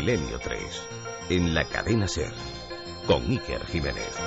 Milenio 3, en la cadena SER, con Iker Jiménez.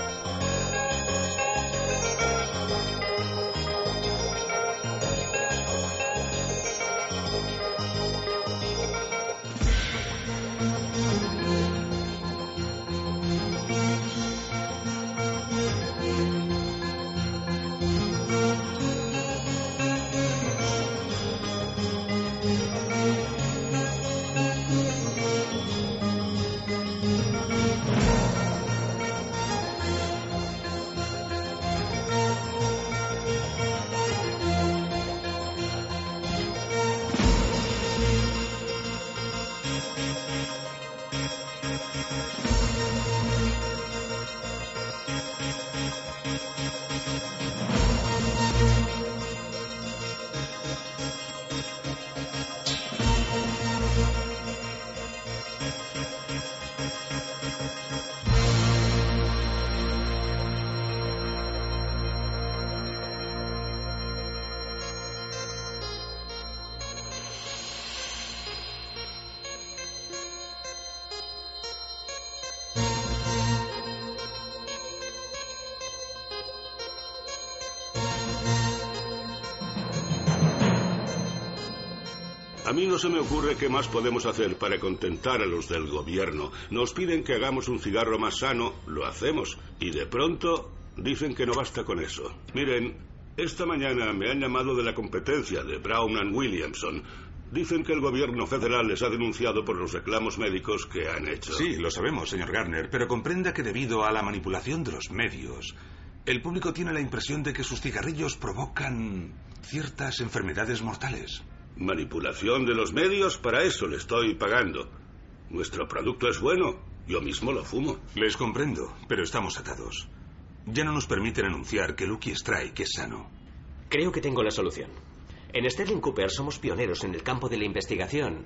A mí no se me ocurre qué más podemos hacer para contentar a los del gobierno. Nos piden que hagamos un cigarro más sano, lo hacemos. Y de pronto dicen que no basta con eso. Miren, esta mañana me han llamado de la competencia de Brown & Williamson. Dicen que el gobierno federal les ha denunciado por los reclamos médicos que han hecho. Sí, lo sabemos, señor Garner, pero comprenda que debido a la manipulación de los medios, el público tiene la impresión de que sus cigarrillos provocan ciertas enfermedades mortales. Manipulación de los medios, para eso le estoy pagando. Nuestro producto es bueno, yo mismo lo fumo. Les comprendo, pero estamos atados. Ya no nos permiten anunciar que Lucky Strike es sano. Creo que tengo la solución. En Sterling Cooper somos pioneros en el campo de la investigación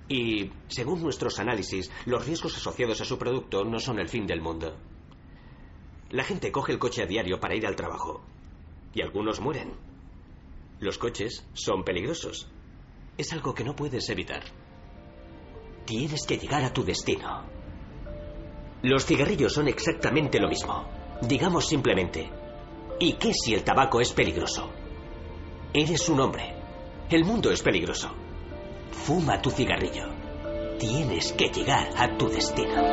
y, según nuestros análisis, los riesgos asociados a su producto no son el fin del mundo. La gente coge el coche a diario para ir al trabajo y algunos mueren. Los coches son peligrosos. Es algo que no puedes evitar. Tienes que llegar a tu destino. Los cigarrillos son exactamente lo mismo. Digamos simplemente, ¿y qué si el tabaco es peligroso? Eres un hombre. El mundo es peligroso. Fuma tu cigarrillo. Tienes que llegar a tu destino.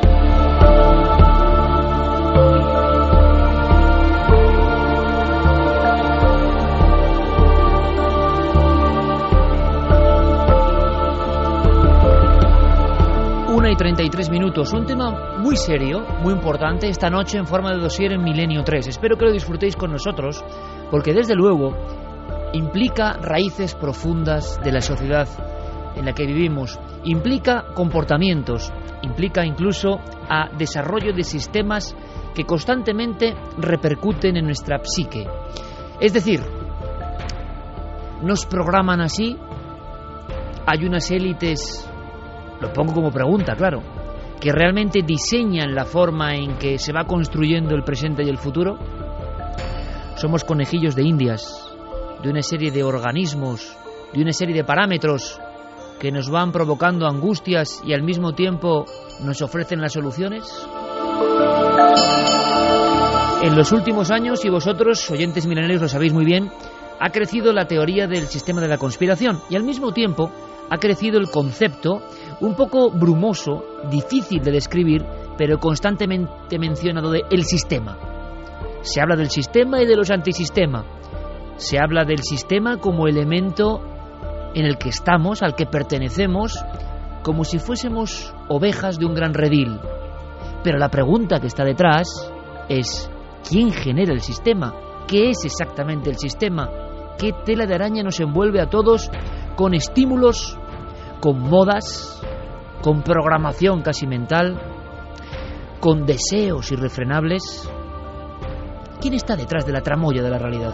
1:33 minutos. Un tema muy serio, muy importante, esta noche en forma de dossier en Milenio 3. Espero que lo disfrutéis con nosotros, porque desde luego implica raíces profundas de la sociedad en la que vivimos, implica comportamientos, implica incluso a desarrollo de sistemas que constantemente repercuten en nuestra psique. Es decir, nos programan así, hay unas élites, lo pongo como pregunta, claro, que realmente diseñan la forma en que se va construyendo el presente y el futuro. Somos conejillos de indias de una serie de organismos, de una serie de parámetros que nos van provocando angustias y al mismo tiempo nos ofrecen las soluciones. En los últimos años, y vosotros, oyentes milenarios, lo sabéis muy bien, ha crecido la teoría del sistema de la conspiración y al mismo tiempo ha crecido el concepto un poco brumoso, difícil de describir, pero constantemente mencionado de el sistema. Se habla del sistema y de los antisistemas. Se habla del sistema como elemento en el que estamos, al que pertenecemos, como si fuésemos ovejas de un gran redil. Pero la pregunta que está detrás es: ¿quién genera el sistema? ¿Qué es exactamente el sistema? ¿Qué tela de araña nos envuelve a todos con estímulos, con modas, con programación casi mental, con deseos irrefrenables? ¿Quién está detrás de la tramoya de la realidad?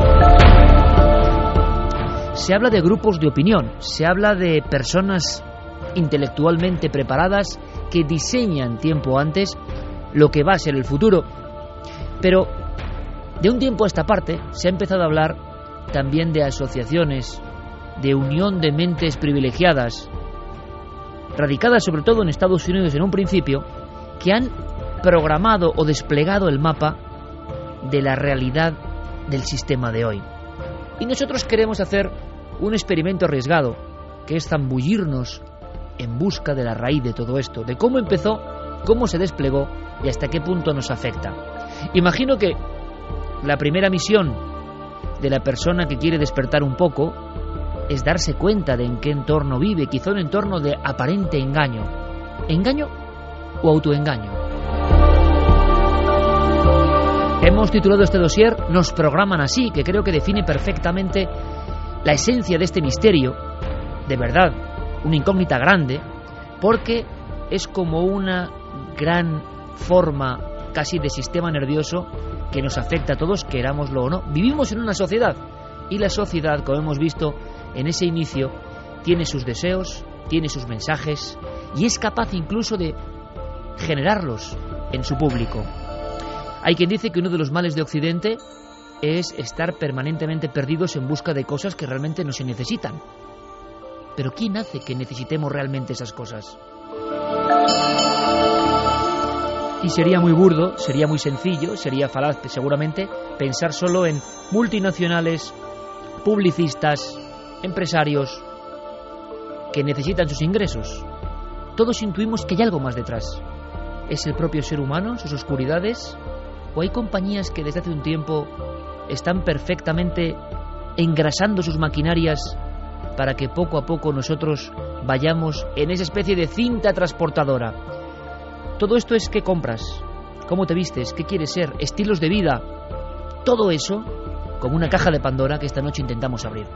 Se habla de grupos de opinión, se habla de personas intelectualmente preparadas que diseñan tiempo antes lo que va a ser el futuro. Pero de un tiempo a esta parte se ha empezado a hablar también de asociaciones, de unión de mentes privilegiadas, radicadas sobre todo en Estados Unidos en un principio, que han programado o desplegado el mapa de la realidad del sistema de hoy. Y nosotros queremos hacer un experimento arriesgado, que es zambullirnos en busca de la raíz de todo esto, de cómo empezó, cómo se desplegó y hasta qué punto nos afecta. Imagino que la primera misión de la persona que quiere despertar un poco es darse cuenta de en qué entorno vive, quizá un entorno de aparente engaño. ¿Engaño o autoengaño? Hemos titulado este dossier Nos programan así, que creo que define perfectamente la esencia de este misterio, de verdad, una incógnita grande, porque es como una gran forma casi de sistema nervioso que nos afecta a todos, querámoslo o no. Vivimos en una sociedad, y la sociedad, como hemos visto en ese inicio, tiene sus deseos, tiene sus mensajes, y es capaz incluso de generarlos en su público. Hay quien dice que uno de los males de Occidente es estar permanentemente perdidos en busca de cosas que realmente no se necesitan. Pero ¿quién hace que necesitemos realmente esas cosas? Y sería muy burdo, sería muy sencillo, sería falaz seguramente pensar solo en multinacionales, publicistas, empresarios que necesitan sus ingresos. Todos intuimos que hay algo más detrás. ¿Es el propio ser humano, sus oscuridades? ¿O hay compañías que desde hace un tiempo están perfectamente engrasando sus maquinarias para que poco a poco nosotros vayamos en esa especie de cinta transportadora? Todo esto es qué compras, cómo te vistes, qué quieres ser, estilos de vida. Todo eso como una caja de Pandora que esta noche intentamos abrir.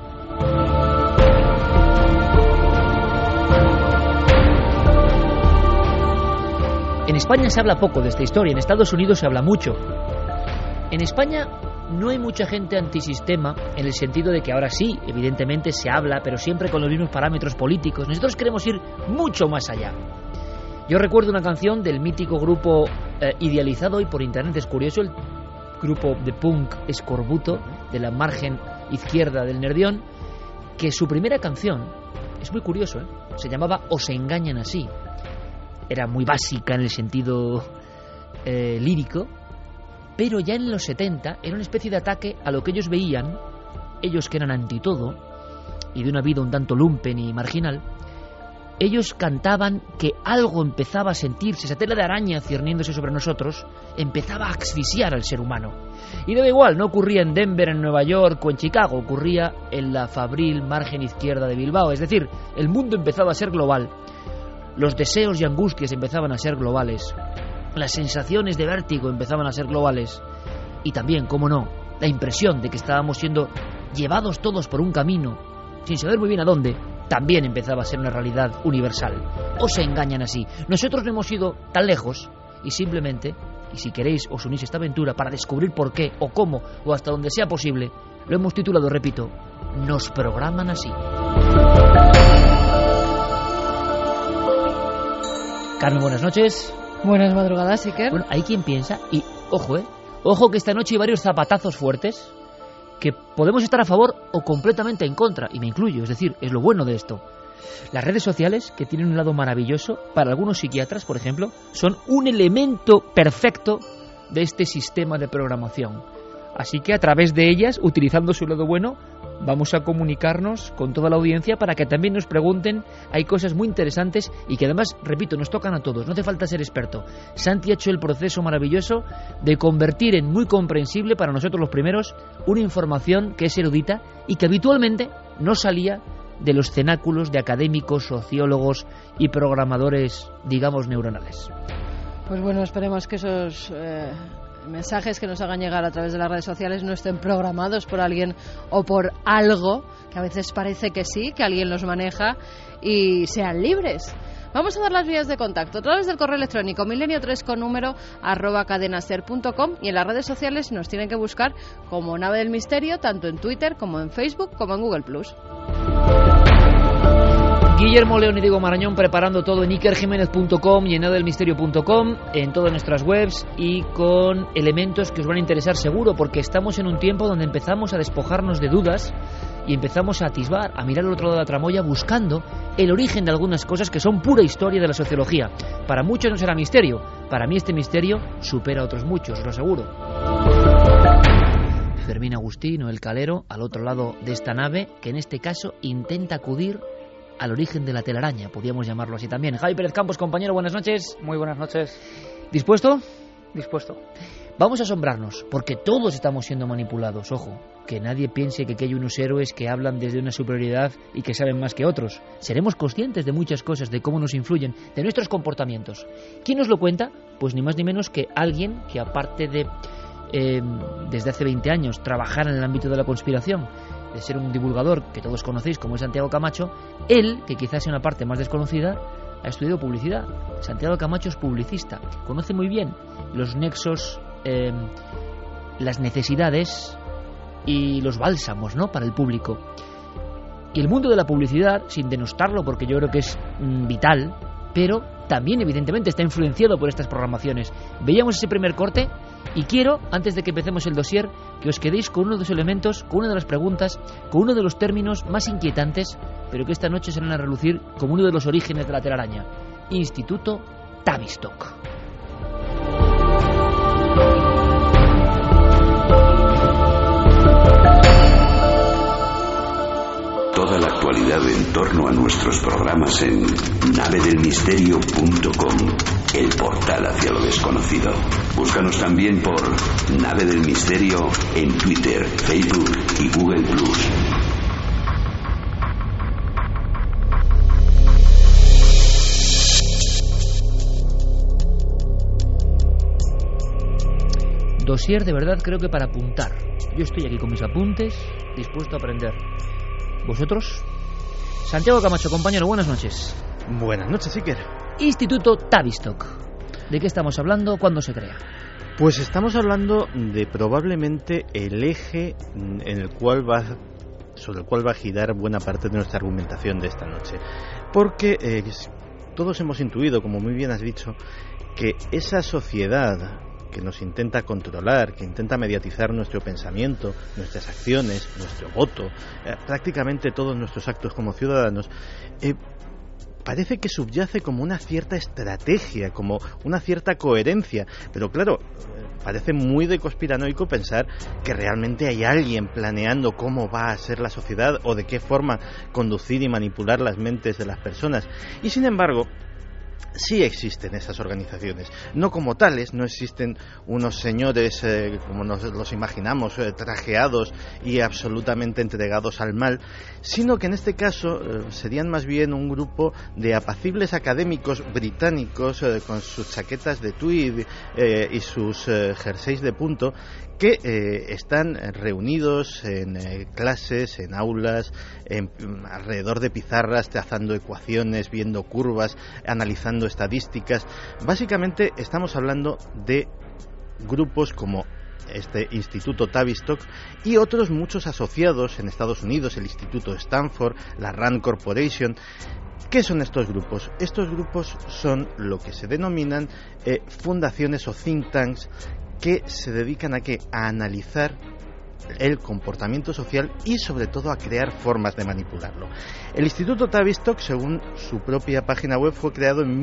En España se habla poco de esta historia, en Estados Unidos se habla mucho. En España no hay mucha gente antisistema, en el sentido de que ahora sí, evidentemente se habla, pero siempre con los mismos parámetros políticos. Nosotros queremos ir mucho más allá. Yo recuerdo una canción del mítico grupo idealizado hoy por internet, es curioso, el grupo de punk Escorbuto, de la margen izquierda del Nervión, que su primera canción, es muy curioso, se llamaba O se engañan así. Era muy básica en el sentido lírico, pero ya en los 70 era una especie de ataque a lo que ellos veían, ellos que eran anti todo, y de una vida un tanto lumpen y marginal. Ellos cantaban que algo empezaba a sentirse, esa tela de araña cierniéndose sobre nosotros, empezaba a asfixiar al ser humano. Y daba igual, no ocurría en Denver, en Nueva York o en Chicago, ocurría en la fabril margen izquierda de Bilbao. Es decir, el mundo empezaba a ser global. Los deseos y angustias empezaban a ser globales. Las sensaciones de vértigo empezaban a ser globales. Y también, cómo no, la impresión de que estábamos siendo llevados todos por un camino, sin saber muy bien a dónde, también empezaba a ser una realidad universal. O se engañan así. Nosotros no hemos ido tan lejos y simplemente, y si queréis os unís a esta aventura para descubrir por qué o cómo o hasta donde sea posible, lo hemos titulado, repito, Nos programan así. Carmen, buenas noches. Buenas madrugadas, Iker. Bueno, hay quien piensa, y ojo que esta noche hay varios zapatazos fuertes, que podemos estar a favor o completamente en contra, y me incluyo, es decir, es lo bueno de esto. Las redes sociales, que tienen un lado maravilloso, para algunos psiquiatras, por ejemplo, son un elemento perfecto de este sistema de programación. Así que a través de ellas, utilizando su lado bueno, vamos a comunicarnos con toda la audiencia para que también nos pregunten. Hay cosas muy interesantes y que además, repito, nos tocan a todos, no hace falta ser experto. Santi ha hecho el proceso maravilloso de convertir en muy comprensible para nosotros los primeros una información que es erudita y que habitualmente no salía de los cenáculos de académicos, sociólogos y programadores, digamos, neuronales. Pues bueno, esperemos que esos mensajes que nos hagan llegar a través de las redes sociales no estén programados por alguien o por algo, que a veces parece que sí, que alguien los maneja, y sean libres. Vamos a dar las vías de contacto a través del correo electrónico milenio3@cadenaser.com, y en las redes sociales nos tienen que buscar como Nave del Misterio, tanto en Twitter como en Facebook como en Google+. Guillermo León y Diego Marañón preparando todo en ikerjimenez.com y en navedelmisterio.com, en todas nuestras webs, y con elementos que os van a interesar seguro, porque estamos en un tiempo donde empezamos a despojarnos de dudas y empezamos a atisbar, a mirar al otro lado de la tramoya buscando el origen de algunas cosas que son pura historia de la sociología. Para muchos no será misterio, para mí este misterio supera a otros muchos, os lo aseguro. Fermín Agustín, el Calero, al otro lado de esta nave, que en este caso intenta acudir al origen de la telaraña, podríamos llamarlo así también. Javi Pérez Campos, compañero, buenas noches. Muy buenas noches. ¿Dispuesto? Dispuesto. Vamos a asombrarnos, porque todos estamos siendo manipulados, ojo. Que nadie piense que aquí hay unos héroes que hablan desde una superioridad y que saben más que otros. Seremos conscientes de muchas cosas, de cómo nos influyen, de nuestros comportamientos. ¿Quién nos lo cuenta? Pues ni más ni menos que alguien que, aparte de, desde hace 20 años, trabajar en el ámbito de la conspiración, de ser un divulgador que todos conocéis como es Santiago Camacho, él, que quizás sea una parte más desconocida, ha estudiado publicidad. Santiago Camacho es publicista, conoce muy bien los nexos, las necesidades y los bálsamos, ¿no?, para el público. Y el mundo de la publicidad, sin denostarlo porque yo creo que es vital, pero también evidentemente está influenciado por estas programaciones. Veíamos ese primer corte y quiero, antes de que empecemos el dossier, que os quedéis con uno de los elementos, con una de las preguntas, con uno de los términos más inquietantes, pero que esta noche salen a relucir como uno de los orígenes de la telaraña. Instituto Tavistock. Toda la actualidad en torno a nuestros programas en navedelmisterio.com, el portal hacia lo desconocido. Búscanos también por Nave del Misterio en Twitter, Facebook y Google+. Dossier de verdad creo que para apuntar. Yo estoy aquí con mis apuntes, dispuesto a aprender. ¿Vosotros? Santiago Camacho, compañero, buenas noches. Buenas noches, Iker. Instituto Tavistock. ¿De qué estamos hablando? ¿Cuándo se crea? Pues estamos hablando de probablemente el eje sobre el cual va a girar buena parte de nuestra argumentación de esta noche. Porque todos hemos intuido, como muy bien has dicho, que esa sociedad que nos intenta controlar, que intenta mediatizar nuestro pensamiento, nuestras acciones, nuestro voto, prácticamente todos nuestros actos como ciudadanos, parece que subyace como una cierta estrategia, como una cierta coherencia, pero claro, parece muy de conspiranoico pensar que realmente hay alguien planeando cómo va a ser la sociedad o de qué forma conducir y manipular las mentes de las personas. Y sin embargo, sí existen esas organizaciones, no como tales, no existen unos señores como nos los imaginamos, trajeados y absolutamente entregados al mal, sino que en este caso serían más bien un grupo de apacibles académicos británicos con sus chaquetas de tweed y sus jerseys de punto, que están reunidos en clases, en aulas, alrededor de pizarras, trazando ecuaciones, viendo curvas, analizando estadísticas. Básicamente estamos hablando de grupos como este Instituto Tavistock y otros muchos asociados en Estados Unidos, el Instituto Stanford, la Rand Corporation. ¿Qué son estos grupos? Estos grupos son lo que se denominan fundaciones o think tanks que se dedican a analizar el comportamiento social y sobre todo a crear formas de manipularlo. El Instituto Tavistock, según su propia página web, fue creado en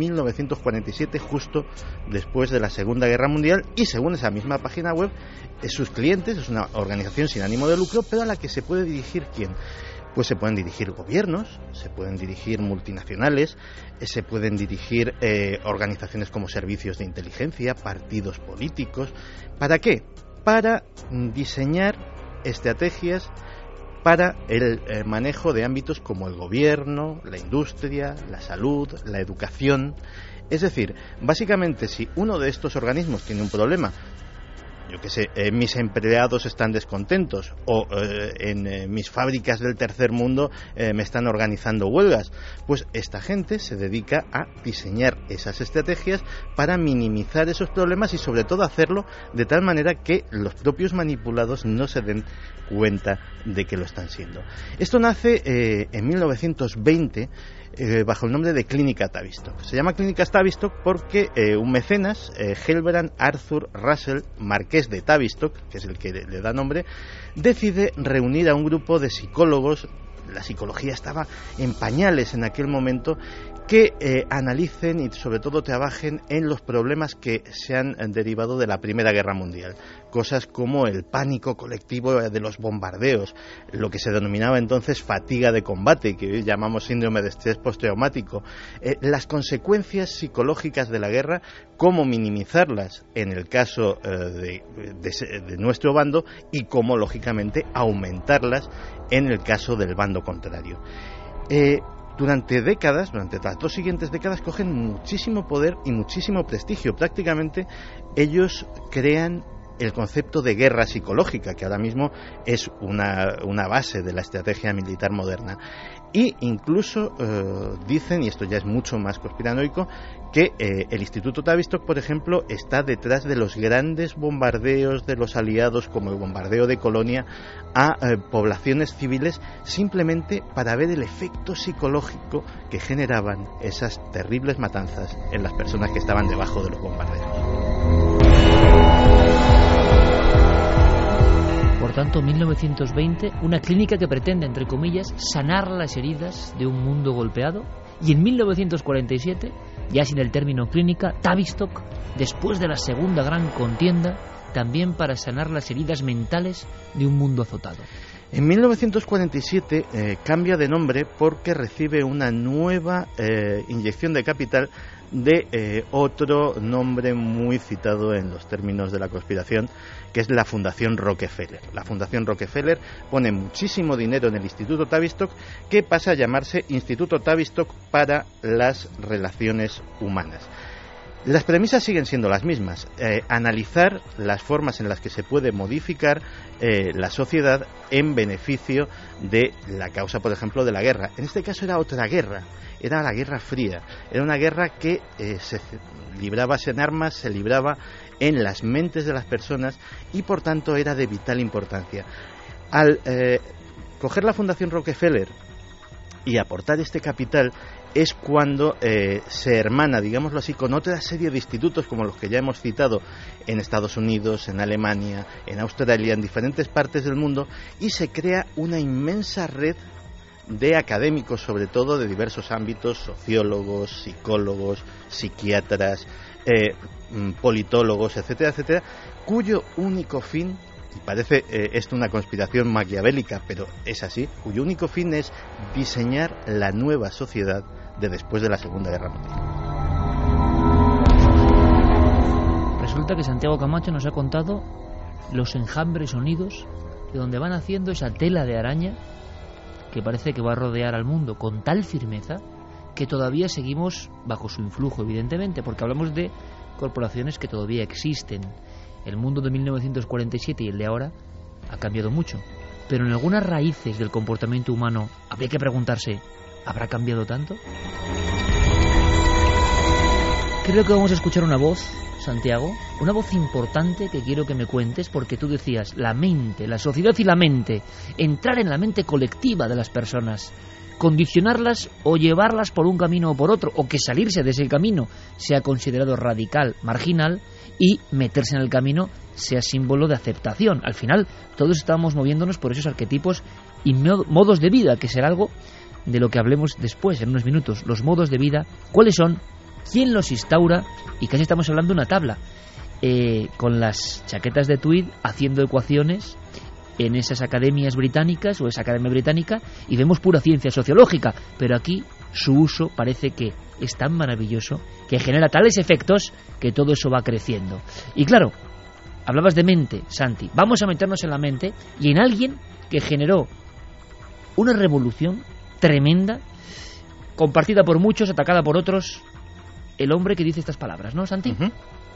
1947, justo después de la Segunda Guerra Mundial, y según esa misma página web, sus clientes, es una organización sin ánimo de lucro, pero a la que se puede dirigir ¿quién? Pues se pueden dirigir gobiernos, se pueden dirigir multinacionales, se pueden dirigir organizaciones como servicios de inteligencia, partidos políticos. ¿Para qué? Para diseñar estrategias para el manejo de ámbitos como el gobierno, la industria, la salud, la educación. Es decir, básicamente, si uno de estos organismos tiene un problema, yo qué sé, mis empleados están descontentos o en mis fábricas del tercer mundo me están organizando huelgas, pues esta gente se dedica a diseñar esas estrategias para minimizar esos problemas y sobre todo hacerlo de tal manera que los propios manipulados no se den cuenta de que lo están siendo. Esto nace en 1920 bajo el nombre de Clínica Tavistock. Se llama Clínica Tavistock porque un mecenas, Helbrand Arthur Russell Marquette, Marqués de Tavistock, que es el que le da nombre, decide reunir a un grupo de psicólogos. La psicología estaba en pañales en aquel momento, que analicen y sobre todo trabajen en los problemas que se han derivado de la Primera Guerra Mundial. Cosas como el pánico colectivo de los bombardeos, lo que se denominaba entonces fatiga de combate, que hoy llamamos síndrome de estrés postraumático, las consecuencias psicológicas de la guerra, cómo minimizarlas en el caso de nuestro bando y cómo, lógicamente, aumentarlas en el caso del bando contrario. Durante las 2 siguientes décadas, cogen muchísimo poder y muchísimo prestigio. Prácticamente ellos crean el concepto de guerra psicológica, que ahora mismo es una base de la estrategia militar moderna. Y incluso dicen, y esto ya es mucho más conspiranoico, que el Instituto Tavistock, por ejemplo, está detrás de los grandes bombardeos de los aliados, como el bombardeo de Colonia, a poblaciones civiles, simplemente para ver el efecto psicológico que generaban esas terribles matanzas en las personas que estaban debajo de los bombardeos. Por tanto, 1920, una clínica que pretende, entre comillas, sanar las heridas de un mundo golpeado. Y en 1947, ya sin el término clínica, Tavistock, después de la segunda gran contienda, también para sanar las heridas mentales de un mundo azotado. En 1947 cambia de nombre porque recibe una nueva inyección de capital de otro nombre muy citado en los términos de la conspiración, que es la Fundación Rockefeller. La Fundación Rockefeller pone muchísimo dinero en el Instituto Tavistock, que pasa a llamarse Instituto Tavistock para las Relaciones Humanas. Las premisas siguen siendo las mismas, analizar las formas en las que se puede modificar la sociedad en beneficio de la causa, por ejemplo, de la guerra. En este caso era otra guerra, era la Guerra Fría, era una guerra que se libraba sin armas, se libraba en las mentes de las personas y por tanto era de vital importancia. Al coger la Fundación Rockefeller y aportar este capital, es cuando se hermana, digámoslo así, con otra serie de institutos como los que ya hemos citado en Estados Unidos, en Alemania, en Australia, en diferentes partes del mundo, y se crea una inmensa red de académicos, sobre todo de diversos ámbitos, sociólogos, psicólogos, psiquiatras, politólogos, etcétera, etcétera, cuyo único fin, y parece esto una conspiración maquiavélica, pero es así, cuyo único fin es diseñar la nueva sociedad de después de la Segunda Guerra Mundial. Resulta que Santiago Camacho nos ha contado los enjambres unidos de donde van haciendo esa tela de araña que parece que va a rodear al mundo con tal firmeza que todavía seguimos bajo su influjo, evidentemente, porque hablamos de corporaciones que todavía existen. El mundo de 1947 y el de ahora ha cambiado mucho, pero en algunas raíces del comportamiento humano habría que preguntarse, ¿habrá cambiado tanto? Creo que vamos a escuchar una voz, Santiago, una voz importante que quiero que me cuentes, porque tú decías, la mente, la sociedad y la mente, entrar en la mente colectiva de las personas, condicionarlas o llevarlas por un camino o por otro, o que salirse de ese camino sea considerado radical, marginal, y meterse en el camino sea símbolo de aceptación. Al final, todos estamos moviéndonos por esos arquetipos y modos de vida, que será algo de lo que hablemos después, en unos minutos. Los modos de vida, ¿cuáles son? ¿Quién los instaura? Y casi estamos hablando de una tabla, con las chaquetas de tweed haciendo ecuaciones en esas academias británicas o esa academia británica, y vemos pura ciencia sociológica, pero aquí su uso parece que es tan maravilloso que genera tales efectos que todo eso va creciendo. Y claro, hablabas de mente, Santi, vamos a meternos en la mente y en alguien que generó una revolución tremenda, compartida por muchos, atacada por otros, el hombre que dice estas palabras, ¿no, Santi? Uh-huh.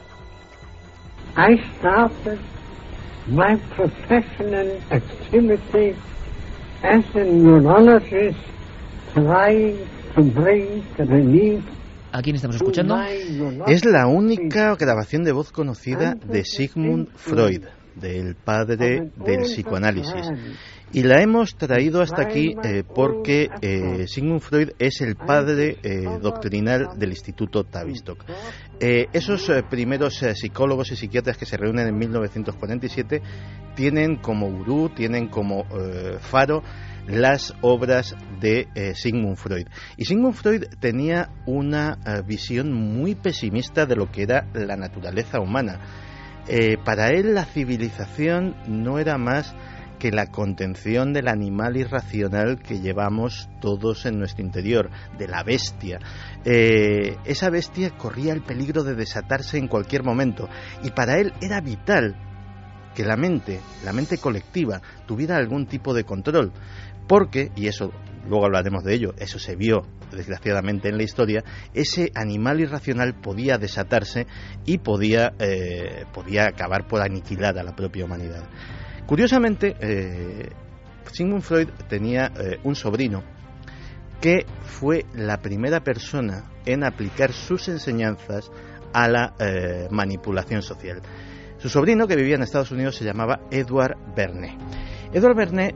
I started my professional activity as a neurologist trying to bring relief. ¿A quién estamos escuchando? Es la única grabación de voz conocida de Sigmund Freud. del padre del psicoanálisis. Y la hemos traído hasta aquí porque Sigmund Freud es el padre doctrinal del Instituto Tavistock. Esos primeros psicólogos y psiquiatras que se reúnen en 1947 tienen como gurú, tienen como faro las obras de Sigmund Freud. Y Sigmund Freud tenía una visión muy pesimista de lo que era la naturaleza humana. Para él la civilización no era más que la contención del animal irracional que llevamos todos en nuestro interior, de la bestia. Esa bestia corría el peligro de desatarse en cualquier momento, y para él era vital que la mente colectiva tuviera algún tipo de control, porque, y eso luego hablaremos de ello, eso se vio desgraciadamente en la historia, ese animal irracional podía desatarse y podía acabar por aniquilar a la propia humanidad. Curiosamente, Sigmund Freud tenía un sobrino que fue la primera persona en aplicar sus enseñanzas a la manipulación social. Su sobrino, que vivía en Estados Unidos, se llamaba Edward Vernet. Edward Vernet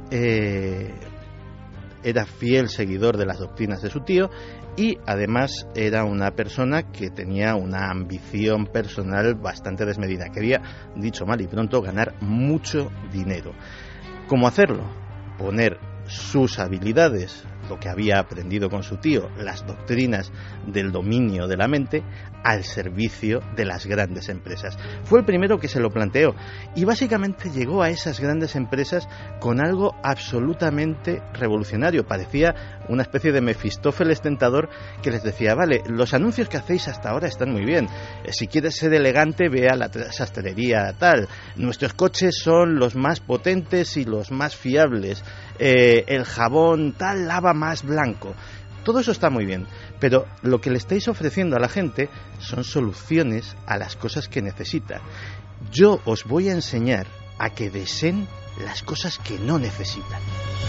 era fiel seguidor de las doctrinas de su tío y además era una persona que tenía una ambición personal bastante desmedida. Quería, dicho mal y pronto, ganar mucho dinero. ¿Cómo hacerlo? Poner sus habilidades, lo que había aprendido con su tío, las doctrinas del dominio de la mente, al servicio de las grandes empresas. Fue el primero que se lo planteó y básicamente llegó a esas grandes empresas con algo absolutamente revolucionario. Parecía una especie de Mefistófeles tentador que les decía: vale, los anuncios que hacéis hasta ahora están muy bien, si quieres ser elegante ve a la sastrería tal, nuestros coches son los más potentes y los más fiables, el jabón tal lava más blanco. Todo eso está muy bien, pero lo que le estáis ofreciendo a la gente son soluciones a las cosas que necesita. Yo os voy a enseñar a que deseen las cosas que no necesitan.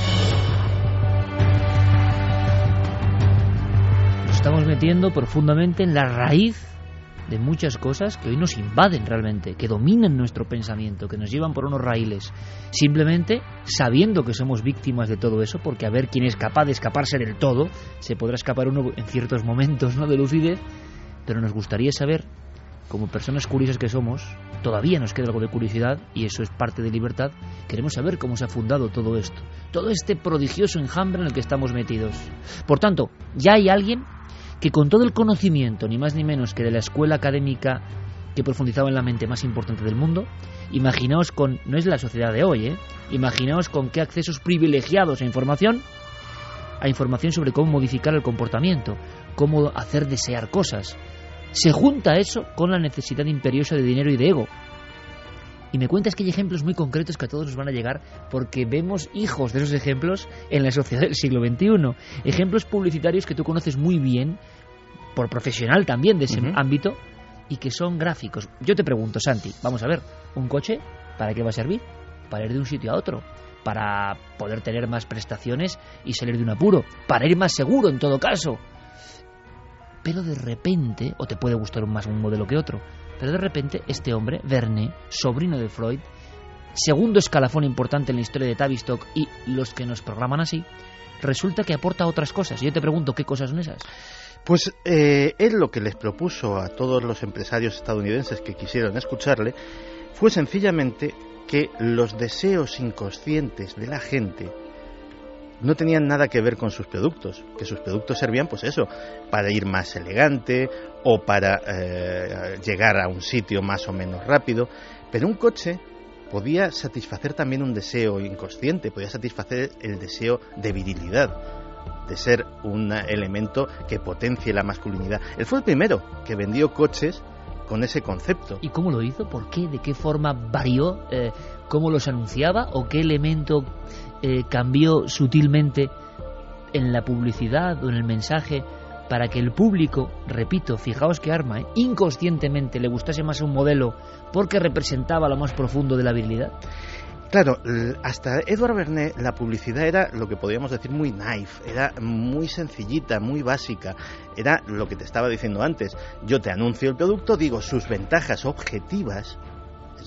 Nos estamos metiendo profundamente en la raíz de muchas cosas que hoy nos invaden realmente, que dominan nuestro pensamiento, que nos llevan por unos raíles, simplemente sabiendo que somos víctimas de todo eso, porque a ver quién es capaz de escaparse del todo. Se podrá escapar uno en ciertos momentos, ¿no?, de lucidez, pero nos gustaría saber, como personas curiosas que somos, todavía nos queda algo de curiosidad y eso es parte de libertad. Queremos saber cómo se ha fundado todo esto, todo este prodigioso enjambre en el que estamos metidos. Por tanto, ya hay alguien que con todo el conocimiento, ni más ni menos que de la escuela académica que profundizaba en la mente más importante del mundo, imaginaos con, no es la sociedad de hoy, imaginaos con qué accesos privilegiados a información sobre cómo modificar el comportamiento, cómo hacer desear cosas. Se junta eso con la necesidad imperiosa de dinero y de ego. Y me cuentas que hay ejemplos muy concretos que a todos nos van a llegar porque vemos hijos de esos ejemplos en la sociedad del siglo XXI. Ejemplos publicitarios que tú conoces muy bien, por profesional también de ese ámbito, y que son gráficos. Yo te pregunto, Santi, vamos a ver, ¿un coche para qué va a servir? Para ir de un sitio a otro, para poder tener más prestaciones y salir de un apuro, para ir más seguro en todo caso. Pero de repente, o te puede gustar más un modelo que otro, pero de repente este hombre, Vernet, sobrino de Freud, segundo escalafón importante en la historia de Tavistock y los que nos programan así, resulta que aporta otras cosas. Y yo te pregunto, ¿qué cosas son esas? Pues él lo que les propuso a todos los empresarios estadounidenses que quisieron escucharle fue sencillamente que los deseos inconscientes de la gente no tenían nada que ver con sus productos, que sus productos servían, pues eso, para ir más elegante o para llegar a un sitio más o menos rápido, pero un coche podía satisfacer también un deseo inconsciente, podía satisfacer el deseo de virilidad, de ser un elemento que potencie la masculinidad. Él fue el primero que vendió coches con ese concepto. ¿Y cómo lo hizo? ¿Por qué? ¿De qué forma varió? ¿Cómo los anunciaba? ¿O qué elemento cambió sutilmente en la publicidad o en el mensaje para que el público, repito, fijaos qué arma, inconscientemente le gustase más un modelo porque representaba lo más profundo de la virilidad? Claro, hasta Edward Vernet la publicidad era lo que podríamos decir muy naif, era muy sencillita, muy básica, era lo que te estaba diciendo antes. Yo te anuncio el producto, digo sus ventajas objetivas, es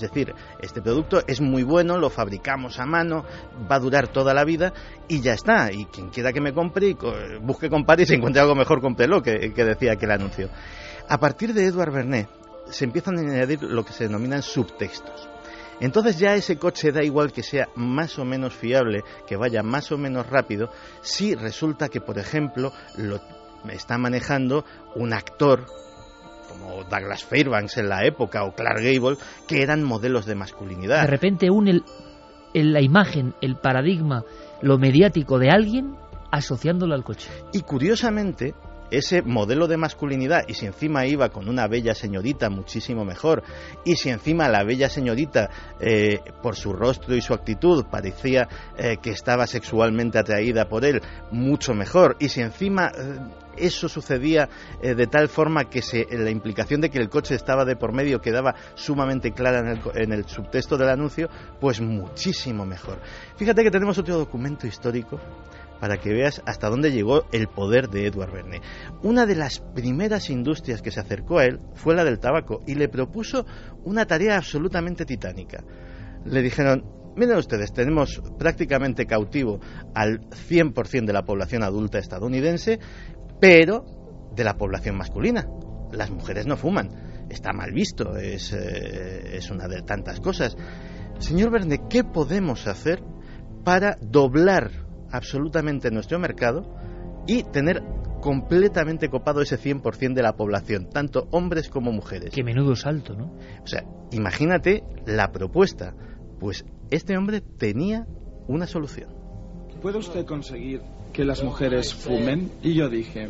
Es decir, este producto es muy bueno, lo fabricamos a mano, va a durar toda la vida y ya está. Y quien quiera que me compre, busque comprar y si encuentre algo mejor, cómprelo, que decía aquel anuncio. A partir de Edouard Vernet se empiezan a añadir lo que se denominan subtextos. Entonces ya ese coche da igual que sea más o menos fiable, que vaya más o menos rápido, si resulta que, por ejemplo, lo está manejando un actor como Douglas Fairbanks en la época o Clark Gable, que eran modelos de masculinidad. De repente une la imagen, el paradigma, lo mediático de alguien asociándolo al coche. Y curiosamente, ese modelo de masculinidad, y si encima iba con una bella señorita, muchísimo mejor, y si encima la bella señorita, por su rostro y su actitud, parecía que estaba sexualmente atraída por él, mucho mejor, y si encima eso sucedía de tal forma que la implicación de que el coche estaba de por medio quedaba sumamente clara en el subtexto del anuncio, pues muchísimo mejor. Fíjate que tenemos otro documento histórico para que veas hasta dónde llegó el poder de Edouard Vernet. Una de las primeras industrias que se acercó a él fue la del tabaco y le propuso una tarea absolutamente titánica. Le dijeron: miren ustedes, tenemos prácticamente cautivo al 100% de la población adulta estadounidense, pero de la población masculina. Las mujeres no fuman, está mal visto, es una de tantas cosas. Señor Vernet, ¿qué podemos hacer para doblar absolutamente nuestro mercado y tener completamente copado ese 100% de la población, tanto hombres como mujeres? Qué menudo salto, ¿no? O sea, imagínate la propuesta. Pues este hombre tenía una solución. ¿Puede usted conseguir que las mujeres fumen? Y yo dije: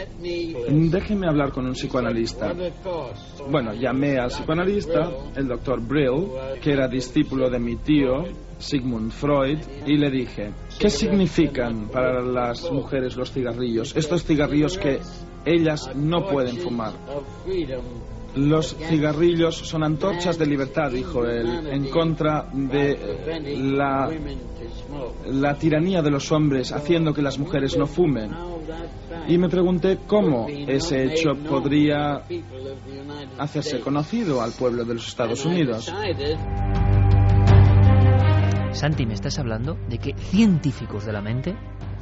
déjeme hablar con un psicoanalista. Bueno, llamé al psicoanalista, el doctor Brill, que era discípulo de mi tío, Sigmund Freud, y le dije: ¿qué significan para las mujeres los cigarrillos? Estos cigarrillos que ellas no pueden fumar. Los cigarrillos son antorchas de libertad, dijo él, en contra de la tiranía de los hombres, haciendo que las mujeres no fumen. Y me pregunté cómo ese hecho podría hacerse conocido al pueblo de los Estados Unidos. Santi, me estás hablando de que científicos de la mente,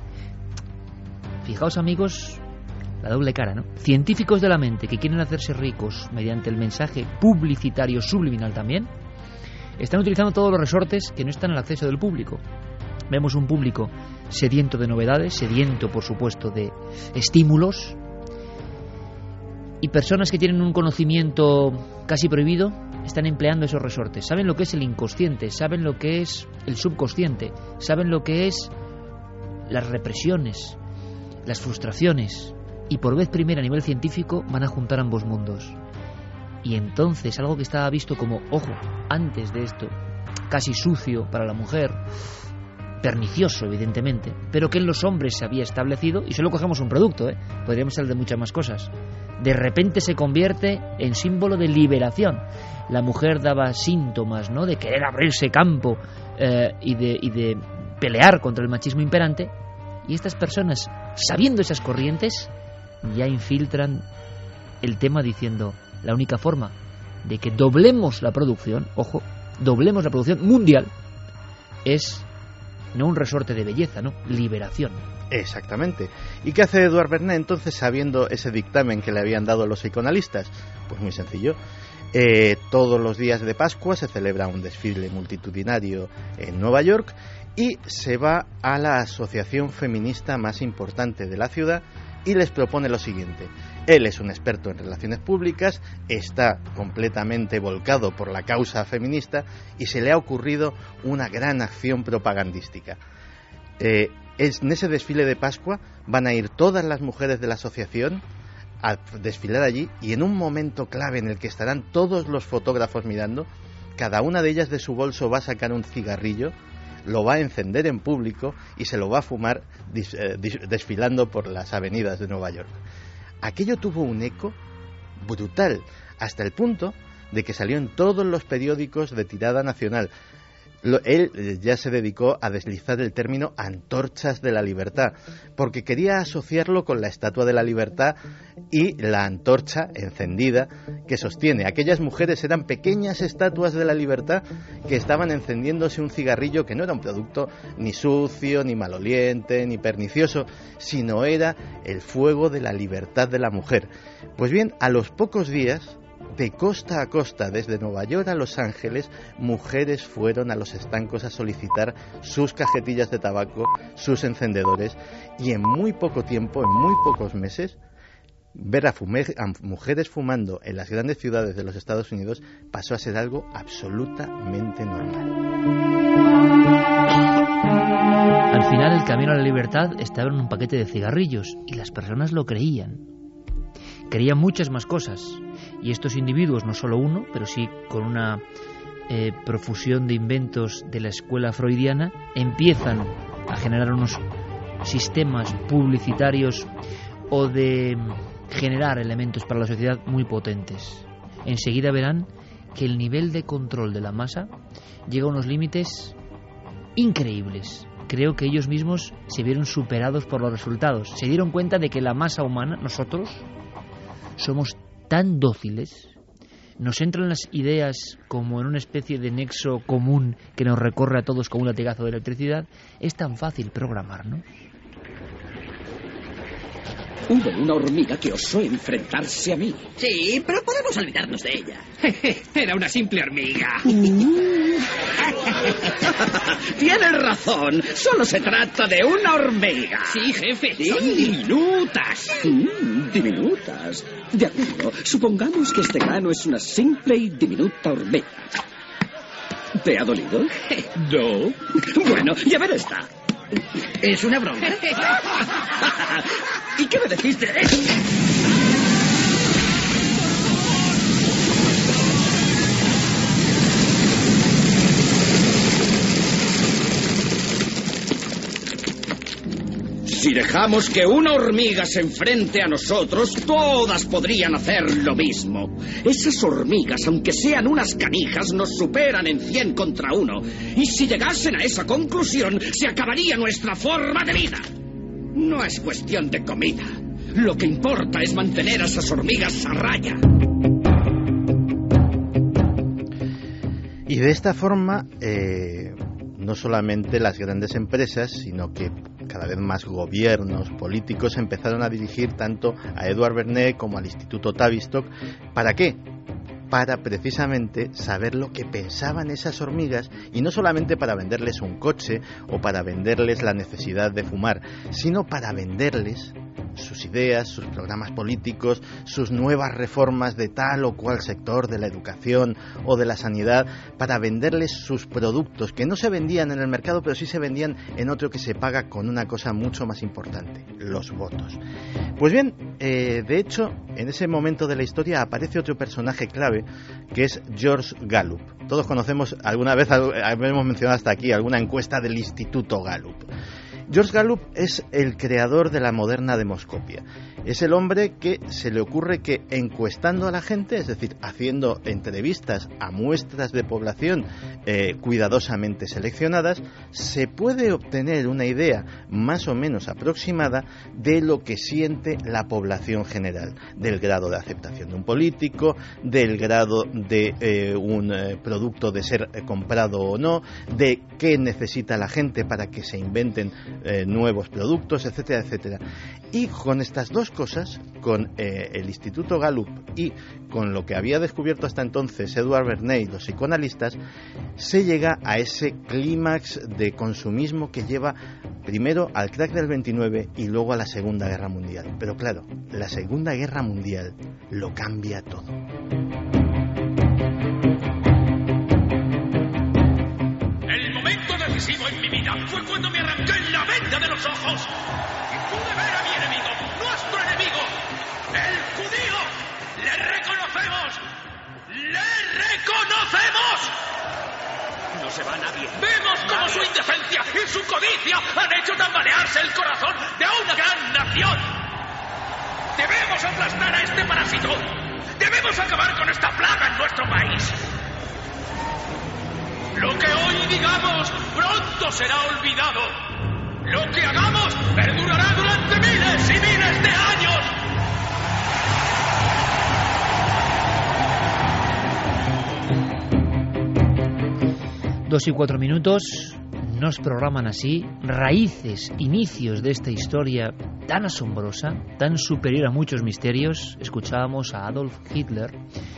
fijaos amigos, la doble cara, ¿no? Científicos de la mente que quieren hacerse ricos mediante el mensaje publicitario subliminal también, están utilizando todos los resortes que no están al acceso del público. Vemos un público sediento de novedades, sediento, por supuesto, de estímulos, y personas que tienen un conocimiento casi prohibido están empleando esos resortes. Saben lo que es el inconsciente, saben lo que es el subconsciente, saben lo que es las represiones, las frustraciones, y por vez primera a nivel científico van a juntar ambos mundos. Y entonces algo que estaba visto como, ojo, antes de esto, casi sucio para la mujer, pernicioso evidentemente, pero que en los hombres se había establecido, y solo cogemos un producto, podríamos hablar de muchas más cosas, de repente se convierte en símbolo de liberación. La mujer daba síntomas, ¿no?, de querer abrirse campo y de pelear contra el machismo imperante, y estas personas, sabiendo esas corrientes, ya infiltran el tema diciendo: la única forma de que doblemos la producción, ojo, doblemos la producción mundial, es no un resorte de belleza, no, liberación. Exactamente. ¿Y qué hace Edouard Vernet entonces, sabiendo ese dictamen que le habían dado los psicoanalistas? Pues muy sencillo. Todos los días de Pascua se celebra un desfile multitudinario en Nueva York y se va a la asociación feminista más importante de la ciudad y les propone lo siguiente. Él es un experto en relaciones públicas, está completamente volcado por la causa feminista y se le ha ocurrido una gran acción propagandística. En ese desfile de Pascua van a ir todas las mujeres de la asociación a desfilar allí, y en un momento clave en el que estarán todos los fotógrafos mirando, cada una de ellas de su bolso va a sacar un cigarrillo, lo va a encender en público y se lo va a fumar desfilando por las avenidas de Nueva York. Aquello tuvo un eco brutal, hasta el punto de que salió en todos los periódicos de tirada nacional. Él ya se dedicó a deslizar el término antorchas de la libertad, porque quería asociarlo con la Estatua de la Libertad y la antorcha encendida que sostiene. Aquellas mujeres eran pequeñas estatuas de la libertad que estaban encendiéndose un cigarrillo que no era un producto ni sucio, ni maloliente, ni pernicioso, sino era el fuego de la libertad de la mujer. Pues bien, a los pocos días, de costa a costa, desde Nueva York a Los Ángeles, mujeres fueron a los estancos a solicitar sus cajetillas de tabaco, sus encendedores, y en muy poco tiempo, en muy pocos meses, ver a mujeres fumando en las grandes ciudades de los Estados Unidos pasó a ser algo absolutamente normal. Al final, el camino a la libertad estaba en un paquete de cigarrillos, y las personas lo creían. Creían muchas más cosas, y estos individuos, no solo uno, pero sí con una profusión de inventos de la escuela freudiana, empiezan a generar unos sistemas publicitarios o de generar elementos para la sociedad muy potentes. Enseguida verán que el nivel de control de la masa llega a unos límites increíbles. Creo que ellos mismos se vieron superados por los resultados. Se dieron cuenta de que la masa humana, nosotros, somos tan dóciles, nos entran las ideas como en una especie de nexo común que nos recorre a todos como un latigazo de electricidad. Es tan fácil programarnos. Hubo una hormiga que osó enfrentarse a mí. Sí, pero podemos olvidarnos de ella. Era una simple hormiga. Tienes razón. Solo se trata de una hormiga. Sí, jefe. Sí. Son diminutas. Diminutas. De acuerdo. Supongamos que este grano es una simple y diminuta hormiga. ¿Te ha dolido? No. Bueno, ya ver esta. Es una broma. ¿Y qué me decís de eso? Si dejamos que una hormiga se enfrente a nosotros, todas podrían hacer lo mismo. Esas hormigas, aunque sean unas canijas, nos superan en 100 contra 1. Y si llegasen a esa conclusión, se acabaría nuestra forma de vida. No es cuestión de comida. Lo que importa es mantener a esas hormigas a raya. Y de esta forma, no solamente las grandes empresas, sino que cada vez más gobiernos, políticos empezaron a dirigir tanto a Edward Bernays como al Instituto Tavistock. ¿Para qué? Para precisamente saber lo que pensaban esas hormigas, y no solamente para venderles un coche o para venderles la necesidad de fumar, sino para venderles sus ideas, sus programas políticos, sus nuevas reformas de tal o cual sector de la educación o de la sanidad, para venderles sus productos que no se vendían en el mercado, pero sí se vendían en otro que se paga con una cosa mucho más importante: los votos. Pues bien, de hecho, en ese momento de la historia aparece otro personaje clave, que es George Gallup. Todos conocemos, alguna vez hemos mencionado hasta aquí alguna encuesta del Instituto Gallup. George Gallup es el creador de la moderna demoscopia. Es el hombre que se le ocurre que encuestando a la gente, es decir, haciendo entrevistas a muestras de población cuidadosamente seleccionadas, se puede obtener una idea más o menos aproximada de lo que siente la población general, del grado de aceptación de un político, del grado de un producto de ser comprado o no, de qué necesita la gente para que se inventen nuevos productos, etcétera, etcétera. Y con estas dos cosas, con el Instituto Gallup y con lo que había descubierto hasta entonces Edward Bernays, los psicoanalistas, se llega a ese clímax de consumismo que lleva primero al crack del 29 y luego a la Segunda Guerra Mundial. Pero claro, la Segunda Guerra Mundial lo cambia todo. El momento decisivo en mi vida fue cuando me arranqué la venda de los ojos y pude ver a mi enemigo, nuestro enemigo, el judío. ¡Le reconocemos! ¡Le reconocemos! No se va nadie. Vemos cómo su indecencia y su codicia han hecho tambalearse el corazón de una gran nación. Debemos aplastar a este parásito. Debemos acabar con esta plaga en nuestro país. Lo que hoy digamos pronto será olvidado. Lo que hagamos perdurará durante miles y miles de años. 2:04. Nos programan así raíces, inicios de esta historia tan asombrosa, tan superior a muchos misterios. Escuchábamos a Adolf Hitler,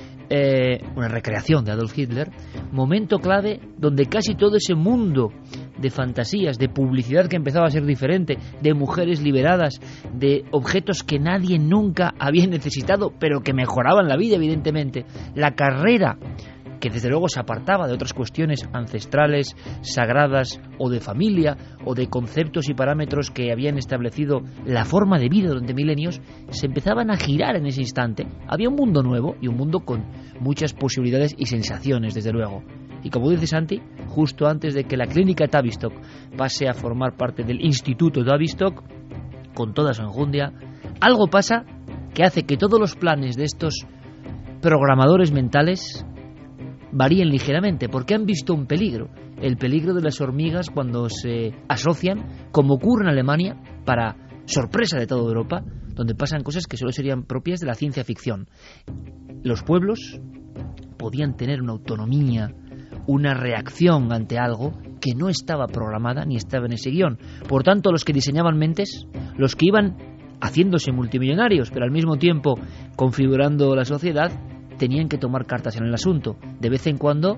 una recreación de Adolf Hitler, momento clave donde casi todo ese mundo de fantasías, de publicidad que empezaba a ser diferente, de mujeres liberadas, de objetos que nadie nunca había necesitado, pero que mejoraban la vida, evidentemente, la carrera que desde luego se apartaba de otras cuestiones ancestrales, sagradas o de familia o de conceptos y parámetros que habían establecido la forma de vida durante milenios, se empezaban a girar en ese instante. Había un mundo nuevo y un mundo con muchas posibilidades y sensaciones, desde luego. Y como dice Santi, justo antes de que la clínica Tavistock pase a formar parte del Instituto Tavistock, con toda su enjundia, algo pasa que hace que todos los planes de estos programadores mentales varíen ligeramente, porque han visto un peligro, el peligro de las hormigas cuando se asocian, como ocurre en Alemania, para sorpresa de toda Europa, donde pasan cosas que solo serían propias de la ciencia ficción. Los pueblos podían tener una autonomía, una reacción ante algo que no estaba programada ni estaba en ese guión. Por tanto, los que diseñaban mentes, los que iban haciéndose multimillonarios, pero al mismo tiempo configurando la sociedad, tenían que tomar cartas en el asunto. De vez en cuando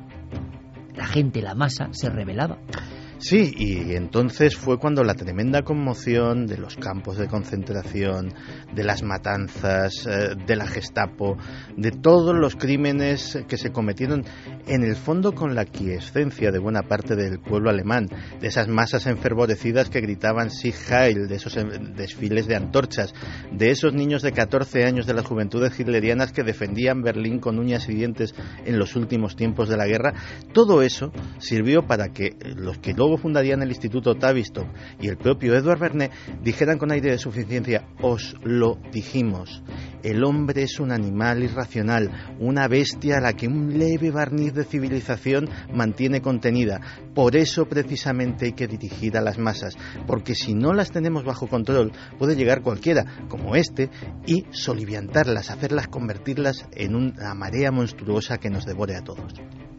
la gente, la masa, se rebelaba. Sí, y entonces fue cuando la tremenda conmoción de los campos de concentración, de las matanzas, de la Gestapo, de todos los crímenes que se cometieron, en el fondo con la aquiescencia de buena parte del pueblo alemán, de esas masas enfervorecidas que gritaban Sieg Heil, de esos desfiles de antorchas, de esos niños de 14 años de las juventudes hitlerianas que defendían Berlín con uñas y dientes en los últimos tiempos de la guerra. Todo eso sirvió para que los que luego fundarían el Instituto Tavistock y el propio Edward Bernays dijeran con aire de suficiencia: os lo dijimos, el hombre es un animal irracional, una bestia a la que un leve barniz de civilización mantiene contenida. Por eso precisamente hay que dirigir a las masas, porque si no las tenemos bajo control puede llegar cualquiera, como este, y soliviantarlas, hacerlas, convertirlas en una marea monstruosa que nos devore a todos.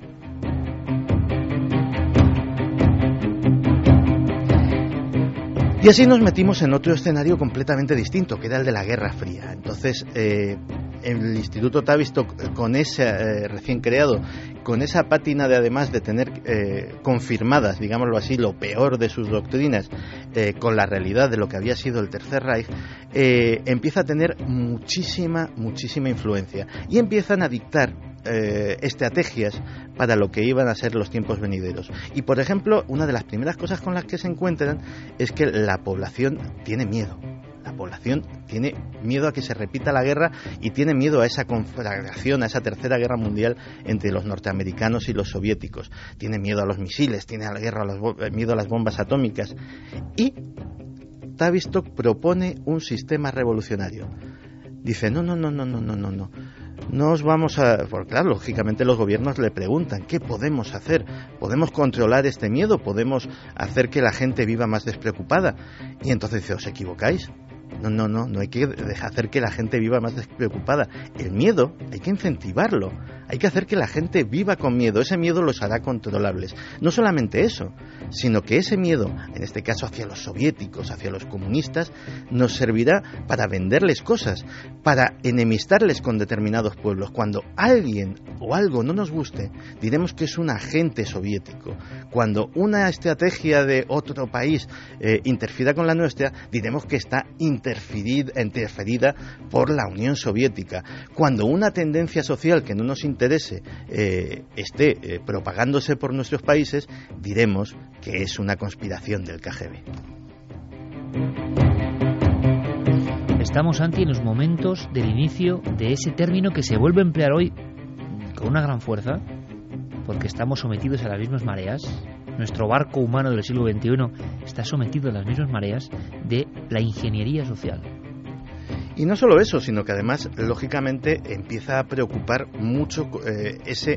Y así nos metimos en otro escenario completamente distinto, que era el de la Guerra Fría. Entonces, el Instituto Tavistock, con ese recién creado, con esa pátina de, además de tener confirmadas, digámoslo así, lo peor de sus doctrinas, con la realidad de lo que había sido el Tercer Reich, empieza a tener muchísima influencia. Y empiezan a dictar estrategias para lo que iban a ser los tiempos venideros. Y por ejemplo, una de las primeras cosas con las que se encuentran es que la población tiene miedo. La población tiene miedo a que se repita la guerra y tiene miedo a esa conflagración, a esa tercera guerra mundial entre los norteamericanos y los soviéticos. Tiene miedo a los misiles, tiene miedo a las bombas atómicas. Y Tavistock propone un sistema revolucionario. Dice, no. No os vamos a... Porque claro, lógicamente los gobiernos le preguntan, ¿qué podemos hacer? ¿Podemos controlar este miedo? ¿Podemos hacer que la gente viva más despreocupada? Y entonces dice, ¿os equivocáis? No hay que hacer que la gente viva más despreocupada. El miedo hay que incentivarlo, hay que hacer que la gente viva con miedo. Ese miedo los hará controlables. No solamente eso, sino que ese miedo, en este caso hacia los soviéticos, hacia los comunistas, nos servirá para venderles cosas, para enemistarles con determinados pueblos. Cuando alguien o algo no nos guste, diremos que es un agente soviético. Cuando una estrategia de otro país interfiera con la nuestra, diremos que está interferida por la Unión Soviética. Cuando una tendencia social que no nos interese esté propagándose por nuestros países, diremos que es una conspiración del KGB. Estamos, Santi, en los momentos del inicio de ese término que se vuelve a emplear hoy con una gran fuerza, porque estamos sometidos a las mismas mareas. Nuestro barco humano del siglo XXI está sometido a las mismas mareas de la ingeniería social. Y no solo eso, sino que además, lógicamente, empieza a preocupar mucho ese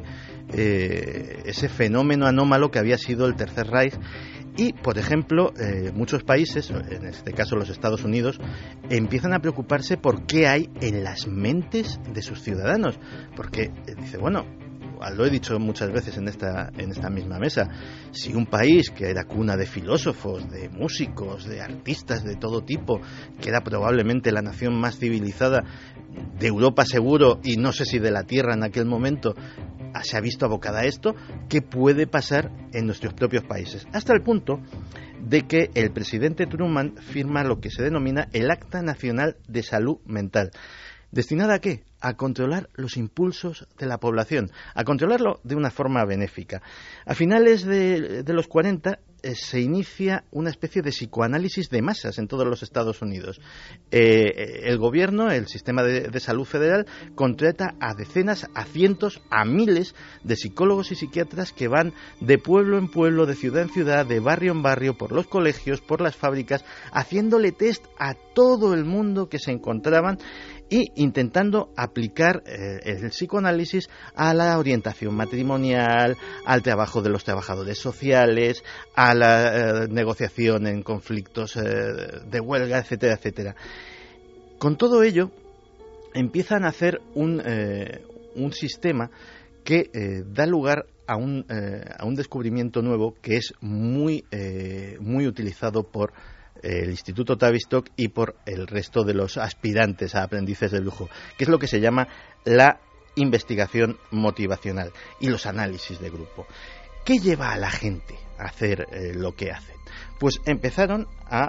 fenómeno anómalo que había sido el Tercer Reich. Y, por ejemplo, muchos países, en este caso los Estados Unidos, empiezan a preocuparse por qué hay en las mentes de sus ciudadanos. Porque dice, bueno, lo he dicho muchas veces en esta misma mesa, si un país que era cuna de filósofos, de músicos, de artistas de todo tipo, que era probablemente la nación más civilizada de Europa seguro, y no sé si de la Tierra en aquel momento, se ha visto abocada a esto, ¿qué puede pasar en nuestros propios países? Hasta el punto de que el presidente Truman firma lo que se denomina el Acta Nacional de Salud Mental. ¿Destinada a qué? A controlar los impulsos de la población, a controlarlo de una forma benéfica. A finales de los 40 se inicia una especie de psicoanálisis de masas en todos los Estados Unidos. El gobierno, el sistema de salud federal, contrata a decenas, a cientos, a miles de psicólogos y psiquiatras que van de pueblo en pueblo, de ciudad en ciudad, de barrio en barrio, por los colegios, por las fábricas, haciéndole test a todo el mundo que se encontraban y intentando aplicar el psicoanálisis a la orientación matrimonial, al trabajo de los trabajadores sociales, a la negociación en conflictos de huelga, etcétera, etcétera. Con todo ello, empiezan a hacer un sistema que da lugar a un descubrimiento nuevo que es muy utilizado por el Instituto Tavistock y por el resto de los aspirantes a aprendices de lujo, que es lo que se llama la investigación motivacional y los análisis de grupo. ¿Qué lleva a la gente a hacer lo que hacen? Pues empezaron a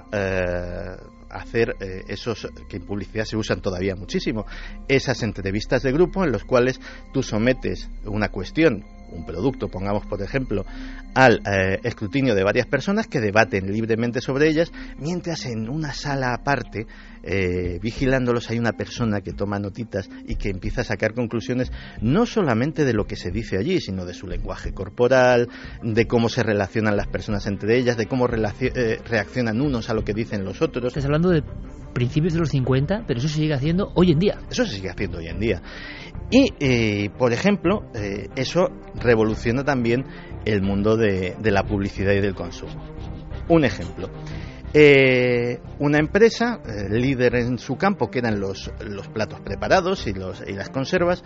hacer esos que en publicidad se usan todavía muchísimo, esas entrevistas de grupo en los cuales tú sometes una cuestión, un producto, pongamos por ejemplo, al escrutinio de varias personas que debaten libremente sobre ellas, mientras en una sala aparte, vigilándolos, hay una persona que toma notitas y que empieza a sacar conclusiones no solamente de lo que se dice allí, sino de su lenguaje corporal, de cómo se relacionan las personas entre ellas, de cómo reaccionan unos a lo que dicen los otros. Estás hablando de principios de los 50, pero eso se sigue haciendo hoy en día. Eso se sigue haciendo hoy en día. Y, por ejemplo, eso revoluciona también el mundo de la publicidad y del consumo. Un ejemplo. Una empresa, líder en su campo, que eran los platos preparados y las conservas,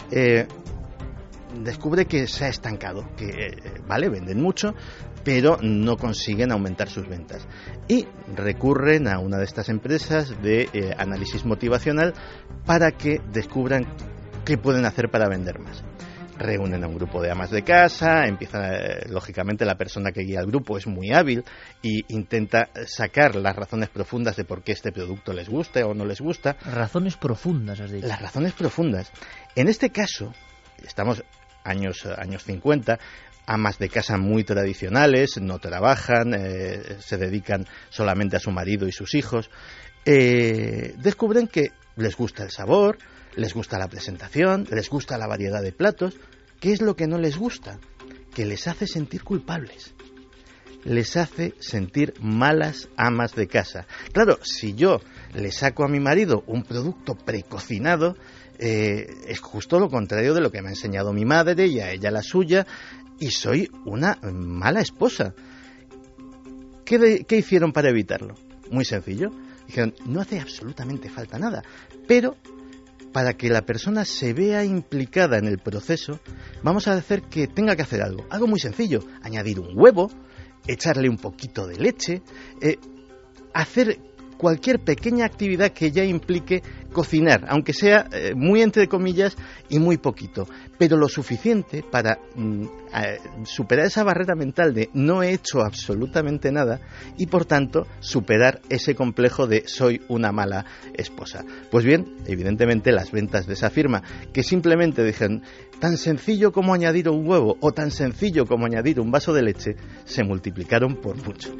descubre que se ha estancado, que venden mucho, pero no consiguen aumentar sus ventas. Y recurren a una de estas empresas de análisis motivacional para que descubran qué pueden hacer para vender más. Reúnen a un grupo de amas de casa, lógicamente la persona que guía al grupo es muy hábil y intenta sacar las razones profundas de por qué este producto les gusta o no les gusta. Razones profundas, has dicho. Las razones profundas. En este caso, estamos años 50, amas de casa muy tradicionales, no trabajan, se dedican solamente a su marido y sus hijos, descubren que les gusta el sabor, les gusta la presentación, les gusta la variedad de platos. ¿Qué es lo que no les gusta? Que les hace sentir culpables. Les hace sentir malas amas de casa. Claro, si yo le saco a mi marido un producto precocinado, es justo lo contrario de lo que me ha enseñado mi madre y a ella la suya, y soy una mala esposa. ¿Qué hicieron para evitarlo? Muy sencillo. Dijeron, no hace absolutamente falta nada, pero para que la persona se vea implicada en el proceso, vamos a hacer que tenga que hacer algo muy sencillo, añadir un huevo, echarle un poquito de leche, hacer cualquier pequeña actividad que ya implique cocinar, aunque sea muy entre comillas y muy poquito, pero lo suficiente para superar esa barrera mental de no he hecho absolutamente nada y por tanto superar ese complejo de soy una mala esposa. Pues bien, evidentemente las ventas de esa firma, que simplemente dijeron tan sencillo como añadir un huevo o tan sencillo como añadir un vaso de leche, se multiplicaron por mucho.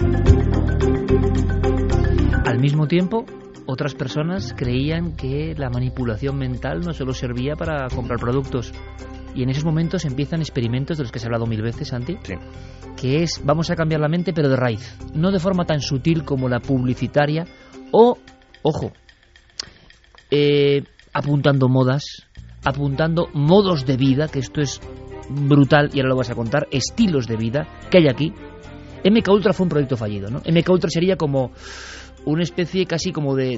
Al mismo tiempo, otras personas creían que la manipulación mental no solo servía para comprar productos. Y en esos momentos empiezan experimentos de los que se ha hablado mil veces, Santi, sí, que es, vamos a cambiar la mente, pero de raíz. No de forma tan sutil como la publicitaria o, ojo, apuntando modas, apuntando modos de vida, que esto es brutal y ahora lo vas a contar, estilos de vida que hay aquí. MKUltra fue un proyecto fallido, ¿no? MKUltra sería como una especie casi como de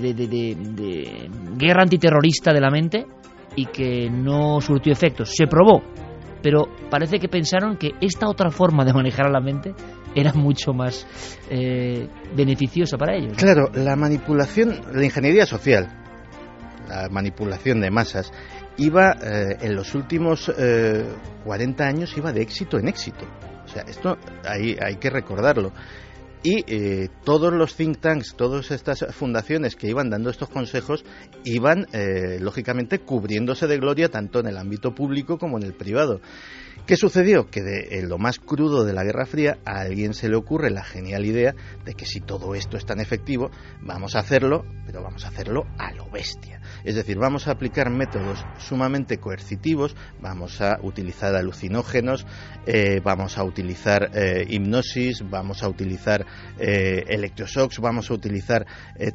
guerra antiterrorista de la mente y que no surtió efectos. Se probó, pero parece que pensaron que esta otra forma de manejar a la mente era mucho más beneficiosa para ellos, ¿no? Claro, la manipulación, la ingeniería social, la manipulación de masas, iba en los últimos 40 años iba de éxito en éxito. O sea, esto hay que recordarlo. Y todos los think tanks, todas estas fundaciones que iban dando estos consejos, iban, lógicamente, cubriéndose de gloria tanto en el ámbito público como en el privado. ¿Qué sucedió? Que en lo más crudo de la Guerra Fría a alguien se le ocurre la genial idea de que si todo esto es tan efectivo, vamos a hacerlo, pero vamos a hacerlo a lo bestia. Es decir, vamos a aplicar métodos sumamente coercitivos, vamos a utilizar alucinógenos, vamos a utilizar hipnosis, vamos a utilizar electroshocks, vamos a utilizar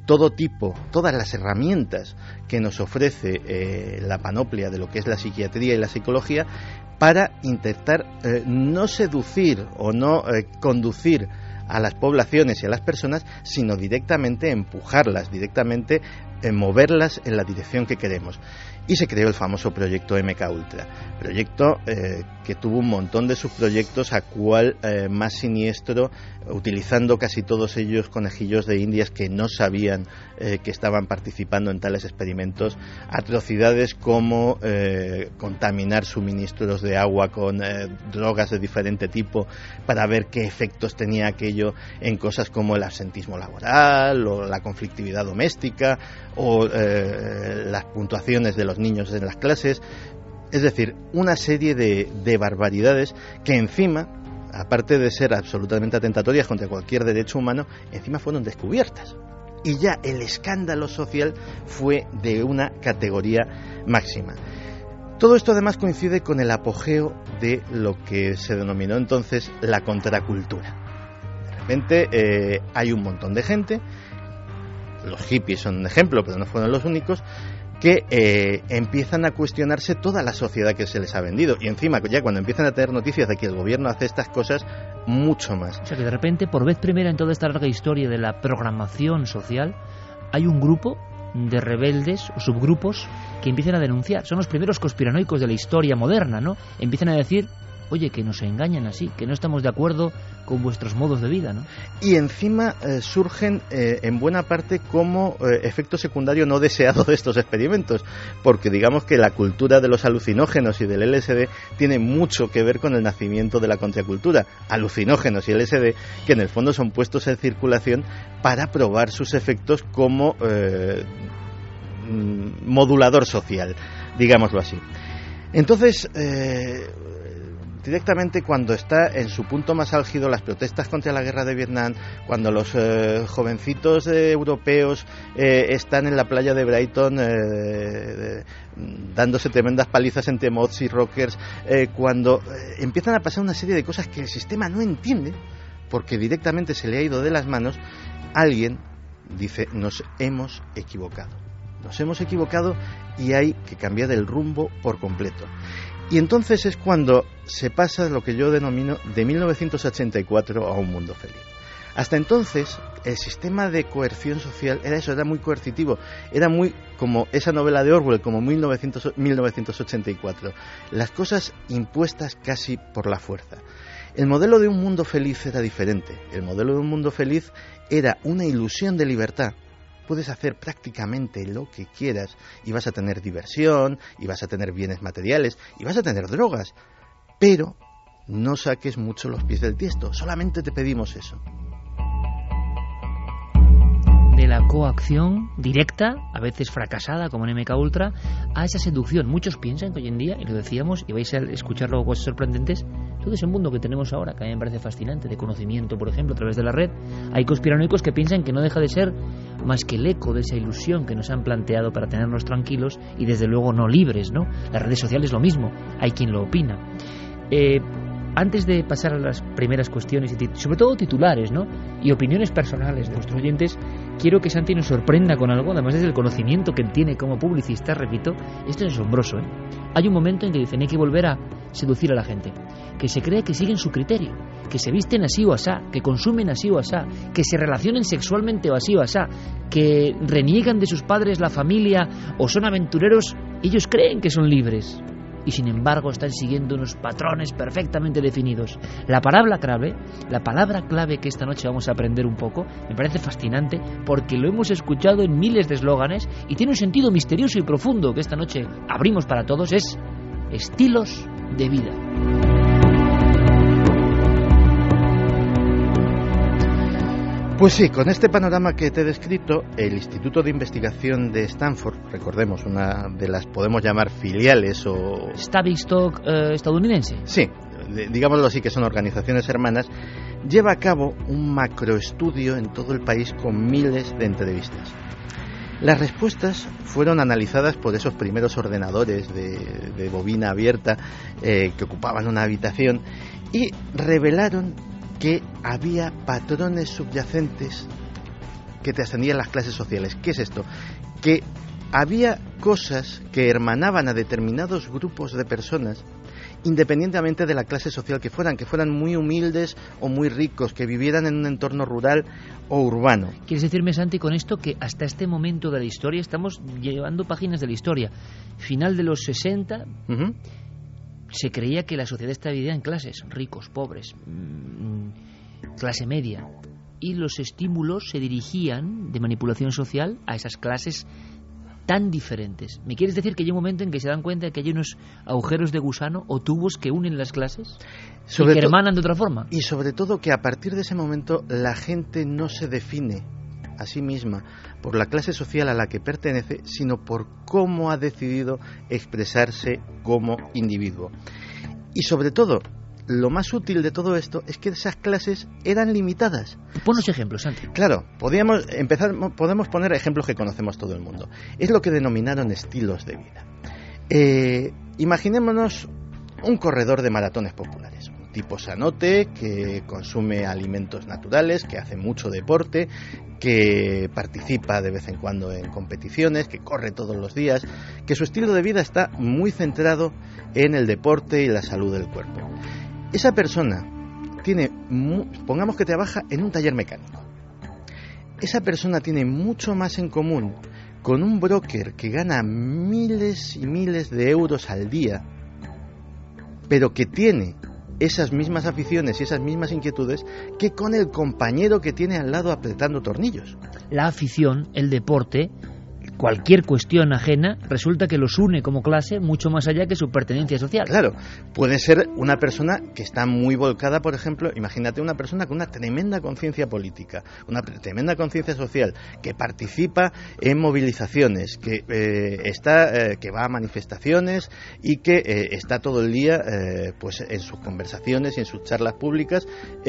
todas las herramientas que nos ofrece la panoplia de lo que es la psiquiatría y la psicología para intentar no seducir o no conducir a las poblaciones y a las personas, sino directamente empujarlas, directamente moverlas en la dirección que queremos. Y se creó el famoso proyecto MKUltra, proyecto que tuvo un montón de subproyectos, a cual más siniestro, utilizando casi todos ellos conejillos de indias que no sabían que estaban participando en tales experimentos, atrocidades como contaminar suministros de agua con drogas de diferente tipo para ver qué efectos tenía aquello en cosas como el absentismo laboral o la conflictividad doméstica o las puntuaciones de los niños en las clases. Es decir, una serie de barbaridades que encima, aparte de ser absolutamente atentatorias contra cualquier derecho humano, encima fueron descubiertas. Y ya el escándalo social fue de una categoría máxima. Todo esto además coincide con el apogeo de lo que se denominó entonces la contracultura. De repente hay un montón de gente, los hippies son un ejemplo, pero no fueron los únicos, que empiezan a cuestionarse toda la sociedad que se les ha vendido. Y encima, ya cuando empiezan a tener noticias de que el gobierno hace estas cosas, mucho más. O sea que de repente, por vez primera en toda esta larga historia de la programación social, hay un grupo de rebeldes o subgrupos que empiezan a denunciar. Son los primeros conspiranoicos de la historia moderna, ¿no? Empiezan a decir, oye, que nos engañan así, que no estamos de acuerdo con vuestros modos de vida, ¿no? Y encima surgen en buena parte como efecto secundario no deseado de estos experimentos, porque digamos que la cultura de los alucinógenos y del LSD tiene mucho que ver con el nacimiento de la contracultura. Alucinógenos y LSD que en el fondo son puestos en circulación para probar sus efectos como modulador social, digámoslo así. Entonces, directamente cuando está en su punto más álgido las protestas contra la guerra de Vietnam, cuando los jovencitos europeos están en la playa de Brighton dándose tremendas palizas entre mods y rockers, cuando empiezan a pasar una serie de cosas que el sistema no entiende porque directamente se le ha ido de las manos, alguien dice, nos hemos equivocado y hay que cambiar el rumbo por completo. Y entonces es cuando se pasa lo que yo denomino de 1984 a un mundo feliz. Hasta entonces el sistema de coerción social era eso, era muy coercitivo, era muy como esa novela de Orwell, como 1984, las cosas impuestas casi por la fuerza. El modelo de un mundo feliz era diferente. El modelo de un mundo feliz era una ilusión de libertad. Puedes hacer prácticamente lo que quieras y vas a tener diversión, y vas a tener bienes materiales, y vas a tener drogas, pero no saques mucho los pies del tiesto, solamente te pedimos eso. De la coacción directa, a veces fracasada como en MKUltra, a esa seducción. Muchos piensan que hoy en día, y lo decíamos, y vais a escuchar luego cosas sorprendentes, todo ese mundo que tenemos ahora, que a mí me parece fascinante, de conocimiento, por ejemplo, a través de la red, hay conspiranoicos que piensan que no deja de ser más que el eco de esa ilusión que nos han planteado para tenernos tranquilos y desde luego no libres, ¿no? Las redes sociales lo mismo, hay quien lo opina. Antes de pasar a las primeras cuestiones, y sobre todo titulares, ¿no?, y opiniones personales de nuestros oyentes, quiero que Santi nos sorprenda con algo, además desde el conocimiento que tiene como publicista, repito, esto es asombroso, ¿eh? Hay un momento en que dicen hay que volver a seducir a la gente, que se cree que siguen su criterio, que se visten así o asá, que consumen así o asá, que se relacionen sexualmente o así o asá, que reniegan de sus padres, la familia, o son aventureros. Ellos creen que son libres y sin embargo están siguiendo unos patrones perfectamente definidos. La palabra clave que esta noche vamos a aprender un poco, me parece fascinante porque lo hemos escuchado en miles de eslóganes y tiene un sentido misterioso y profundo que esta noche abrimos para todos, es estilos de vida. Pues sí, con este panorama que te he descrito, el Instituto de Investigación de Stanford, recordemos, una de las podemos llamar filiales o... Tavistock estadounidense. Sí, digámoslo así, que son organizaciones hermanas, lleva a cabo un macroestudio en todo el país con miles de entrevistas. Las respuestas fueron analizadas por esos primeros ordenadores de bobina abierta que ocupaban una habitación y revelaron que había patrones subyacentes que trascendían las clases sociales. ¿Qué es esto? Que había cosas que hermanaban a determinados grupos de personas independientemente de la clase social que fueran muy humildes o muy ricos, que vivieran en un entorno rural o urbano. ¿Quieres decirme, Santi, con esto que hasta este momento de la historia estamos llevando páginas de la historia? Final de los 60... Se creía que la sociedad estaba dividida en clases, ricos, pobres, clase media, y los estímulos se dirigían de manipulación social a esas clases tan diferentes. ¿Me quieres decir que hay un momento en que se dan cuenta de que hay unos agujeros de gusano o tubos que unen las clases y que hermanan de otra forma? Y sobre todo que a partir de ese momento la gente no se define a sí misma por la clase social a la que pertenece, sino por cómo ha decidido expresarse como individuo. Y sobre todo, lo más útil de todo esto es que esas clases eran limitadas. Ponos ejemplos, Santi. Claro, podemos poner ejemplos que conocemos todo el mundo. Es lo que denominaron estilos de vida. Imaginémonos un corredor de maratones populares. Tipo sanote, que consume alimentos naturales, que hace mucho deporte, que participa de vez en cuando en competiciones, que corre todos los días, que su estilo de vida está muy centrado en el deporte y la salud del cuerpo. Esa persona pongamos que trabaja en un taller mecánico. Esa persona tiene mucho más en común con un broker que gana miles y miles de euros al día, pero que tiene esas mismas aficiones y esas mismas inquietudes que con el compañero que tiene al lado apretando tornillos. La afición, el deporte, cualquier cuestión ajena, resulta que los une como clase mucho más allá que su pertenencia social. Claro, puede ser una persona que está muy volcada, por ejemplo, imagínate una persona con una tremenda conciencia política, una tremenda conciencia social, que participa en movilizaciones, que va a manifestaciones y que está todo el día pues en sus conversaciones y en sus charlas públicas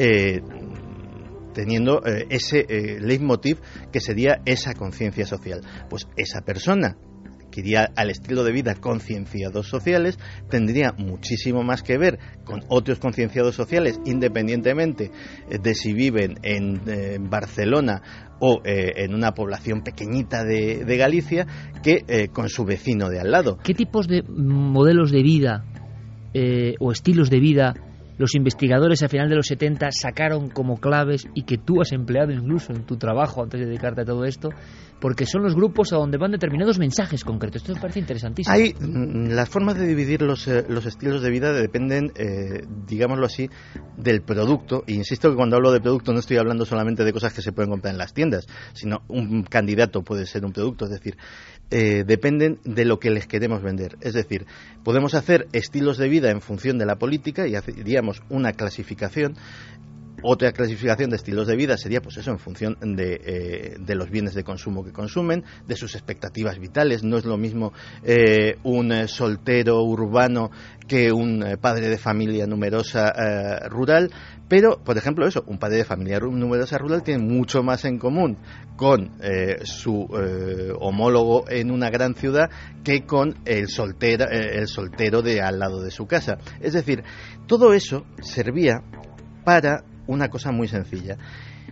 teniendo ese leitmotiv que sería esa conciencia social. Pues esa persona que iría al estilo de vida concienciados sociales tendría muchísimo más que ver con otros concienciados sociales, independientemente de si viven en Barcelona o en una población pequeñita de Galicia, que con su vecino de al lado. ¿Qué tipos de modelos de vida o estilos de vida los investigadores a final de los 70 sacaron como claves y que tú has empleado incluso en tu trabajo antes de dedicarte a todo esto? Porque son los grupos a donde van determinados mensajes concretos. Esto me parece interesantísimo. Las formas de dividir los estilos de vida dependen, digámoslo así, del producto. E insisto que cuando hablo de producto no estoy hablando solamente de cosas que se pueden comprar en las tiendas, sino un candidato puede ser un producto. Es decir, dependen de lo que les queremos vender. Es decir, podemos hacer estilos de vida en función de la política y haríamos una clasificación. Otra clasificación de estilos de vida sería, pues eso, en función de los bienes de consumo que consumen, de sus expectativas vitales. No es lo mismo un soltero urbano que un padre de familia numerosa rural, pero, por ejemplo, eso, un padre de familia numerosa rural tiene mucho más en común con su homólogo en una gran ciudad que con el soltero de al lado de su casa. Es decir, todo eso servía para una cosa muy sencilla.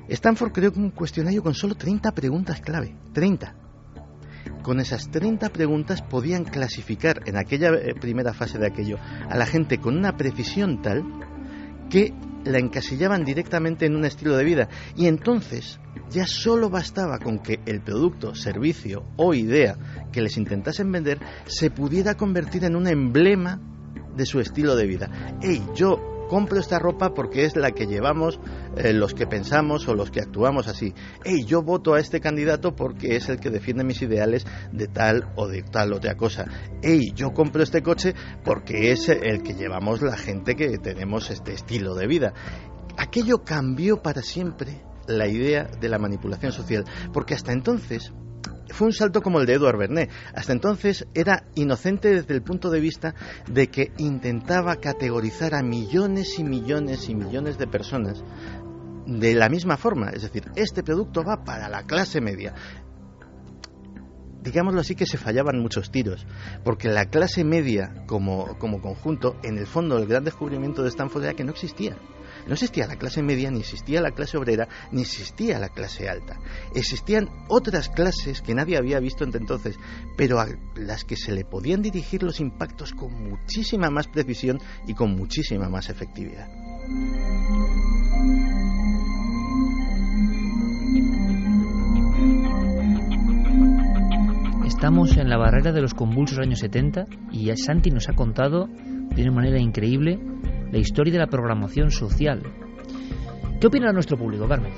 Stanford creó un cuestionario con solo 30 preguntas clave. 30. Con esas 30 preguntas podían clasificar en aquella primera fase de aquello a la gente con una precisión tal que la encasillaban directamente en un estilo de vida. Y entonces ya solo bastaba con que el producto, servicio o idea que les intentasen vender se pudiera convertir en un emblema de su estilo de vida. Hey, yo compro esta ropa porque es la que llevamos los que pensamos o los que actuamos así. Hey, yo voto a este candidato porque es el que defiende mis ideales de tal o de tal otra cosa. Hey, yo compro este coche porque es el que llevamos la gente que tenemos este estilo de vida. Aquello cambió para siempre la idea de la manipulación social, porque hasta entonces fue un salto como el de Edward Bernays. Hasta entonces era inocente desde el punto de vista de que intentaba categorizar a millones y millones y millones de personas de la misma forma. Es decir, este producto va para la clase media. Digámoslo así, que se fallaban muchos tiros, porque la clase media como conjunto, en el fondo el gran descubrimiento de Stanford era que no existía. No existía la clase media, ni existía la clase obrera, ni existía la clase alta. Existían otras clases que nadie había visto hasta entonces, pero a las que se le podían dirigir los impactos con muchísima más precisión y con muchísima más efectividad. Estamos en la barrera de los convulsos años 70 y Santi nos ha contado de una manera increíble la historia de la programación social. ¿Qué opina nuestro público, Carmen?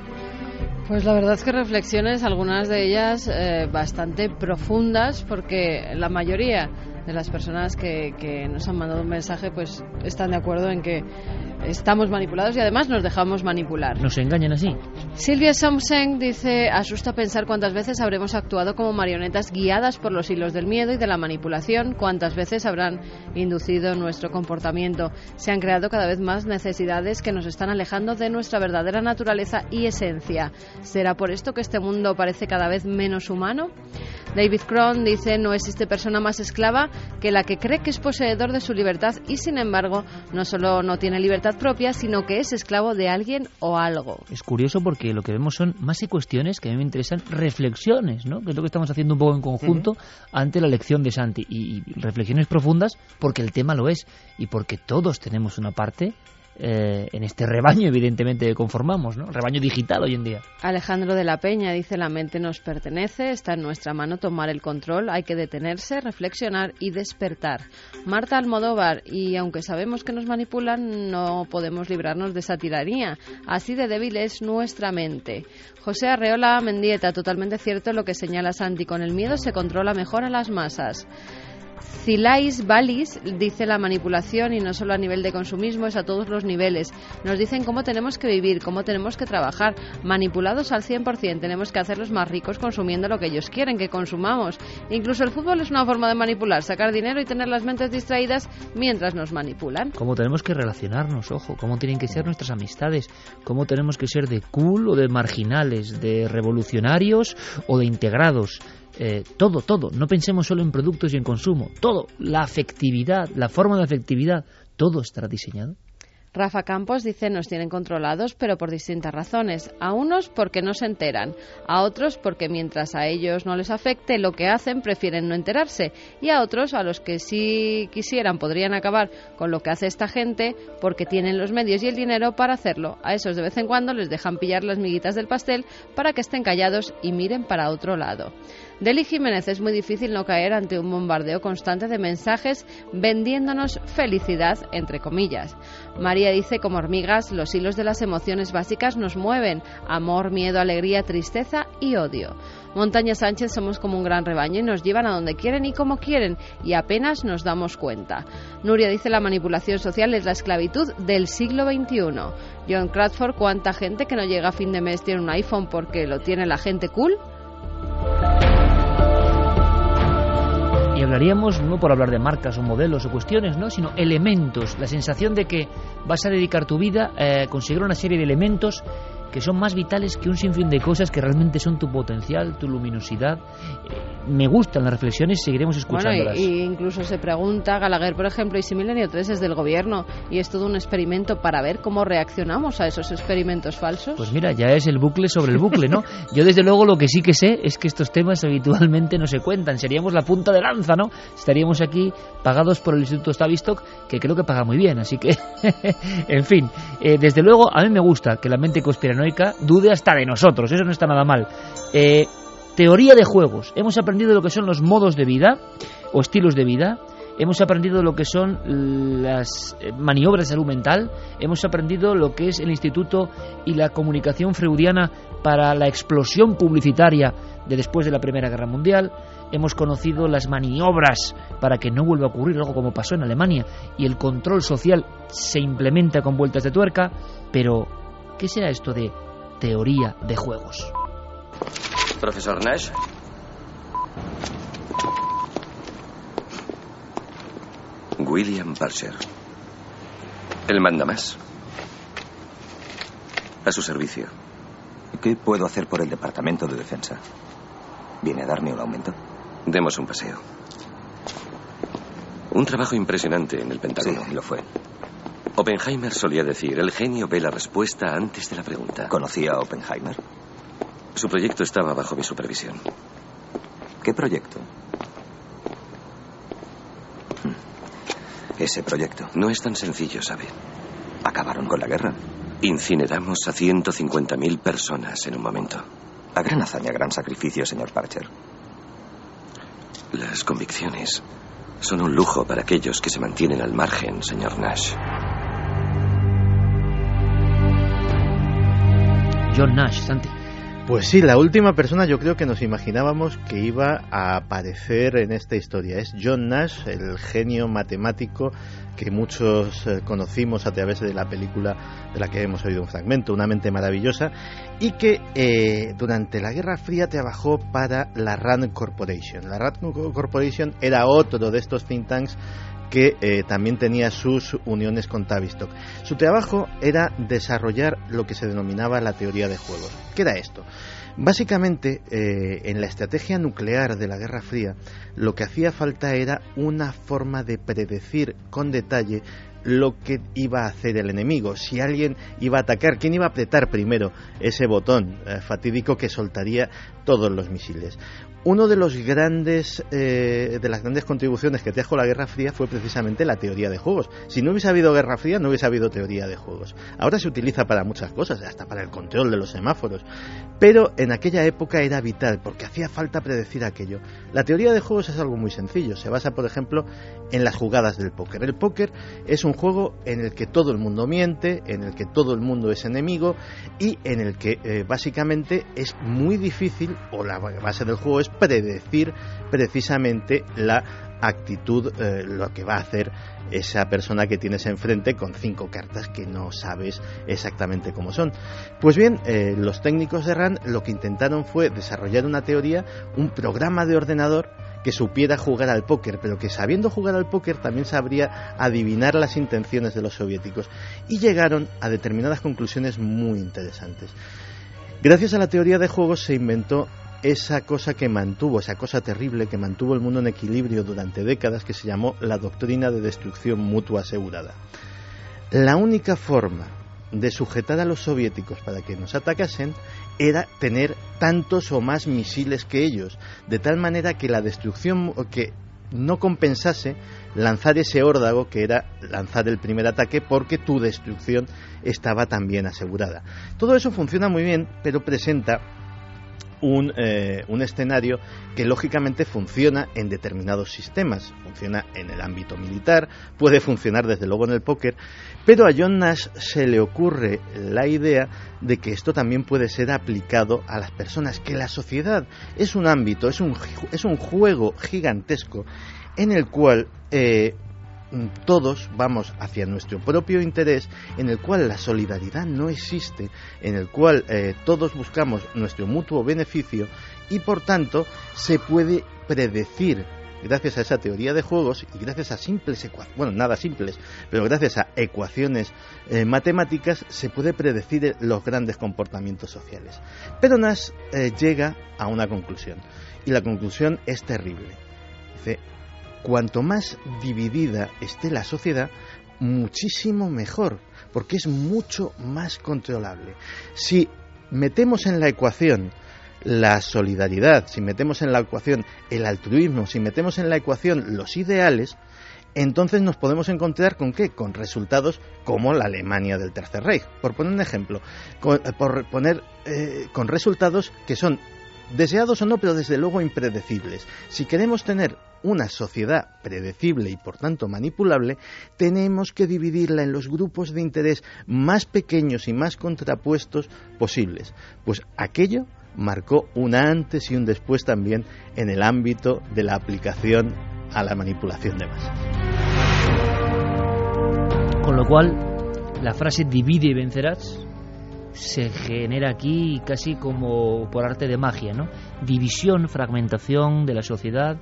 Pues la verdad es que reflexiones, algunas de ellas bastante profundas, porque la mayoría de las personas que nos han mandado un mensaje pues están de acuerdo en que estamos manipulados y además nos dejamos manipular. ¿Nos engañan así? Silvia Somsen dice: asusta pensar cuántas veces habremos actuado como marionetas guiadas por los hilos del miedo y de la manipulación, cuántas veces habrán inducido nuestro comportamiento. Se han creado cada vez más necesidades que nos están alejando de nuestra verdadera naturaleza y esencia. ¿Será por esto que este mundo parece cada vez menos humano? David Cron dice: no existe persona más esclava que la que cree que es poseedor de su libertad y sin embargo no solo no tiene libertad propia, sino que es esclavo de alguien o algo. Es curioso porque lo que vemos son más que cuestiones, que a mí me interesan reflexiones, ¿no? Que es lo que estamos haciendo un poco en conjunto ante la lección de Santi, y reflexiones profundas porque el tema lo es y porque todos tenemos una parte en este rebaño, evidentemente, que conformamos, ¿no? Rebaño digital hoy en día. Alejandro de la Peña dice: la mente nos pertenece, está en nuestra mano tomar el control, hay que detenerse, reflexionar y despertar. Marta Almodóvar: y aunque sabemos que nos manipulan, no podemos librarnos de esa tiranía, así de débil es nuestra mente. José Arreola Mendieta: totalmente cierto lo que señala Santi, con el miedo se controla mejor a las masas. Zilais Balis dice: la manipulación, y no solo a nivel de consumismo, es a todos los niveles. Nos dicen cómo tenemos que vivir, cómo tenemos que trabajar. Manipulados al 100%, tenemos que hacerlos más ricos consumiendo lo que ellos quieren que consumamos. Incluso el fútbol es una forma de manipular, sacar dinero y tener las mentes distraídas mientras nos manipulan. Cómo tenemos que relacionarnos, ojo, cómo tienen que ser nuestras amistades, cómo tenemos que ser de cool o de marginales, de revolucionarios o de integrados. Todo, no pensemos solo en productos y en consumo, todo, la afectividad, la forma de afectividad, todo estará diseñado. Rafa Campos dice: nos tienen controlados, pero por distintas razones. A unos porque no se enteran, a otros porque mientras a ellos no les afecte lo que hacen prefieren no enterarse, y a otros, a los que si quisieran podrían acabar con lo que hace esta gente porque tienen los medios y el dinero para hacerlo. A esos de vez en cuando les dejan pillar las miguitas del pastel para que estén callados y miren para otro lado. Deli Jiménez: es muy difícil no caer ante un bombardeo constante de mensajes vendiéndonos felicidad, entre comillas. María dice: como hormigas, los hilos de las emociones básicas nos mueven: amor, miedo, alegría, tristeza y odio. Montaña Sánchez: somos como un gran rebaño y nos llevan a donde quieren y como quieren y apenas nos damos cuenta. Nuria dice: la manipulación social es la esclavitud del siglo XXI. John Crawford: ¿cuánta gente que no llega a fin de mes tiene un iPhone porque lo tiene la gente cool? Y hablaríamos, no por hablar de marcas o modelos o cuestiones, ¿no?, sino elementos, la sensación de que vas a dedicar tu vida a conseguir una serie de elementos que son más vitales que un sinfín de cosas que realmente son tu potencial, tu luminosidad. Me gustan las reflexiones, seguiremos escuchándolas. Bueno, y incluso se pregunta Gallagher, por ejemplo, ¿y si Milenio 3 es del gobierno y es todo un experimento para ver cómo reaccionamos a esos experimentos falsos? Pues mira, ya es el bucle sobre el bucle, ¿no? Yo desde luego lo que sí que sé es que estos temas habitualmente no se cuentan. Seríamos la punta de lanza, ¿no? Estaríamos aquí pagados por el Instituto Tavistock, que creo que paga muy bien, así que en fin, desde luego a mí me gusta que la mente conspiranoica dude hasta de nosotros, eso no está nada mal. Teoría de juegos. Hemos aprendido lo que son los modos de vida o estilos de vida. Hemos aprendido lo que son las maniobras de salud mental. Hemos aprendido lo que es el instituto y la comunicación freudiana para la explosión publicitaria de después de la Primera Guerra Mundial. Hemos conocido las maniobras para que no vuelva a ocurrir algo como pasó en Alemania y el control social se implementa con vueltas de tuerca. Pero, ¿qué será esto de teoría de juegos? Profesor Nash. William Parcher. El mandamás. A su servicio. ¿Qué puedo hacer por el Departamento de Defensa? ¿Viene a darme un aumento? Demos un paseo. Un trabajo impresionante en el Pentágono. Sí, lo fue. Oppenheimer solía decir, el genio ve la respuesta antes de la pregunta. ¿Conocía a Oppenheimer? Su proyecto estaba bajo mi supervisión. ¿Qué proyecto? Ese proyecto. No es tan sencillo, ¿sabe? ¿Acabaron con la guerra? Incineramos a 150.000 personas en un momento. A gran hazaña, gran sacrificio, señor Parcher. Las convicciones son un lujo para aquellos que se mantienen al margen, señor Nash. John Nash, Santi. Pues sí, la última persona yo creo que nos imaginábamos que iba a aparecer en esta historia. Es John Nash, el genio matemático que muchos conocimos a través de la película de la que hemos oído un fragmento, Una mente maravillosa, y que durante la Guerra Fría trabajó para la Rand Corporation. La Rand Corporation era otro de estos think tanks que también tenía sus uniones con Tavistock. Su trabajo era desarrollar lo que se denominaba la teoría de juegos. ¿Qué era esto? Básicamente, en la estrategia nuclear de la Guerra Fría, lo que hacía falta era una forma de predecir con detalle lo que iba a hacer el enemigo, si alguien iba a atacar, quién iba a apretar primero ese botón fatídico que soltaría todos los misiles. Uno de los grandes de las grandes contribuciones que trajo la Guerra Fría fue precisamente la teoría de juegos. Si no hubiese habido Guerra Fría, no hubiese habido teoría de juegos. Ahora se utiliza para muchas cosas, hasta para el control de los semáforos. Pero en aquella época era vital, porque hacía falta predecir aquello. La teoría de juegos es algo muy sencillo. Se basa, por ejemplo, en las jugadas del póker. El póker es un juego en el que todo el mundo miente, en el que todo el mundo es enemigo y en el que básicamente es muy difícil, o la base del juego es predecir precisamente la actitud, lo que va a hacer esa persona que tienes enfrente con 5 cartas que no sabes exactamente cómo son. Pues bien, los técnicos de RAND lo que intentaron fue desarrollar una teoría, un programa de ordenador que supiera jugar al póker, pero que sabiendo jugar al póker también sabría adivinar las intenciones de los soviéticos, y llegaron a determinadas conclusiones muy interesantes. Gracias a la teoría de juegos se inventó esa cosa que mantuvo, esa cosa terrible que mantuvo el mundo en equilibrio durante décadas, que se llamó la doctrina de destrucción mutua asegurada. La única forma de sujetar a los soviéticos para que nos atacasen era tener tantos o más misiles que ellos, de tal manera que la destrucción, que no compensase lanzar ese órdago que era lanzar el primer ataque, porque tu destrucción estaba también asegurada. Todo eso funciona muy bien, pero presenta un escenario que lógicamente funciona en determinados sistemas. Funciona en el ámbito militar, puede funcionar desde luego en el póker, pero a John Nash se le ocurre la idea de que esto también puede ser aplicado a las personas, que la sociedad es un ámbito, es un juego gigantesco en el cual todos vamos hacia nuestro propio interés, en el cual la solidaridad no existe, en el cual todos buscamos nuestro mutuo beneficio, y por tanto se puede predecir gracias a esa teoría de juegos y gracias a simples ecuaciones, bueno, nada simples, pero gracias a ecuaciones matemáticas se puede predecir los grandes comportamientos sociales. Pero Nash llega a una conclusión, y la conclusión es terrible. Dice, cuanto más dividida esté la sociedad, muchísimo mejor, porque es mucho más controlable. Si metemos en la ecuación la solidaridad, si metemos en la ecuación el altruismo, si metemos en la ecuación los ideales, entonces nos podemos encontrar ¿con qué? Con resultados como la Alemania del Tercer Reich, por poner un ejemplo, con resultados que son deseados o no, pero desde luego impredecibles. Si queremos tener una sociedad predecible y por tanto manipulable, tenemos que dividirla en los grupos de interés más pequeños y más contrapuestos posibles. Pues aquello marcó un antes y un después también en el ámbito de la aplicación a la manipulación de masas. Con lo cual, la frase divide y vencerás se genera aquí casi como por arte de magia, ¿no? División, fragmentación de la sociedad,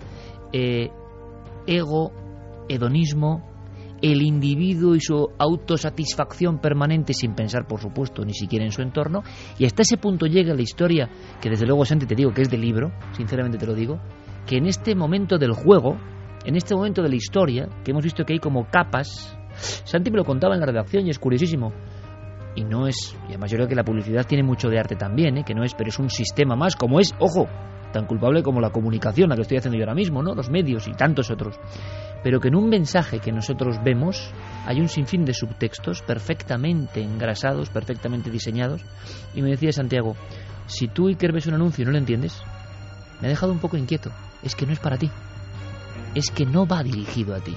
ego, hedonismo, el individuo y su autosatisfacción permanente sin pensar, por supuesto, ni siquiera en su entorno, y hasta ese punto llega la historia, que desde luego, Santi, te digo que es de libro, sinceramente te lo digo, que en este momento del juego, en este momento de la historia, que hemos visto que hay como capas, Santi me lo contaba en la redacción y es curiosísimo, y no es, y además yo creo que la publicidad tiene mucho de arte también, que no es, pero es un sistema más, como es, ojo, tan culpable como la comunicación, la que estoy haciendo yo ahora mismo, ¿no? Los medios y tantos otros, pero que en un mensaje que nosotros vemos hay un sinfín de subtextos perfectamente engrasados, perfectamente diseñados, y me decía Santiago, si tú, Iker, ves un anuncio y no lo entiendes, me ha dejado un poco inquieto, es que no es para ti, es que no va dirigido a ti.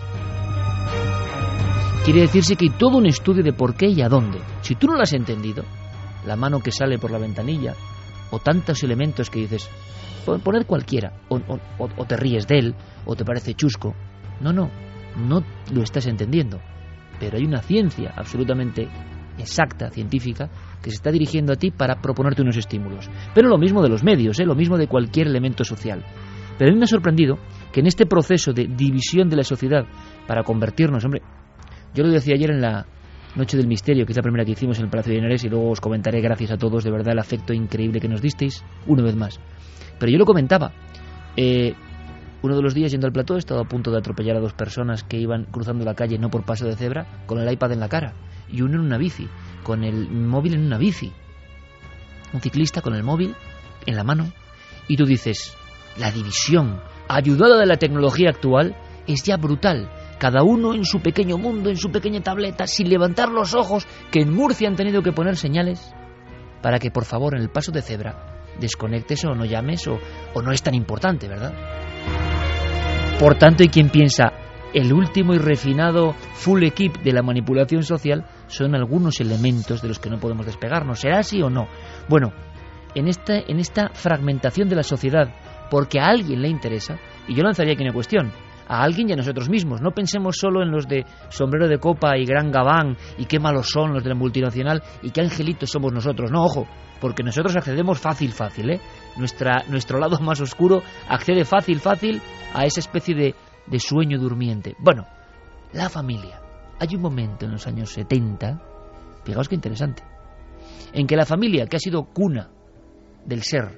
Quiere decirse que hay todo un estudio de por qué y a dónde. Si tú no lo has entendido, la mano que sale por la ventanilla, o tantos elementos que dices, poned cualquiera, o te ríes de él, o te parece chusco. No lo estás entendiendo. Pero hay una ciencia absolutamente exacta, científica, que se está dirigiendo a ti para proponerte unos estímulos. Pero lo mismo de los medios, lo mismo de cualquier elemento social. Pero a mí me ha sorprendido que en este proceso de división de la sociedad para convertirnos, hombre, yo lo decía ayer en la Noche del Misterio, que es la primera que hicimos en el Palacio de Linares, y luego os comentaré, gracias a todos, de verdad, el afecto increíble que nos disteis, una vez más. Pero yo lo comentaba, uno de los días yendo al plató, he estado a punto de atropellar a dos personas que iban cruzando la calle, no por paso de cebra, con el iPad en la cara, y uno en una bici, con el móvil en una bici. Un ciclista con el móvil en la mano, y tú dices, la división, ayudada de la tecnología actual, es ya brutal. Cada uno en su pequeño mundo, en su pequeña tableta, sin levantar los ojos, que en Murcia han tenido que poner señales para que, por favor, en el paso de cebra, desconectes o no llames o no es tan importante, ¿verdad? Por tanto, hay quien piensa, el último y refinado full equip de la manipulación social son algunos elementos de los que no podemos despegarnos. ¿Será así o no? Bueno, en esta fragmentación de la sociedad, porque a alguien le interesa, y yo lanzaría aquí una cuestión, a alguien y a nosotros mismos. No pensemos solo en los de sombrero de copa y gran gabán y qué malos son los de la multinacional y qué angelitos somos nosotros. No, ojo, porque nosotros accedemos fácil, nuestro lado más oscuro accede fácil a esa especie de sueño durmiente. Bueno, la familia. Hay un momento en los años 70, fijaos qué interesante, en que la familia, que ha sido cuna del ser,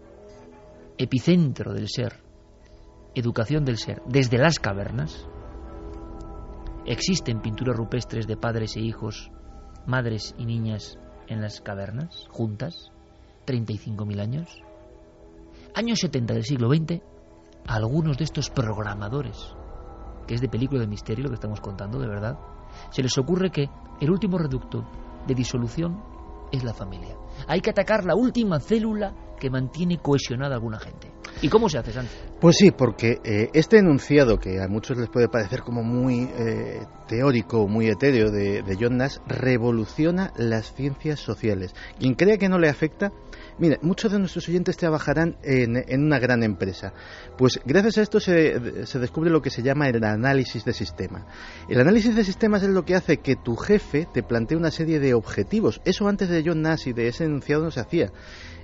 epicentro del ser, educación del ser, desde las cavernas, existen pinturas rupestres de padres e hijos, madres y niñas en las cavernas, juntas, 35.000 años. Años 70 del siglo XX, algunos de estos programadores, que es de película de misterio lo que estamos contando, de verdad, se les ocurre que el último reducto de disolución es la familia. Hay que atacar la última célula que mantiene cohesionada a alguna gente. ¿Y cómo se hace, Santi? Pues sí, porque este enunciado, que a muchos les puede parecer como muy teórico, muy etéreo de John Nash, revoluciona las ciencias sociales. Quien crea que no le afecta, mira, muchos de nuestros oyentes trabajarán en una gran empresa. Pues gracias a esto se descubre lo que se llama el análisis de sistema. El análisis de sistemas es lo que hace que tu jefe te plantee una serie de objetivos. Eso antes de John Nash y de ese enunciado no se hacía.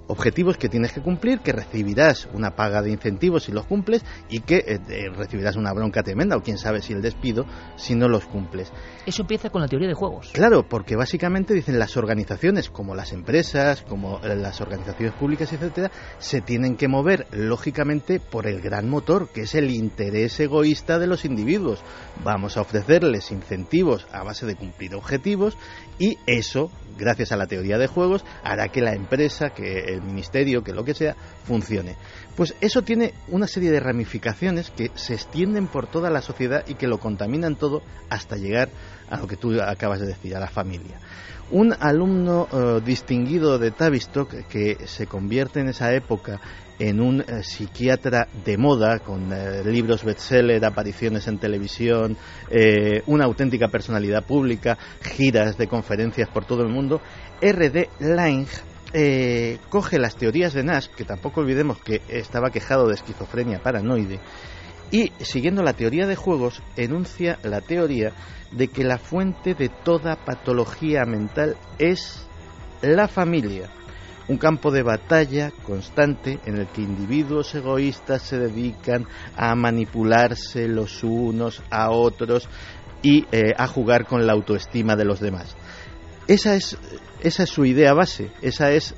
objetivos que tienes que cumplir, que recibirás una paga de incentivos si los cumples y que recibirás una bronca tremenda o quién sabe si el despido si no los cumples. Eso empieza con la teoría de juegos. Claro, porque básicamente dicen las organizaciones, como las empresas, como las organizaciones públicas, etcétera, se tienen que mover lógicamente por el gran motor, que es el interés egoísta de los individuos. Vamos a ofrecerles incentivos a base de cumplir objetivos y eso, gracias a la teoría de juegos, hará que la empresa, que el ministerio, que lo que sea, funcione. Pues eso tiene una serie de ramificaciones que se extienden por toda la sociedad y que lo contaminan todo hasta llegar a lo que tú acabas de decir, a la familia. Un alumno distinguido de Tavistock, que se convierte en esa época en un psiquiatra de moda, con libros bestseller, apariciones en televisión, una auténtica personalidad pública, giras de conferencias por todo el mundo, R.D. Laing coge las teorías de Nash, que tampoco olvidemos que estaba quejado de esquizofrenia paranoide, y siguiendo la teoría de juegos enuncia la teoría de que la fuente de toda patología mental es la familia, un campo de batalla constante en el que individuos egoístas se dedican a manipularse los unos a otros y a jugar con la autoestima de los demás. Esa es su idea base, esa es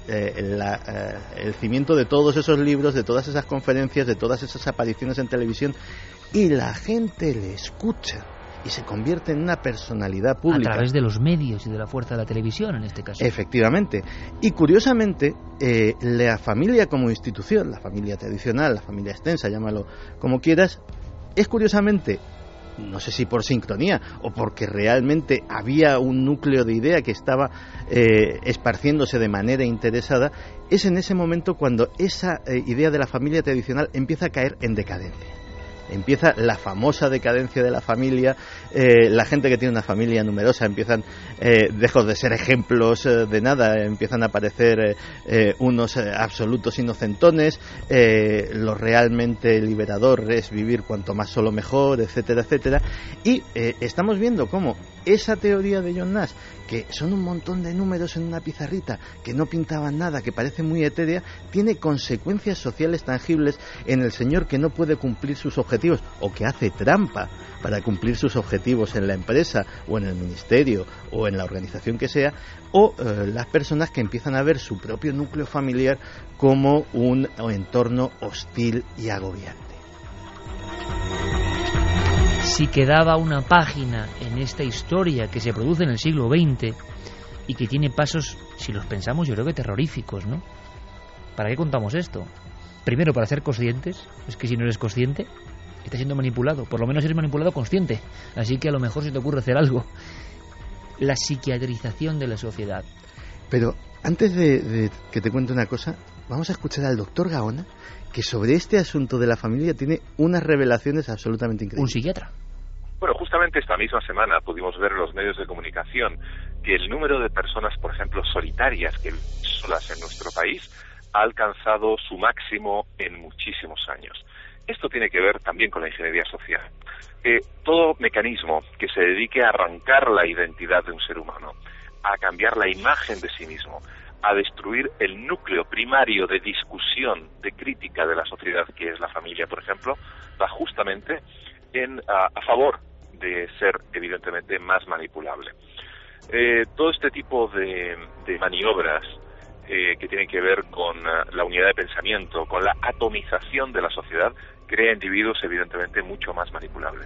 el cimiento de todos esos libros, de todas esas conferencias, de todas esas apariciones en televisión, y la gente le escucha y se convierte en una personalidad pública. A través de los medios y de la fuerza de la televisión, en este caso. Efectivamente. Y curiosamente, la familia como institución, la familia tradicional, la familia extensa, llámalo como quieras, es curiosamente, no sé si por sincronía o porque realmente había un núcleo de idea que estaba esparciéndose de manera interesada, es en ese momento cuando esa idea de la familia tradicional empieza a caer en decadencia. Empieza la famosa decadencia de la familia, la gente que tiene una familia numerosa empiezan, lejos de ser ejemplos de nada, empiezan a aparecer unos absolutos inocentones, lo realmente liberador es vivir cuanto más solo mejor, etcétera, etcétera, y estamos viendo cómo esa teoría de John Nash, que son un montón de números en una pizarrita, que no pintaban nada, que parece muy etérea, tiene consecuencias sociales tangibles en el señor que no puede cumplir sus objetivos o que hace trampa para cumplir sus objetivos en la empresa o en el ministerio o en la organización que sea, o las personas que empiezan a ver su propio núcleo familiar como un entorno hostil y agobiante. Si quedaba una página en esta historia que se produce en el siglo XX y que tiene pasos, si los pensamos, yo creo que terroríficos, ¿no? ¿Para qué contamos esto? Primero, para ser conscientes. Es que si no eres consciente, estás siendo manipulado. Por lo menos eres manipulado consciente. Así que a lo mejor se te ocurre hacer algo. La psiquiatrización de la sociedad. Pero antes de que te cuente una cosa, vamos a escuchar al doctor Gaona, que sobre este asunto de la familia tiene unas revelaciones absolutamente increíbles. Un psiquiatra. Bueno, justamente esta misma semana pudimos ver en los medios de comunicación que el número de personas, por ejemplo, solitarias que viven solas en nuestro país ha alcanzado su máximo en muchísimos años. Esto tiene que ver también con la ingeniería social. Todo mecanismo que se dedique a arrancar la identidad de un ser humano, a cambiar la imagen de sí mismo, a destruir el núcleo primario de discusión, de crítica de la sociedad, que es la familia, por ejemplo, va justamente a favor de ser, evidentemente, más manipulable. Todo este tipo de maniobras que tienen que ver con la unidad de pensamiento, con la atomización de la sociedad, crea individuos, evidentemente, mucho más manipulables.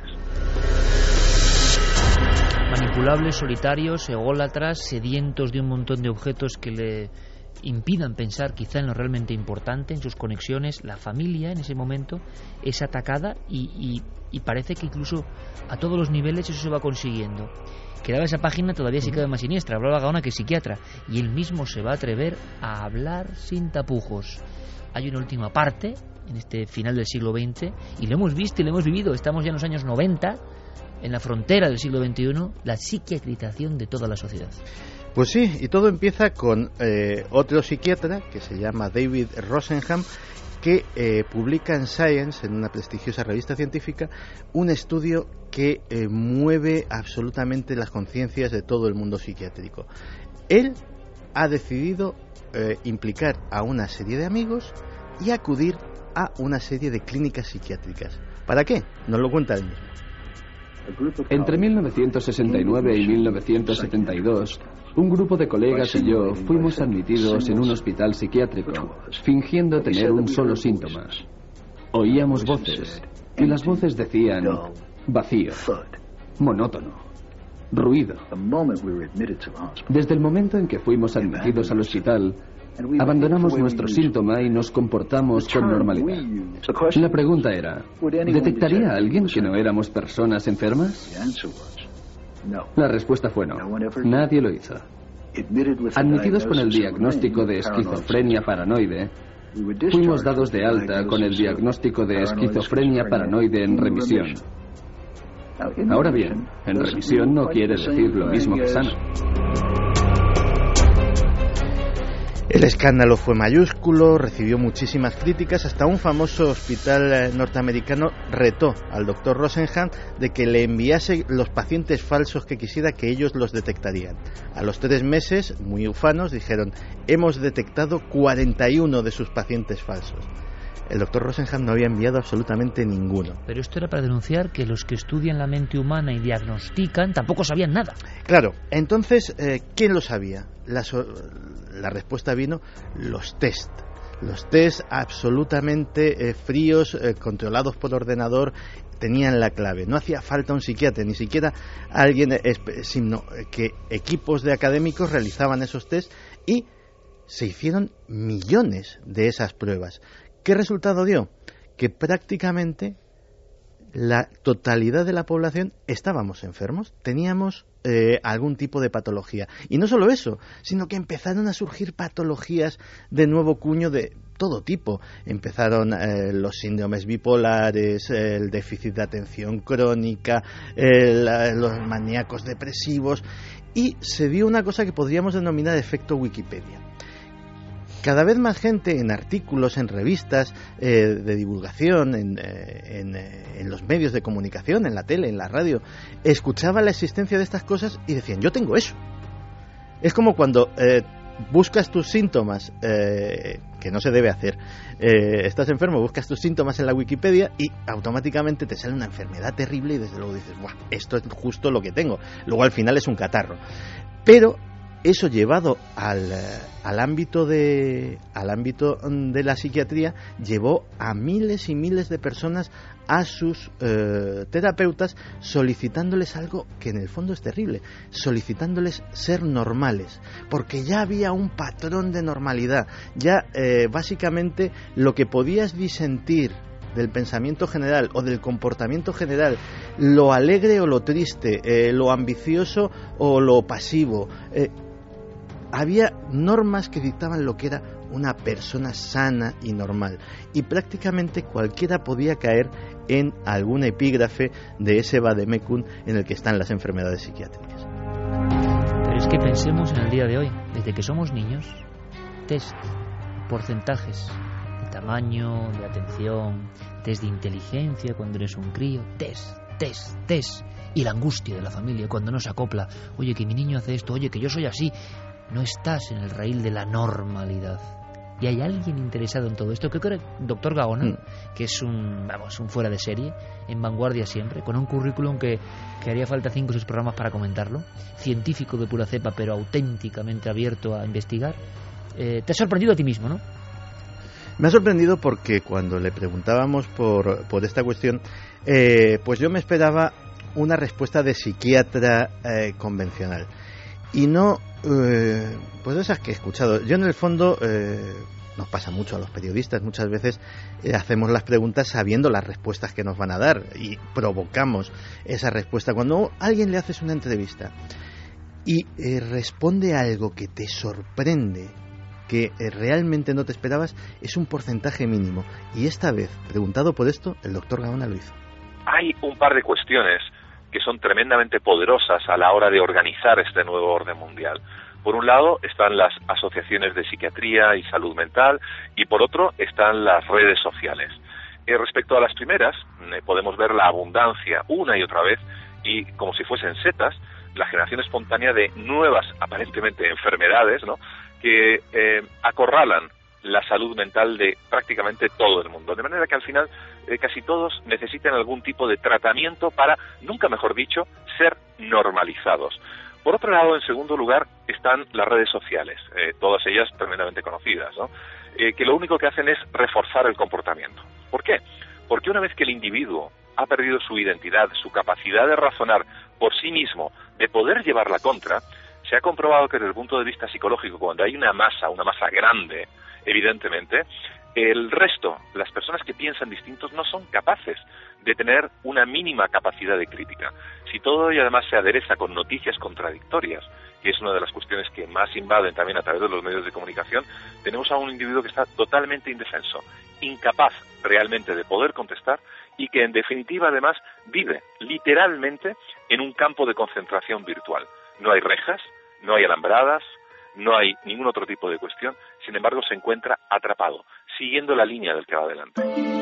Manipulables, solitarios, ególatras, sedientos de un montón de objetos que le impidan pensar quizá en lo realmente importante, en sus conexiones. La familia en ese momento es atacada y parece que incluso a todos los niveles eso se va consiguiendo. Quedaba esa página todavía se queda más siniestra. Hablaba Gaona, que es psiquiatra, y él mismo se va a atrever a hablar sin tapujos. Hay una última parte en este final del siglo XX y lo hemos visto y lo hemos vivido. Estamos ya en los años 90, en la frontera del siglo XXI, la psiquiatrización de toda la sociedad. Pues sí, y todo empieza con otro psiquiatra que se llama David Rosenham, que publica en Science, en una prestigiosa revista científica, un estudio que mueve absolutamente las conciencias de todo el mundo psiquiátrico. Él ha decidido implicar a una serie de amigos y acudir a una serie de clínicas psiquiátricas. ¿Para qué? Nos lo cuenta él mismo. Entre 1969 y 1972, un grupo de colegas y yo fuimos admitidos en un hospital psiquiátrico, fingiendo tener un solo síntoma. Oíamos voces, y las voces decían vacío, monótono, ruido. Desde el momento en que fuimos admitidos al hospital, abandonamos nuestro síntoma y nos comportamos con normalidad. La pregunta era, ¿detectaría a alguien que no éramos personas enfermas? La respuesta fue no. Nadie lo hizo. Admitidos con el diagnóstico de esquizofrenia paranoide, fuimos dados de alta con el diagnóstico de esquizofrenia paranoide en remisión. Ahora bien, en remisión no quiere decir lo mismo que sano. El escándalo fue mayúsculo, recibió muchísimas críticas, hasta un famoso hospital norteamericano retó al doctor Rosenhan de que le enviase los pacientes falsos que quisiera, que ellos los detectarían. A los 3 meses, muy ufanos, dijeron: hemos detectado 41 de sus pacientes falsos. El doctor Rosenhan no había enviado absolutamente ninguno. Pero esto era para denunciar que los que estudian la mente humana y diagnostican tampoco sabían nada. Claro, entonces, ¿quién lo sabía? La respuesta vino: los test. Los test absolutamente fríos, controlados por ordenador, tenían la clave. No hacía falta un psiquiatra, ni siquiera alguien, sino que equipos de académicos realizaban esos test y se hicieron millones de esas pruebas. ¿Qué resultado dio? Que prácticamente la totalidad de la población estábamos enfermos, teníamos algún tipo de patología. Y no solo eso, sino que empezaron a surgir patologías de nuevo cuño de todo tipo. Empezaron los síndromes bipolares, el déficit de atención crónica, los maníacos depresivos, y se dio una cosa que podríamos denominar efecto Wikipedia. Cada vez más gente en artículos, en revistas de divulgación, en los medios de comunicación, en la tele, en la radio, escuchaba la existencia de estas cosas y decían: yo tengo eso. Es como cuando buscas tus síntomas, que no se debe hacer, estás enfermo, buscas tus síntomas en la Wikipedia y automáticamente te sale una enfermedad terrible y desde luego dices: ¡buah! Esto es justo lo que tengo. Luego al final es un catarro. Pero eso llevado al ámbito de la psiquiatría llevó a miles y miles de personas a sus terapeutas, solicitándoles algo que en el fondo es terrible, solicitándoles ser normales, porque ya había un patrón de normalidad. Ya básicamente lo que podías disentir del pensamiento general o del comportamiento general, lo alegre o lo triste, lo ambicioso o lo pasivo, había normas que dictaban lo que era una persona sana y normal, y prácticamente cualquiera podía caer en alguna epígrafe de ese vademecum en el que están las enfermedades psiquiátricas. Pero es que pensemos en el día de hoy, desde que somos niños, test, porcentajes de tamaño, de atención, test de inteligencia cuando eres un crío, test, y la angustia de la familia cuando no se acopla: oye, que mi niño hace esto, oye, que yo soy así. No estás en el raíl de la normalidad. Y hay alguien interesado en todo esto, que creo que el doctor Gaona, que es un fuera de serie, en vanguardia siempre, con un currículum que haría falta 5 o 6 programas para comentarlo, científico de pura cepa, pero auténticamente abierto a investigar. Te ha sorprendido a ti mismo, ¿no? Me ha sorprendido porque cuando le preguntábamos por esta cuestión, pues yo me esperaba una respuesta de psiquiatra convencional. Y no, pues esas que he escuchado. Yo en el fondo, nos pasa mucho a los periodistas, muchas veces hacemos las preguntas sabiendo las respuestas que nos van a dar y provocamos esa respuesta. Cuando a alguien le haces una entrevista y responde algo que te sorprende, que realmente no te esperabas, es un porcentaje mínimo. Y esta vez, preguntado por esto, el doctor Gaona lo hizo. Hay un par de cuestiones que son tremendamente poderosas a la hora de organizar este nuevo orden mundial. Por un lado están las asociaciones de psiquiatría y salud mental, y por otro están las redes sociales. Respecto a las primeras, podemos ver la abundancia una y otra vez, y como si fuesen setas, la generación espontánea de nuevas, aparentemente, enfermedades, ¿no?, que acorralan la salud mental de prácticamente todo el mundo, de manera que al final casi todos necesitan algún tipo de tratamiento para, nunca mejor dicho, ser normalizados. Por otro lado, en segundo lugar, están las redes sociales, todas ellas tremendamente conocidas, ¿no? Que lo único que hacen es reforzar el comportamiento. ¿Por qué? Porque una vez que el individuo ha perdido su identidad, su capacidad de razonar por sí mismo, de poder llevar la contra, se ha comprobado que desde el punto de vista psicológico, cuando hay una masa grande, evidentemente, el resto, las personas que piensan distintos, no son capaces de tener una mínima capacidad de crítica. Si todo ello además se adereza con noticias contradictorias, que es una de las cuestiones que más invaden también a través de los medios de comunicación, tenemos a un individuo que está totalmente indefenso, incapaz realmente de poder contestar y que en definitiva además vive literalmente en un campo de concentración virtual. No hay rejas, no hay alambradas, no hay ningún otro tipo de cuestión, sin embargo se encuentra atrapado, siguiendo la línea del que va adelante.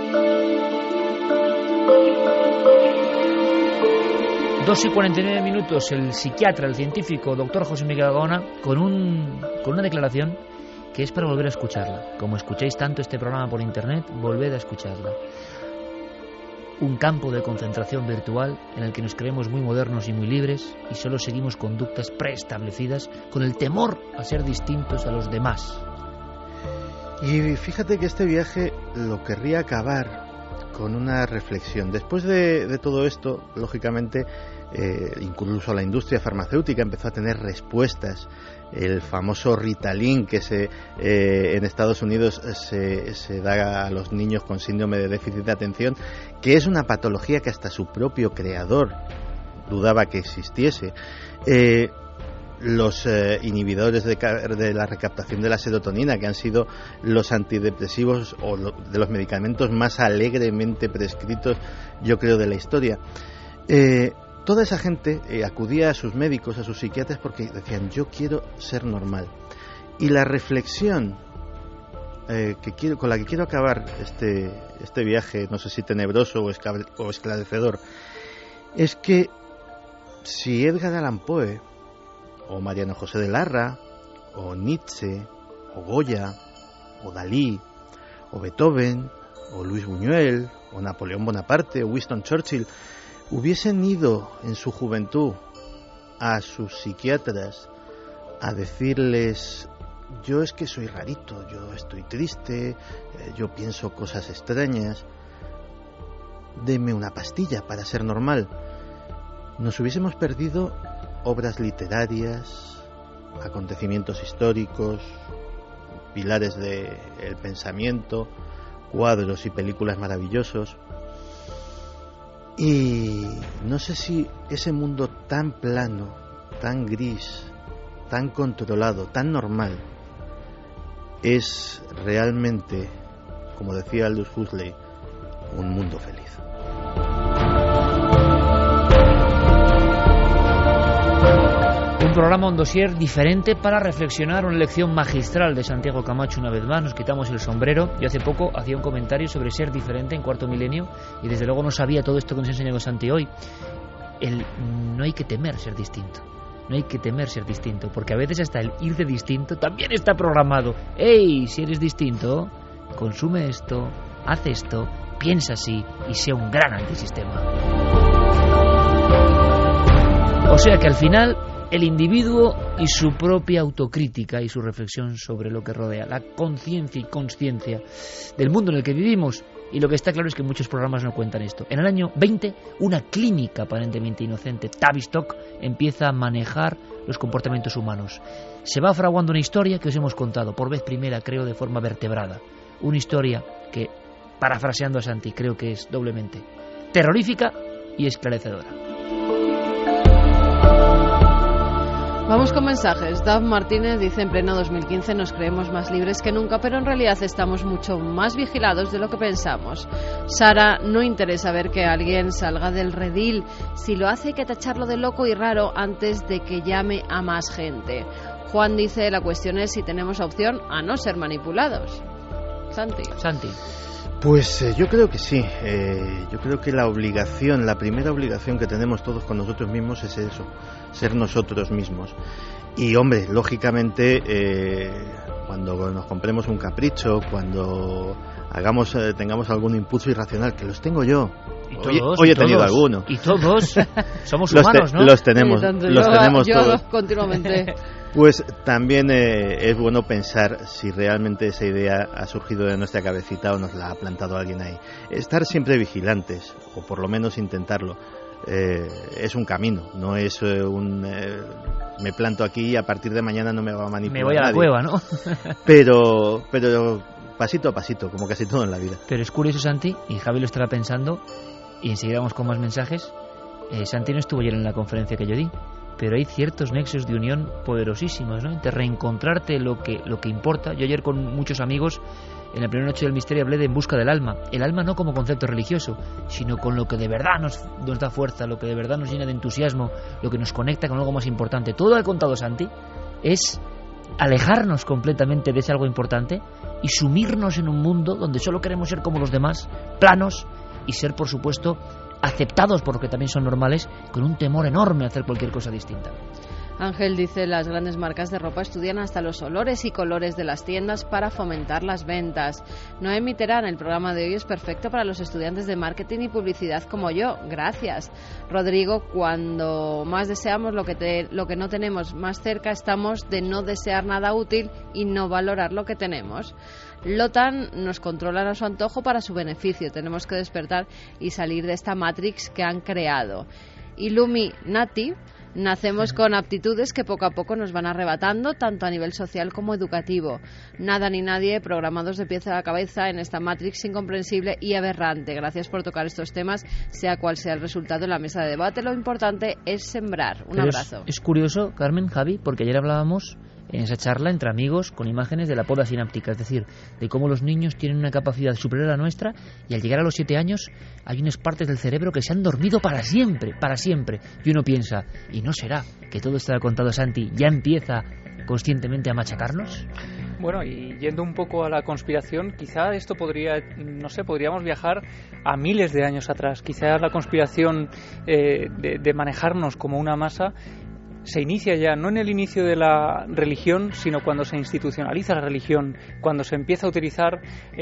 2:49, el psiquiatra, el científico, doctor José Miguel Gaona, con una declaración que es para volver a escucharla. Como escucháis tanto este programa por internet, volved a escucharla. Un campo de concentración virtual en el que nos creemos muy modernos y muy libres y solo seguimos conductas preestablecidas con el temor a ser distintos a los demás. Y fíjate que este viaje lo querría acabar con una reflexión. Después de todo esto, lógicamente, incluso la industria farmacéutica empezó a tener respuestas. El famoso Ritalin que en Estados Unidos se da a los niños con síndrome de déficit de atención, que es una patología que hasta su propio creador dudaba que existiese. Los inhibidores de la recaptación de la serotonina, que han sido los antidepresivos o de los medicamentos más alegremente prescritos, yo creo, de la historia. Toda esa gente acudía a sus médicos, a sus psiquiatras, porque decían: yo quiero ser normal. Y la reflexión con la que quiero acabar este viaje, no sé si tenebroso o esclarecedor, es que si Edgar Allan Poe, o Mariano José de Larra, o Nietzsche, o Goya, o Dalí, o Beethoven, o Luis Buñuel, o Napoleón Bonaparte, o Winston Churchill hubiesen ido en su juventud a sus psiquiatras a decirles: yo es que soy rarito, yo estoy triste, yo pienso cosas extrañas, deme una pastilla para ser normal, nos hubiésemos perdido obras literarias, acontecimientos históricos, pilares del pensamiento, cuadros y películas maravillosos. Y no sé si ese mundo tan plano, tan gris, tan controlado, tan normal, es realmente, como decía Aldous Huxley, un mundo feliz. Un programa, un dossier diferente para reflexionar, una lección magistral de Santiago Camacho. Una vez más nos quitamos el sombrero. Yo hace poco hacía un comentario sobre ser diferente en Cuarto Milenio y desde luego no sabía todo esto que nos ha enseñado Santi hoy. No hay que temer ser distinto. No hay que temer ser distinto, porque a veces hasta el ir de distinto también está programado. ¡Ey! Si eres distinto, consume esto, haz esto, piensa así y sea un gran antisistema. O sea que al final el individuo y su propia autocrítica y su reflexión sobre lo que rodea, la conciencia y consciencia del mundo en el que vivimos. Y lo que está claro es que muchos programas no cuentan esto. En el año 20, una clínica aparentemente inocente, Tavistock, empieza a manejar los comportamientos humanos. Se va fraguando una historia que os hemos contado, por vez primera, creo, de forma vertebrada. Una historia que, parafraseando a Santi, creo que es doblemente terrorífica y esclarecedora. Vamos con mensajes. Dav Martínez dice: en pleno 2015 nos creemos más libres que nunca, pero en realidad estamos mucho más vigilados de lo que pensamos. Sara: no interesa ver que alguien salga del redil. Si lo hace hay que tacharlo de loco y raro antes de que llame a más gente. Juan dice: la cuestión es si tenemos opción a no ser manipulados. Santi. Pues yo creo que sí. Yo creo que la primera obligación que tenemos todos con nosotros mismos es eso, ser nosotros mismos. Y hombre, lógicamente, cuando nos compremos un capricho, cuando tengamos algún impulso irracional, que los tengo yo. Hoy he tenido alguno. Y todos somos humanos, ¿no? Los tenemos yo todos. Continuamente. Pues también es bueno pensar si realmente esa idea ha surgido de nuestra cabecita o nos la ha plantado alguien ahí. Estar siempre vigilantes, o por lo menos intentarlo. Es un camino, no es me planto aquí y a partir de mañana no me va a manipular. Me voy a la cueva, ¿no? pero pasito a pasito, como casi todo en la vida. Pero es curioso, Santi, y Javi lo estará pensando, y enseguida vamos con más mensajes. Santi no estuvo ayer en la conferencia que yo di, pero hay ciertos nexos de unión poderosísimos, ¿no? De reencontrarte lo que importa. Yo ayer con muchos amigos, en la primera noche del misterio, hablé de En busca del alma. El alma no como concepto religioso, sino con lo que de verdad nos da fuerza, lo que de verdad nos llena de entusiasmo, lo que nos conecta con algo más importante. Todo lo que ha contado Santi es alejarnos completamente de ese algo importante y sumirnos en un mundo donde solo queremos ser como los demás, planos, y ser, por supuesto, aceptados por lo que también son normales, con un temor enorme a hacer cualquier cosa distinta. Ángel dice: las grandes marcas de ropa estudian hasta los olores y colores de las tiendas para fomentar las ventas. Noemi Terán, el programa de hoy es perfecto para los estudiantes de marketing y publicidad como yo. Gracias. Rodrigo: cuando más deseamos lo que no tenemos, más cerca estamos de no desear nada útil y no valorar lo que tenemos. Lotan: nos controlan a su antojo para su beneficio. Tenemos que despertar y salir de esta Matrix que han creado. Illuminati: nacemos con aptitudes que poco a poco nos van arrebatando, tanto a nivel social como educativo. Nada ni nadie programados de pieza a cabeza en esta Matrix incomprensible y aberrante. Gracias por tocar estos temas, sea cual sea el resultado en la mesa de debate. Lo importante es sembrar. Un abrazo. Es curioso, Carmen, Javi, porque ayer hablábamos en esa charla entre amigos con imágenes de la poda sináptica, es decir, de cómo los niños tienen una capacidad superior a la nuestra y al llegar a los 7 años hay unas partes del cerebro que se han dormido para siempre, y uno piensa, ¿y no será que todo esto que ha contado Santi ya empieza conscientemente a machacarnos? Bueno, y yendo un poco a la conspiración, quizá esto podríamos viajar a miles de años atrás. Quizá la conspiración de manejarnos como una masa se inicia ya, no en el inicio de la religión, sino cuando se institucionaliza la religión, cuando se empieza a utilizar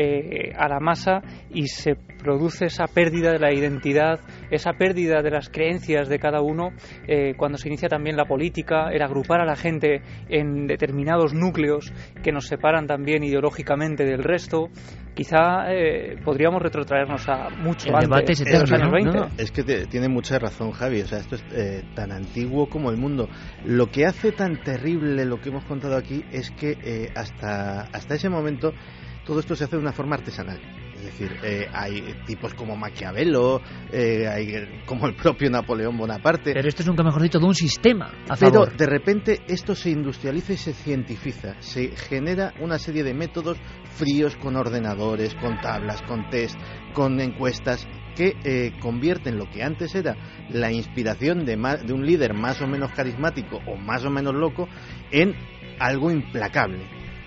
a la masa y se produce esa pérdida de la identidad, esa pérdida de las creencias de cada uno, cuando se inicia también la política, el agrupar a la gente en determinados núcleos que nos separan también ideológicamente del resto. Quizá podríamos retrotraernos a mucho antes de los años 20. No, es que tiene mucha razón, Javi. O sea, esto es tan antiguo como el mundo. Lo que hace tan terrible lo que hemos contado aquí es que hasta ese momento todo esto se hace de una forma artesanal. Es decir, hay tipos como Maquiavelo, hay como el propio Napoleón Bonaparte. Pero esto es nunca mejor dicho de un sistema a favor. Pero de repente esto se industrializa y se cientifica. Se genera una serie de métodos fríos con ordenadores, con tablas, con test, con encuestas que convierten lo que antes era la inspiración de un líder más o menos carismático o más o menos loco en algo implacable.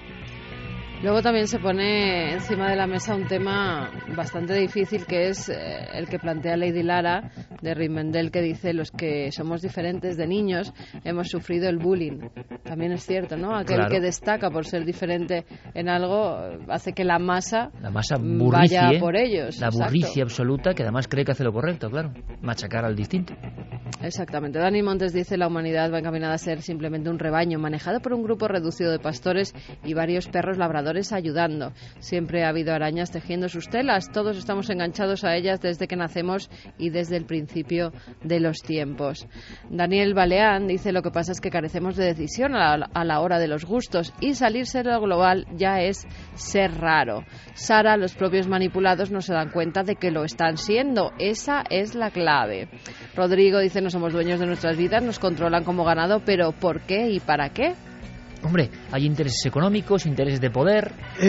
Luego también se pone encima de la mesa un tema bastante difícil, que es el que plantea Lady Lara de Rivendell, que dice: los que somos diferentes de niños hemos sufrido el bullying. También es cierto, ¿no? Aquel que destaca por ser diferente en algo hace que la masa burricie, vaya por ellos. La burricie absoluta, que además cree que hace lo correcto, claro, machacar al distinto. Exactamente. Dani Montes dice: la humanidad va encaminada a ser simplemente un rebaño manejado por un grupo reducido de pastores y varios perros labradores ayudando. Siempre ha habido arañas tejiendo sus telas. Todos estamos enganchados a ellas desde que nacemos y desde el principio de los tiempos. Daniel Baleán dice: lo que pasa es que carecemos de decisión a la hora de los gustos y salirse de lo global ya es ser raro. Sara: los propios manipulados no se dan cuenta de que lo están siendo. Esa es la clave. Rodrigo dice: no somos dueños de nuestras vidas, nos controlan como ganado, pero ¿por qué y para qué? Hombre, hay intereses económicos, intereses de poder.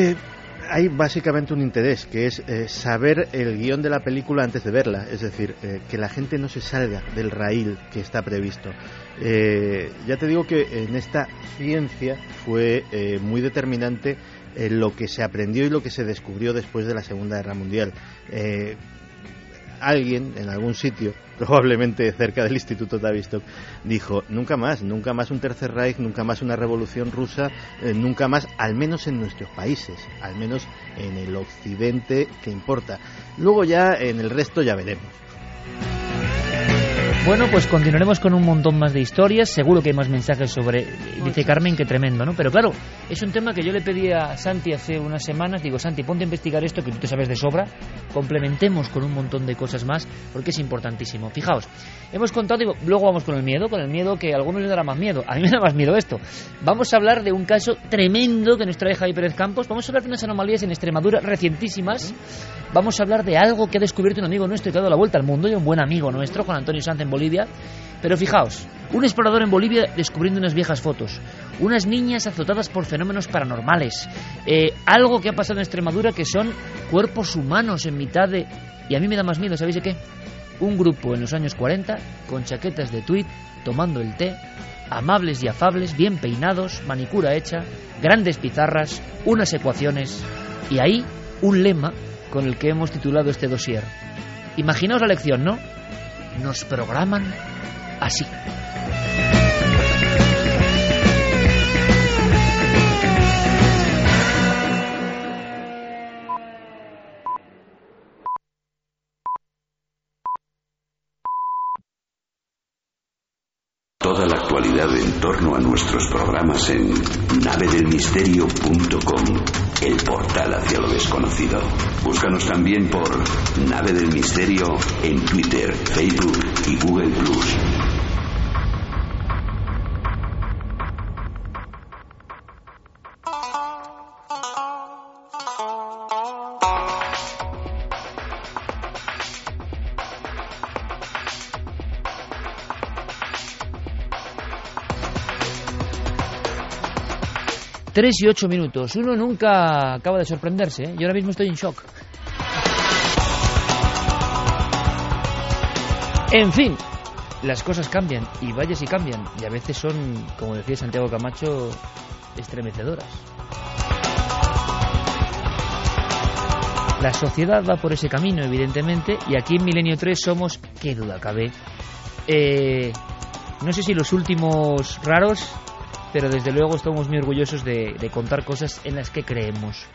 Hay básicamente un interés, que es saber el guión de la película antes de verla. Es decir, que la gente no se salga del raíl que está previsto. Ya te digo que en esta ciencia fue muy determinante lo que se aprendió y lo que se descubrió después de la Segunda Guerra Mundial. alguien en algún sitio, probablemente cerca del Instituto Tavistock, dijo: nunca más un Tercer Reich, nunca más una revolución rusa, nunca más, al menos en nuestros países, al menos en el occidente que importa. Luego ya en el resto ya veremos. Bueno, pues continuaremos con un montón más de historias. Seguro que hay más mensajes sobre... Dice Carmen que tremendo, ¿no? Pero claro, es un tema que yo le pedí a Santi hace unas semanas. Digo, Santi, ponte a investigar esto que tú te sabes de sobra. Complementemos con un montón de cosas más, porque es importantísimo. Fijaos, hemos contado, digo, luego vamos con el miedo que a algunos les dará más miedo. A mí me da más miedo esto. Vamos a hablar de un caso tremendo que nos trae Javi Pérez Campos. Vamos a hablar de unas anomalías en Extremadura recientísimas. Vamos a hablar de algo que ha descubierto un amigo nuestro que ha dado la vuelta al mundo, y un buen amigo nuestro, Juan Antonio Sanz, en Bolivia. Pero fijaos, un explorador en Bolivia descubriendo unas viejas fotos, unas niñas azotadas por fenómenos paranormales, algo que ha pasado en Extremadura que son cuerpos humanos en mitad de... Y a mí me da más miedo, ¿sabéis de qué? Un grupo en los años 40, con chaquetas de tweed, tomando el té, amables y afables, bien peinados, manicura hecha, grandes pizarras, unas ecuaciones, y ahí un lema con el que hemos titulado este dossier. Imaginaos la lección, ¿no? Nos programan así. Toda la actualidad en torno a nuestros programas en navedelmisterio.com, el portal hacia lo desconocido. Búscanos también por Nave del Misterio en Twitter, Facebook y Google+. Tres y 8 minutos. Uno nunca acaba de sorprenderse, ¿eh? Yo ahora mismo estoy en shock. En fin, las cosas cambian, y vaya si cambian, y a veces son, como decía Santiago Camacho, estremecedoras. La sociedad va por ese camino, evidentemente, y aquí en Milenio 3 somos, qué duda cabe, no sé si los últimos raros, pero desde luego estamos muy orgullosos de contar cosas en las que creemos.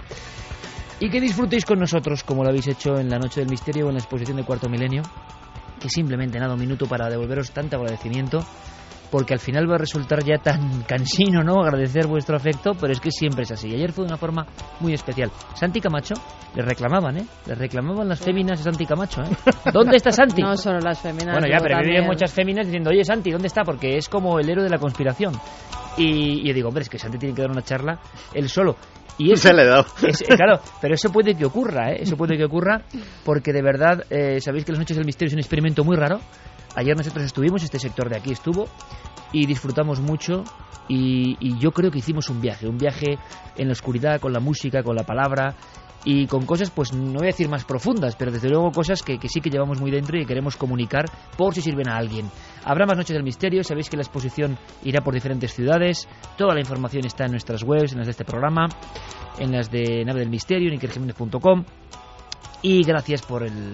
Y que disfrutéis con nosotros, como lo habéis hecho en la Noche del Misterio o en la exposición de Cuarto Milenio, que simplemente nada, un minuto para devolveros tanto agradecimiento, porque al final va a resultar ya tan cansino, ¿no?, agradecer vuestro afecto, pero es que siempre es así. Y ayer fue de una forma muy especial. Santi Camacho, le reclamaban, le reclamaban las féminas de Santi Camacho, ¿Dónde está Santi? No solo las féminas. Bueno, ya, pero viven muchas féminas diciendo, oye, Santi, ¿dónde está? Porque es como el héroe de la conspiración. Y yo digo, hombre, es que Santi tiene que dar una charla él solo. Y eso, se le da. Claro, pero eso puede que ocurra, Eso puede que ocurra, porque de verdad, sabéis que las Noches del Misterio es un experimento muy raro. Ayer nosotros estuvimos, este sector de aquí estuvo, y disfrutamos mucho, y yo creo que hicimos un viaje en la oscuridad, con la música, con la palabra, y con cosas, pues no voy a decir más profundas, pero desde luego cosas que sí que llevamos muy dentro y queremos comunicar por si sirven a alguien. Habrá más Noches del Misterio, sabéis que la exposición irá por diferentes ciudades, toda la información está en nuestras webs, en las de este programa, en las de Nave del Misterio, en ikerjimenez.com, y gracias por el,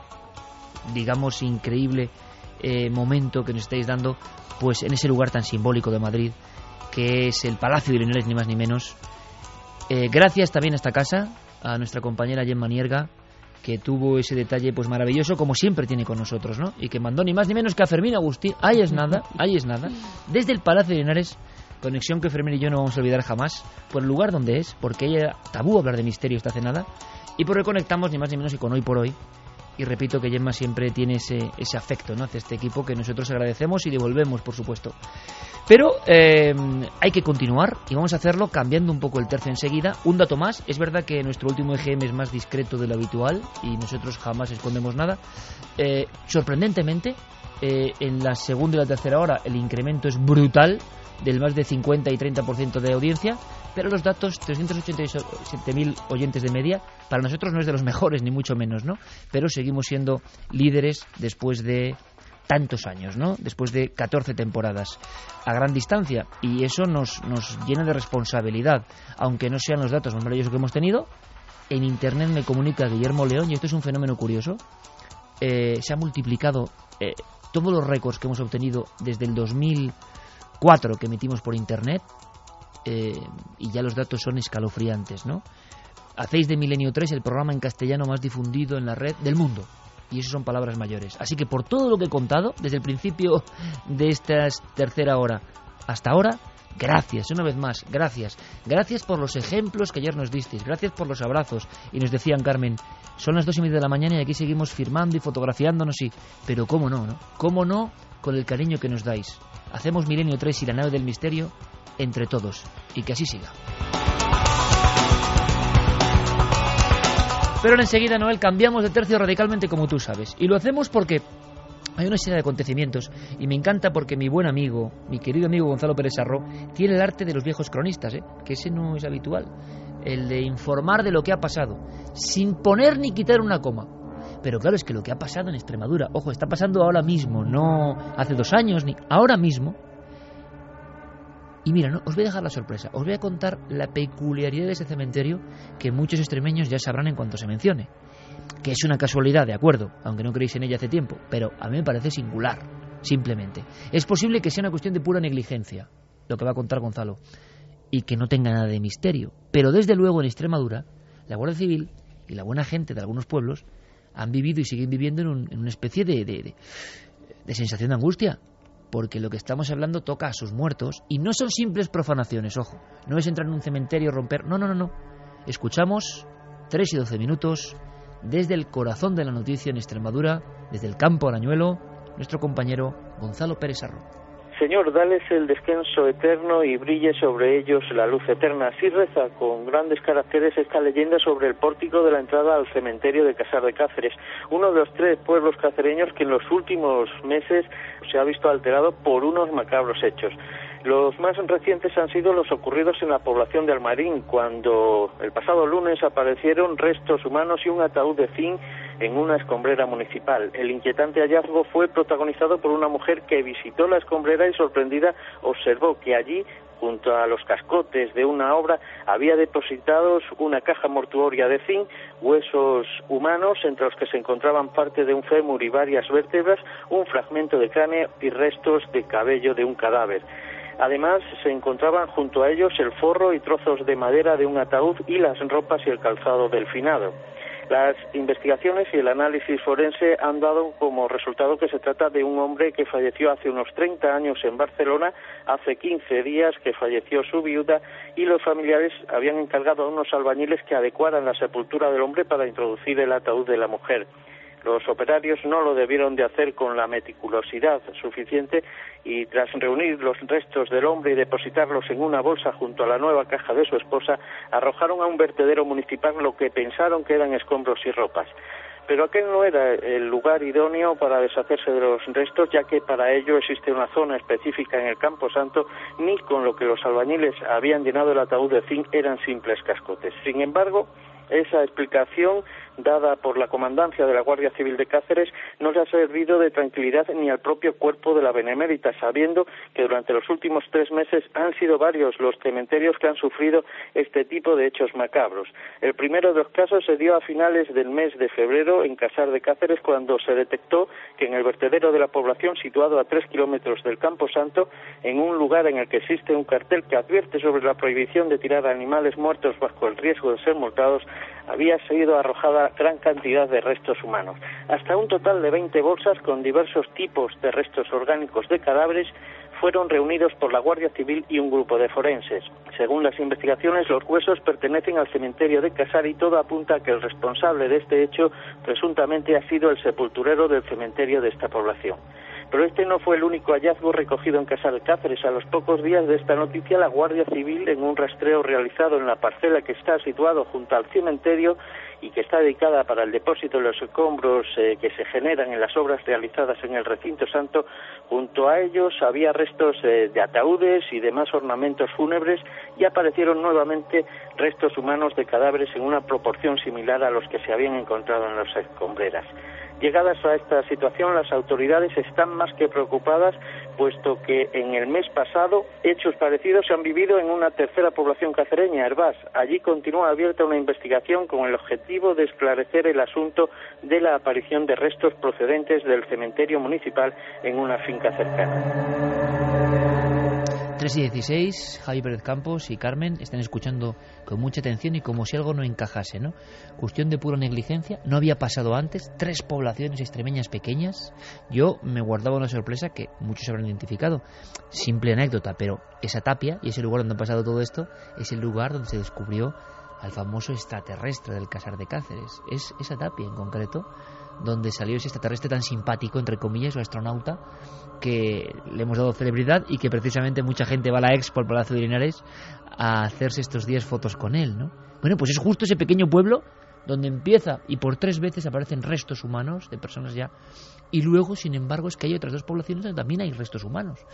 digamos, increíble momento que nos estáis dando, pues en ese lugar tan simbólico de Madrid, que es el Palacio de Linares, ni más ni menos. Gracias también a esta casa, a nuestra compañera Gemma Nierga, que tuvo ese detalle pues maravilloso, como siempre tiene con nosotros, ¿no? Y que mandó ni más ni menos que a Fermín Agustín, ahí es nada, desde el Palacio de Linares, conexión que Fermín y yo no vamos a olvidar jamás, por el lugar donde es, porque ella era tabú hablar de misterio esta cenada, y por reconectamos ni más ni menos y con Hoy por Hoy. Y repito que Gemma siempre tiene ese afecto, ¿no?, hacia este equipo, que nosotros agradecemos y devolvemos, por supuesto. Pero hay que continuar, y vamos a hacerlo cambiando un poco el tercio enseguida. Un dato más, es verdad que nuestro último EGM es más discreto de lo habitual y nosotros jamás escondemos nada. Sorprendentemente, en la segunda y la tercera hora el incremento es brutal, del más de 50 y 30% de audiencia, pero los datos, 387.000 oyentes de media, para nosotros no es de los mejores, ni mucho menos, ¿no? Pero seguimos siendo líderes después de tantos años, ¿no? Después de 14 temporadas a gran distancia, y eso nos llena de responsabilidad, aunque no sean los datos más maravillosos que hemos tenido. En internet me comunica Guillermo León, y esto es un fenómeno curioso, se ha multiplicado todos los récords que hemos obtenido desde el 2004 que emitimos por Internet, y ya los datos son escalofriantes, ¿no? Hacéis de Milenio 3 el programa en castellano más difundido en la red del mundo. Y eso son palabras mayores. Así que por todo lo que he contado, desde el principio de esta tercera hora hasta ahora, gracias, una vez más, gracias. Gracias por los ejemplos que ayer nos disteis. Gracias por los abrazos. Y nos decían, Carmen, son las 2:30 de la mañana y aquí seguimos firmando y fotografiándonos, sí. Pero cómo no, ¿no? Cómo no con el cariño que nos dais. Hacemos Milenio 3 y la nave del misterio entre todos. Y que así siga. Pero enseguida, Noel, cambiamos de tercio radicalmente, como tú sabes. Y lo hacemos porque hay una serie de acontecimientos, y me encanta porque mi buen amigo, mi querido amigo Gonzalo Pérez Sarró, tiene el arte de los viejos cronistas, que ese no es habitual, el de informar de lo que ha pasado, sin poner ni quitar una coma. Pero claro, es que lo que ha pasado en Extremadura, ojo, está pasando ahora mismo, no hace 2 años, ni ahora mismo. Y mira, no, os voy a dejar la sorpresa, os voy a contar la peculiaridad de ese cementerio que muchos extremeños ya sabrán en cuanto se mencione. Que es una casualidad, de acuerdo, aunque no creéis en ella hace tiempo, pero a mí me parece singular, simplemente. Es posible que sea una cuestión de pura negligencia, lo que va a contar Gonzalo, y que no tenga nada de misterio. Pero desde luego en Extremadura, la Guardia Civil y la buena gente de algunos pueblos han vivido y siguen viviendo en una especie de sensación de angustia. Porque lo que estamos hablando toca a sus muertos y no son simples profanaciones, ojo. No es entrar en un cementerio, romper... No. Escuchamos 3 y 12 minutos desde el corazón de la noticia en Extremadura, desde el campo Arañuelo, nuestro compañero Gonzalo Pérez Sarró. Señor, dales el descanso eterno y brille sobre ellos la luz eterna. Así reza con grandes caracteres esta leyenda sobre el pórtico de la entrada al cementerio de Casar de Cáceres, uno de los 3 pueblos cacereños que en los últimos meses se ha visto alterado por unos macabros hechos. Los más recientes han sido los ocurridos en la población de Almarín, cuando el pasado lunes aparecieron restos humanos y un ataúd de zinc en una escombrera municipal. El inquietante hallazgo fue protagonizado por una mujer que visitó la escombrera y, sorprendida, observó que allí, junto a los cascotes de una obra, había depositados una caja mortuoria de zinc, huesos humanos, entre los que se encontraban parte de un fémur y varias vértebras, un fragmento de cráneo y restos de cabello de un cadáver. Además, se encontraban junto a ellos el forro y trozos de madera de un ataúd y las ropas y el calzado del finado. Las investigaciones y el análisis forense han dado como resultado que se trata de un hombre que falleció hace unos 30 años en Barcelona, hace 15 días que falleció su viuda, y los familiares habían encargado a unos albañiles que adecuaran la sepultura del hombre para introducir el ataúd de la mujer. Los operarios no lo debieron de hacer con la meticulosidad suficiente y, tras reunir los restos del hombre y depositarlos en una bolsa junto a la nueva caja de su esposa, arrojaron a un vertedero municipal lo que pensaron que eran escombros y ropas. Pero aquel no era el lugar idóneo para deshacerse de los restos, ya que para ello existe una zona específica en el Campo Santo, ni con lo que los albañiles habían llenado el ataúd de zinc eran simples cascotes. Sin embargo, esa explicación dada por la comandancia de la Guardia Civil de Cáceres no le ha servido de tranquilidad ni al propio cuerpo de la Benemérita, sabiendo que durante los últimos 3 meses han sido varios los cementerios que han sufrido este tipo de hechos macabros. El primero de los casos se dio a finales del mes de febrero en Casar de Cáceres, cuando se detectó que en el vertedero de la población, situado a 3 kilómetros del Campo Santo, en un lugar en el que existe un cartel que advierte sobre la prohibición de tirar animales muertos bajo el riesgo de ser multados, había sido arrojada gran cantidad de restos humanos. Hasta un total de 20 bolsas con diversos tipos de restos orgánicos de cadáveres fueron reunidos por la Guardia Civil y un grupo de forenses. Según las investigaciones, los huesos pertenecen al cementerio de Casar y todo apunta a que el responsable de este hecho presuntamente ha sido el sepulturero del cementerio de esta población. Pero este no fue el único hallazgo recogido en Casar de Cáceres. A los pocos días de esta noticia, la Guardia Civil, en un rastreo realizado en la parcela que está situado junto al cementerio y que está dedicada para el depósito de los escombros que se generan en las obras realizadas en el recinto santo, junto a ellos había restos de ataúdes y demás ornamentos fúnebres, y aparecieron nuevamente restos humanos de cadáveres en una proporción similar a los que se habían encontrado en las escombreras. Llegadas a esta situación, las autoridades están más que preocupadas puesto que en el mes pasado hechos parecidos se han vivido en una tercera población cacereña, Hervás. Allí continúa abierta una investigación con el objetivo de esclarecer el asunto de la aparición de restos procedentes del cementerio municipal en una finca cercana. 3:16, Javi Pérez Campos y Carmen están escuchando con mucha atención y como si algo no encajase, ¿no? Cuestión de pura negligencia, no había pasado antes, 3 poblaciones extremeñas pequeñas. Yo me guardaba una sorpresa que muchos habrán identificado, simple anécdota, pero esa tapia y ese lugar donde ha pasado todo esto es el lugar donde se descubrió al famoso extraterrestre del Casar de Cáceres. Es esa tapia en concreto donde salió ese extraterrestre tan simpático, entre comillas, o astronauta, que le hemos dado celebridad y que precisamente mucha gente va a la Expo al Palacio de Linares a hacerse estos días fotos con él, ¿no? Bueno, pues es justo ese pequeño pueblo donde empieza y por 3 veces aparecen restos humanos de personas ya, y luego, sin embargo, es que hay otras 2 poblaciones donde también hay restos humanos.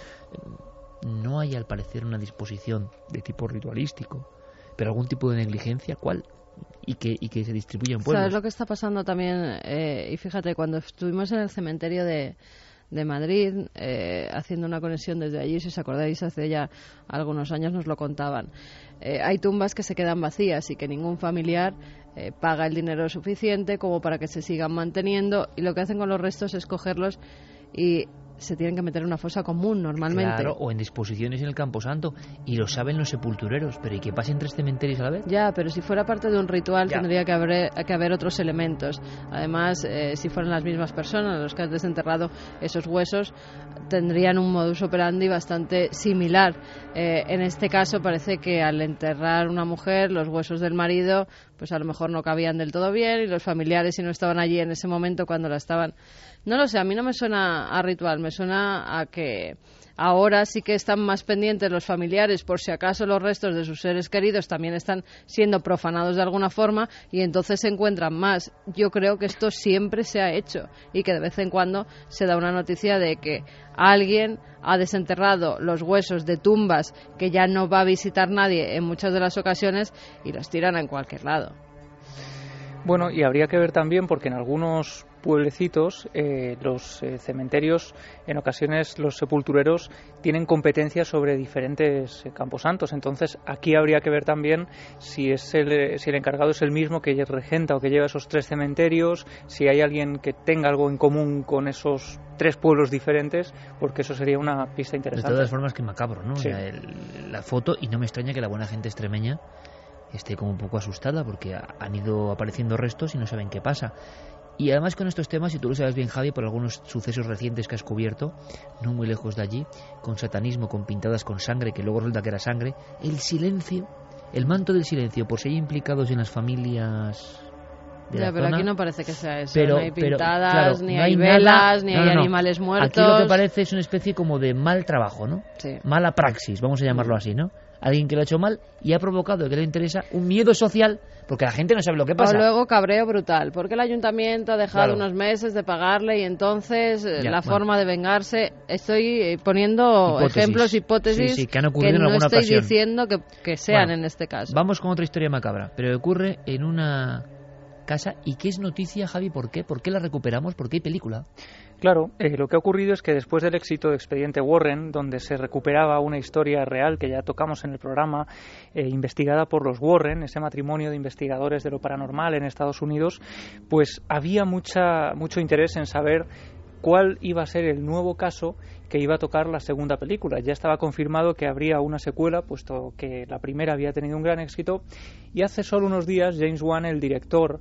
No hay, al parecer, una disposición de tipo ritualístico, pero algún tipo de negligencia, ¿cuál? Y que se distribuye en pueblos. ¿Sabes lo que está pasando también? Y fíjate, cuando estuvimos en el cementerio de Madrid, haciendo una conexión desde allí, si os acordáis, hace ya algunos años nos lo contaban. Hay tumbas que se quedan vacías y que ningún familiar paga el dinero suficiente como para que se sigan manteniendo, y lo que hacen con los restos es cogerlos y se tienen que meter en una fosa común normalmente. Claro, o en disposiciones en el Camposanto, y lo saben los sepultureros, pero ¿y que pasen 3 cementerios a la vez? Ya, pero si fuera parte de un ritual tendría que haber otros elementos. Además, si fueran las mismas personas los que han desenterrado esos huesos, tendrían un modus operandi bastante similar. En este caso parece que al enterrar una mujer, los huesos del marido pues a lo mejor no cabían del todo bien, y los familiares, si no estaban allí en ese momento cuando la estaban... No lo sé, a mí no me suena a ritual, me suena a que ahora sí que están más pendientes los familiares por si acaso los restos de sus seres queridos también están siendo profanados de alguna forma, y entonces se encuentran más. Yo creo que esto siempre se ha hecho y que de vez en cuando se da una noticia de que alguien ha desenterrado los huesos de tumbas que ya no va a visitar nadie en muchas de las ocasiones y los tiran en cualquier lado. Bueno, y habría que ver también, porque en algunos pueblecitos los cementerios, en ocasiones los sepultureros tienen competencia sobre diferentes camposantos. Entonces aquí habría que ver también si el encargado es el mismo que regenta o que lleva esos 3 cementerios, si hay alguien que tenga algo en común con esos 3 pueblos diferentes, porque eso sería una pista interesante. De todas formas, que macabro, ¿no? Sí. O sea, la foto, y no me extraña que la buena gente extremeña esté como un poco asustada, porque han ido apareciendo restos y no saben qué pasa. Y además con estos temas, y tú lo sabes bien, Javi, por algunos sucesos recientes que has cubierto, no muy lejos de allí, con satanismo, con pintadas con sangre, que luego resulta que era sangre, el silencio, el manto del silencio, por si hay implicados en las familias de la pero zona. aquí no parece que sea eso, Pero, no hay pintadas, claro, ni no hay nada, velas, ni hay animales muertos. Aquí lo que parece es una especie como de mal trabajo, ¿no? Sí. Mala praxis, vamos a llamarlo así, ¿no? Alguien que lo ha hecho mal y ha provocado, que le interesa, un miedo social, porque la gente no sabe lo que pasa. O luego cabreo brutal, porque el ayuntamiento ha dejado Claro. unos meses de pagarle, y entonces Ya, forma de vengarse... Estoy poniendo hipótesis sí, que han ocurrido en no alguna estoy ocasión. diciendo que sean Bueno, en este caso. Vamos con otra historia macabra, pero ocurre en una casa. ¿Y qué es noticia, Javi? ¿Por qué? ¿Por qué la recuperamos? ¿Por qué hay película? Claro, lo que ha ocurrido es que después del éxito de Expediente Warren, donde se recuperaba una historia real que ya tocamos en el programa, investigada por los Warren, ese matrimonio de investigadores de lo paranormal en Estados Unidos, pues había mucho interés en saber cuál iba a ser el nuevo caso que iba a tocar la segunda película. Ya estaba confirmado que habría una secuela, puesto que la primera había tenido un gran éxito, y hace solo unos días James Wan, el director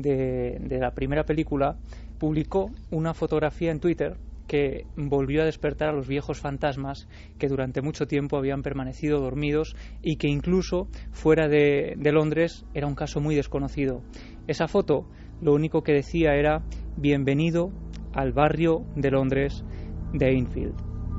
de la primera película, publicó una fotografía en Twitter que volvió a despertar a los viejos fantasmas que durante mucho tiempo habían permanecido dormidos, y que incluso fuera de Londres era un caso muy desconocido. Esa foto lo único que decía era: bienvenido al barrio de Londres de Enfield.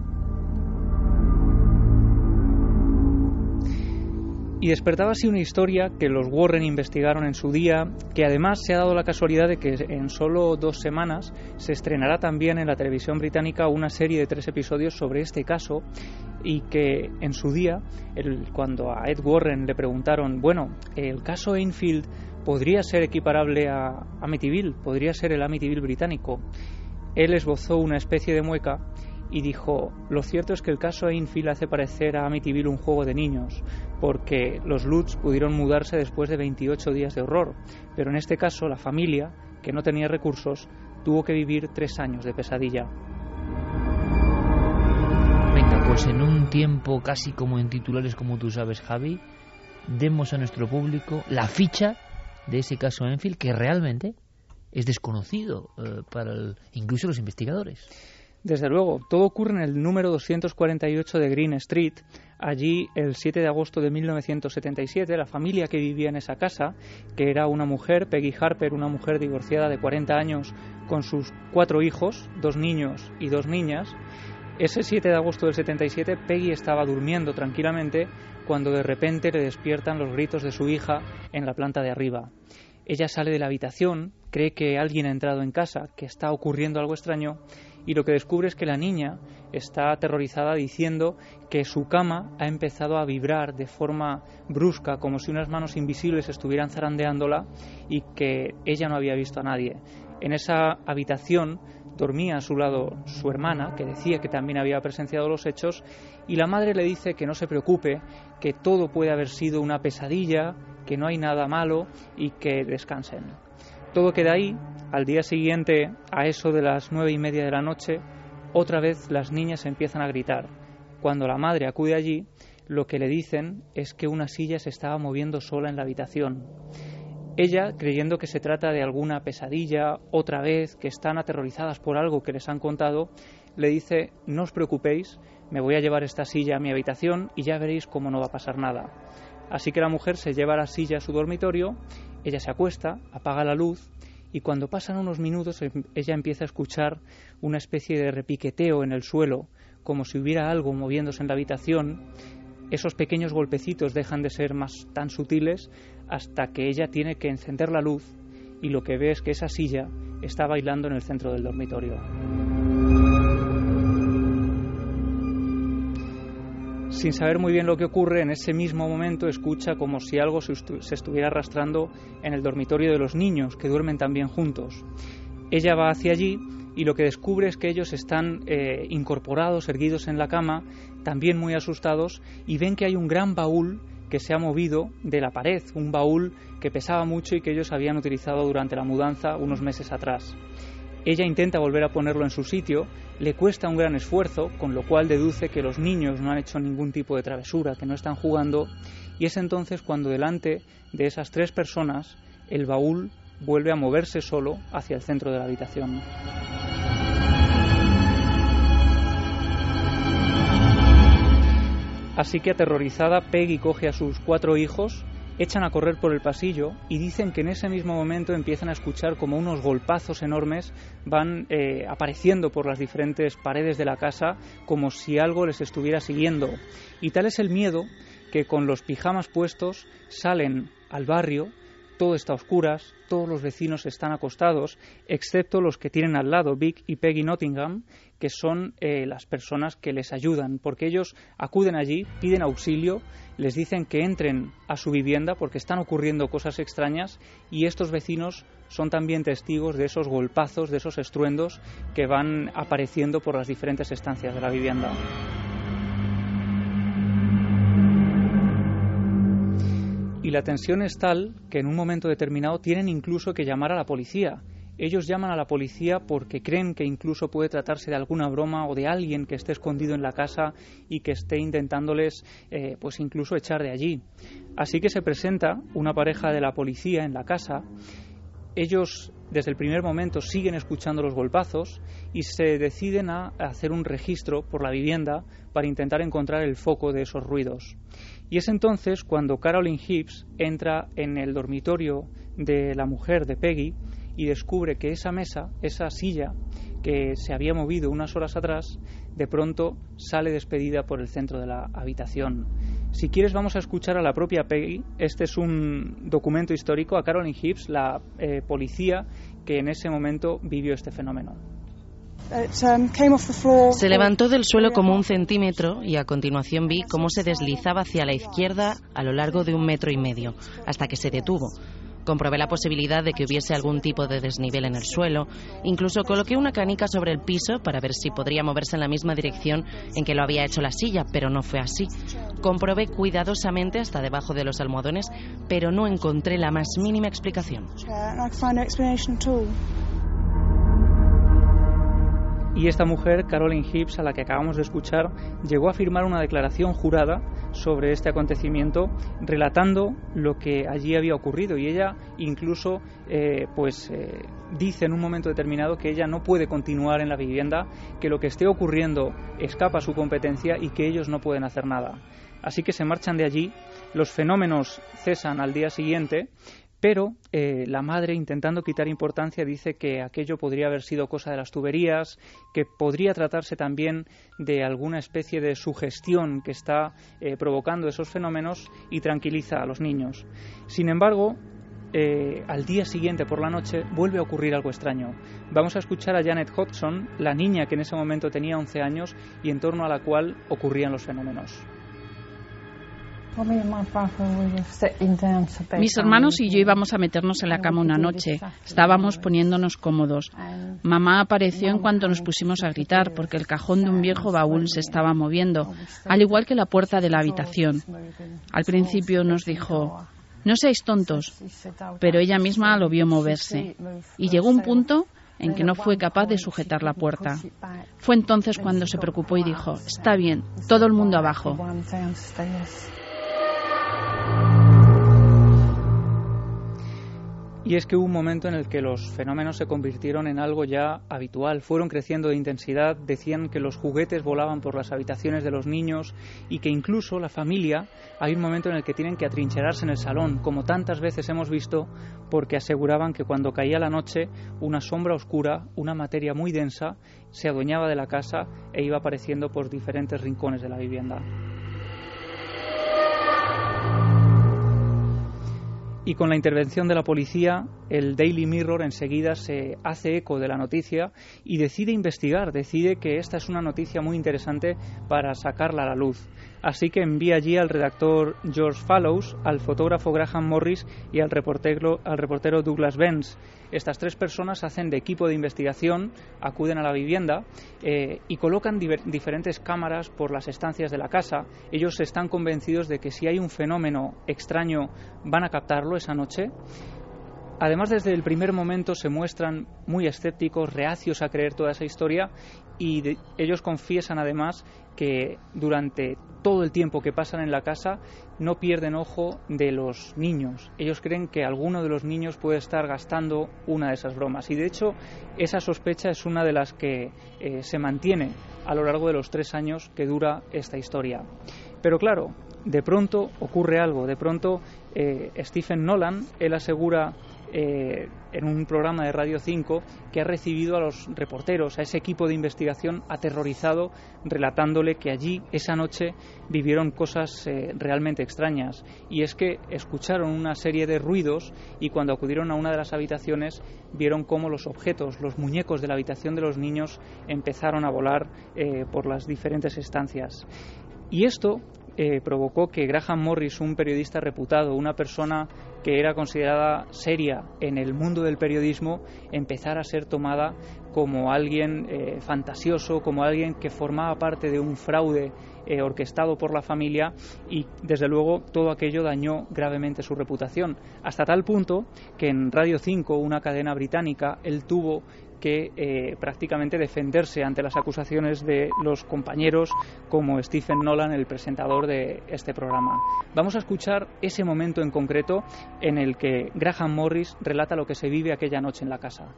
Y despertaba así una historia que los Warren investigaron en su día, que además se ha dado la casualidad de que en solo 2 semanas se estrenará también en la televisión británica una serie de 3 episodios sobre este caso, y que en su día, cuando a Ed Warren le preguntaron, bueno, el caso Enfield podría ser equiparable a Amityville, podría ser el Amityville británico, él esbozó una especie de mueca y dijo: lo cierto es que el caso Enfield hace parecer a Amityville un juego de niños, porque los Lutz pudieron mudarse después de 28 días de horror, pero en este caso la familia, que no tenía recursos, tuvo que vivir 3 años de pesadilla. Venga, pues en un tiempo casi como en titulares, como tú sabes, Javi, demos a nuestro público la ficha de ese caso Enfield, que realmente es desconocido para incluso los investigadores. Desde luego, todo ocurre en el número 248 de Green Street. Allí, el 7 de agosto de 1977, la familia que vivía en esa casa, que era una mujer, Peggy Harper, una mujer divorciada de 40 años, con sus 4 hijos, 2 niños y 2 niñas. Ese 7 de agosto del 77, Peggy estaba durmiendo tranquilamente cuando de repente le despiertan los gritos de su hija en la planta de arriba. Ella sale de la habitación, cree que alguien ha entrado en casa, que está ocurriendo algo extraño, y lo que descubre es que la niña está aterrorizada diciendo que su cama ha empezado a vibrar de forma brusca, como si unas manos invisibles estuvieran zarandeándola, y que ella no había visto a nadie. En esa habitación dormía a su lado su hermana, que decía que también había presenciado los hechos, y la madre le dice que no se preocupe, que todo puede haber sido una pesadilla, que no hay nada malo y que descansen. Todo queda ahí. Al día siguiente, a eso de las 9:30 de la noche, otra vez las niñas empiezan a gritar. Cuando la madre acude allí, lo que le dicen es que una silla se estaba moviendo sola en la habitación. Ella, creyendo que se trata de alguna pesadilla, otra vez, que están aterrorizadas por algo que les han contado, le dice: no os preocupéis, me voy a llevar esta silla a mi habitación y ya veréis cómo no va a pasar nada. Así que la mujer se lleva la silla a su dormitorio, ella se acuesta, apaga la luz, y cuando pasan unos minutos ella empieza a escuchar una especie de repiqueteo en el suelo, como si hubiera algo moviéndose en la habitación. Esos pequeños golpecitos dejan de ser más tan sutiles hasta que ella tiene que encender la luz, y lo que ve es que esa silla está bailando en el centro del dormitorio. Sin saber muy bien lo que ocurre, en ese mismo momento escucha como si algo se estuviera arrastrando en el dormitorio de los niños, que duermen también juntos. Ella va hacia allí y lo que descubre es que ellos están incorporados, erguidos en la cama, también muy asustados, y ven que hay un gran baúl que se ha movido de la pared, un baúl que pesaba mucho y que ellos habían utilizado durante la mudanza unos meses atrás. Ella intenta volver a ponerlo en su sitio, le cuesta un gran esfuerzo, con lo cual deduce que los niños no han hecho ningún tipo de travesura, que no están jugando, y es entonces cuando delante de esas 3 personas el baúl vuelve a moverse solo hacia el centro de la habitación. Así que aterrorizada, Peggy coge a sus 4 hijos, echan a correr por el pasillo y dicen que en ese mismo momento empiezan a escuchar como unos golpazos enormes van apareciendo por las diferentes paredes de la casa, como si algo les estuviera siguiendo. Y tal es el miedo que con los pijamas puestos salen al barrio. Todo está a oscuras, todos los vecinos están acostados, excepto los que tienen al lado, Vic y Peggy Nottingham, que son las personas que les ayudan, porque ellos acuden allí, piden auxilio, les dicen que entren a su vivienda porque están ocurriendo cosas extrañas, y estos vecinos son también testigos de esos golpazos, de esos estruendos que van apareciendo por las diferentes estancias de la vivienda. Y la tensión es tal que en un momento determinado tienen incluso que llamar a la policía. Ellos llaman a la policía porque creen que incluso puede tratarse de alguna broma o de alguien que esté escondido en la casa y que esté intentándoles pues incluso echar de allí. Así que se presenta una pareja de la policía en la casa. Ellos desde el primer momento siguen escuchando los golpazos y se deciden a hacer un registro por la vivienda para intentar encontrar el foco de esos ruidos. Y es entonces cuando Carolyn Hibbs entra en el dormitorio de la mujer de Peggy y descubre que esa mesa, esa silla que se había movido unas horas atrás, de pronto sale despedida por el centro de la habitación. Si quieres vamos a escuchar a la propia Peggy. Este es un documento histórico, a Carolyn Hibbs, la policía que en ese momento vivió este fenómeno. Se levantó del suelo como 1 centímetro y a continuación vi cómo se deslizaba hacia la izquierda a lo largo de 1,5 metros, hasta que se detuvo. Comprobé la posibilidad de que hubiese algún tipo de desnivel en el suelo. Incluso coloqué una canica sobre el piso para ver si podría moverse en la misma dirección en que lo había hecho la silla, pero no fue así. Comprobé cuidadosamente hasta debajo de los almohadones, pero no encontré la más mínima explicación. Y esta mujer, Caroline Hibbs, a la que acabamos de escuchar, llegó a firmar una declaración jurada sobre este acontecimiento, relatando lo que allí había ocurrido. Y ella incluso dice en un momento determinado que ella no puede continuar en la vivienda, que lo que esté ocurriendo escapa a su competencia y que ellos no pueden hacer nada. Así que se marchan de allí, los fenómenos cesan al día siguiente, pero la madre, intentando quitar importancia, dice que aquello podría haber sido cosa de las tuberías, que podría tratarse también de alguna especie de sugestión que está provocando esos fenómenos, y tranquiliza a los niños. Sin embargo, al día siguiente por la noche vuelve a ocurrir algo extraño. Vamos a escuchar a Janet Hodgson, la niña que en ese momento tenía 11 años y en torno a la cual ocurrían los fenómenos. Mis hermanos y yo íbamos a meternos en la cama una noche. Estábamos poniéndonos cómodos. Mamá apareció en cuanto nos pusimos a gritar porque el cajón de un viejo baúl se estaba moviendo, al igual que la puerta de la habitación. Al principio nos dijo: no seáis tontos, pero ella misma lo vio moverse. Y llegó un punto en que no fue capaz de sujetar la puerta. Fue entonces cuando se preocupó y dijo: está bien, todo el mundo abajo. Y es que hubo un momento en el que los fenómenos se convirtieron en algo ya habitual, fueron creciendo de intensidad, decían que los juguetes volaban por las habitaciones de los niños y que incluso la familia, hay un momento en el que tienen que atrincherarse en el salón, como tantas veces hemos visto, porque aseguraban que cuando caía la noche, una sombra oscura, una materia muy densa, se adueñaba de la casa e iba apareciendo por diferentes rincones de la vivienda. Y con la intervención de la policía, el Daily Mirror enseguida se hace eco de la noticia y decide investigar, decide que esta es una noticia muy interesante para sacarla a la luz. Así que envía allí al redactor George Fallows, al fotógrafo Graham Morris y al reportero Douglas Benz. Estas tres personas hacen de equipo de investigación, acuden a la vivienda y colocan diferentes cámaras por las estancias de la casa. Ellos están convencidos de que si hay un fenómeno extraño van a captarlo esa noche. Además, desde el primer momento se muestran muy escépticos, reacios a creer toda esa historia, y ellos confiesan además que durante todo el tiempo que pasan en la casa no pierden ojo de los niños. Ellos creen que alguno de los niños puede estar gastando una de esas bromas, y de hecho esa sospecha es una de las que se mantiene a lo largo de los 3 años que dura esta historia. Pero claro, de pronto ocurre algo, de pronto Stephen Nolan, él asegura en un programa de Radio 5 que ha recibido a los reporteros, a ese equipo de investigación aterrorizado, relatándole que allí esa noche vivieron cosas realmente extrañas, y es que escucharon una serie de ruidos y cuando acudieron a una de las habitaciones vieron cómo los objetos, los muñecos de la habitación de los niños empezaron a volar por las diferentes estancias. Y esto provocó que Graham Morris, un periodista reputado, una persona que era considerada seria en el mundo del periodismo, empezara a ser tomada como alguien fantasioso, como alguien que formaba parte de un fraude orquestado por la familia, y desde luego todo aquello dañó gravemente su reputación, hasta tal punto que en Radio 5, una cadena británica, él tuvo que prácticamente defenderse ante las acusaciones de los compañeros como Stephen Nolan, el presentador de este programa. Vamos a escuchar ese momento en concreto en el que Graham Morris relata lo que se vive aquella noche en la casa.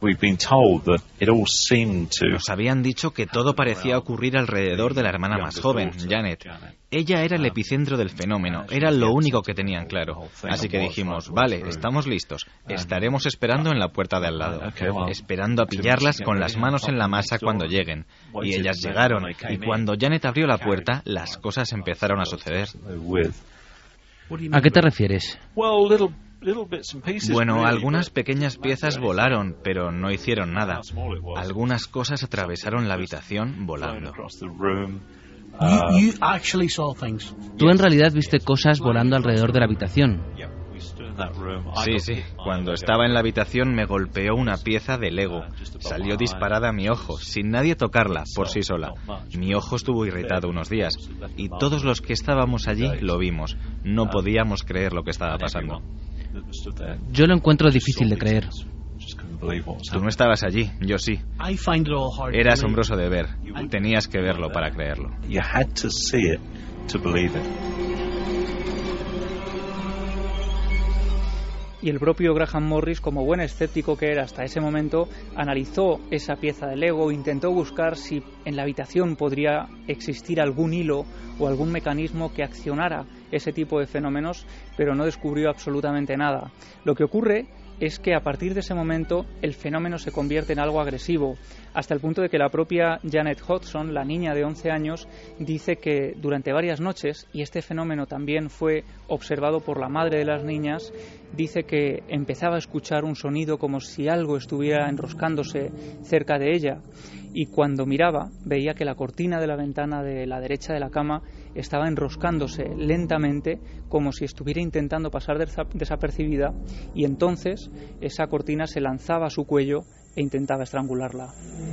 Nos habían dicho que todo parecía ocurrir alrededor de la hermana más joven, Janet. Ella era el epicentro del fenómeno, era lo único que tenían claro. Así que dijimos, vale, estamos listos, estaremos esperando en la puerta de al lado, esperando a pillarlas con las manos en la masa cuando lleguen. Y ellas llegaron, y cuando Janet abrió la puerta, las cosas empezaron a suceder. ¿A qué te refieres? Bueno, algunas pequeñas piezas volaron, pero no hicieron nada. Algunas cosas atravesaron la habitación volando. Tú en realidad viste cosas volando alrededor de la habitación. Sí. Cuando estaba en la habitación me golpeó una pieza de Lego. Salió disparada a mi ojo, sin nadie tocarla, por sí sola. Mi ojo estuvo irritado unos días. Y todos los que estábamos allí lo vimos. No podíamos creer lo que estaba pasando. Yo lo encuentro difícil de creer. Tú no estabas allí, yo sí. Era asombroso de ver. Tenías que verlo para creerlo. Y el propio Graham Morris, como buen escéptico que era hasta ese momento, analizó esa pieza de Lego, intentó buscar si en la habitación podría existir algún hilo o algún mecanismo que accionara ese tipo de fenómenos, pero no descubrió absolutamente nada. Lo que ocurre es que a partir de ese momento el fenómeno se convierte en algo agresivo, hasta el punto de que la propia Janet Hodgson, la niña de 11 años, dice que durante varias noches, y este fenómeno también fue observado por la madre de las niñas, dice que empezaba a escuchar un sonido como si algo estuviera enroscándose cerca de ella, y cuando miraba veía que la cortina de la ventana de la derecha de la cama estaba enroscándose lentamente como si estuviera intentando pasar desapercibida, y entonces esa cortina se lanzaba a su cuello e intentaba estrangularla.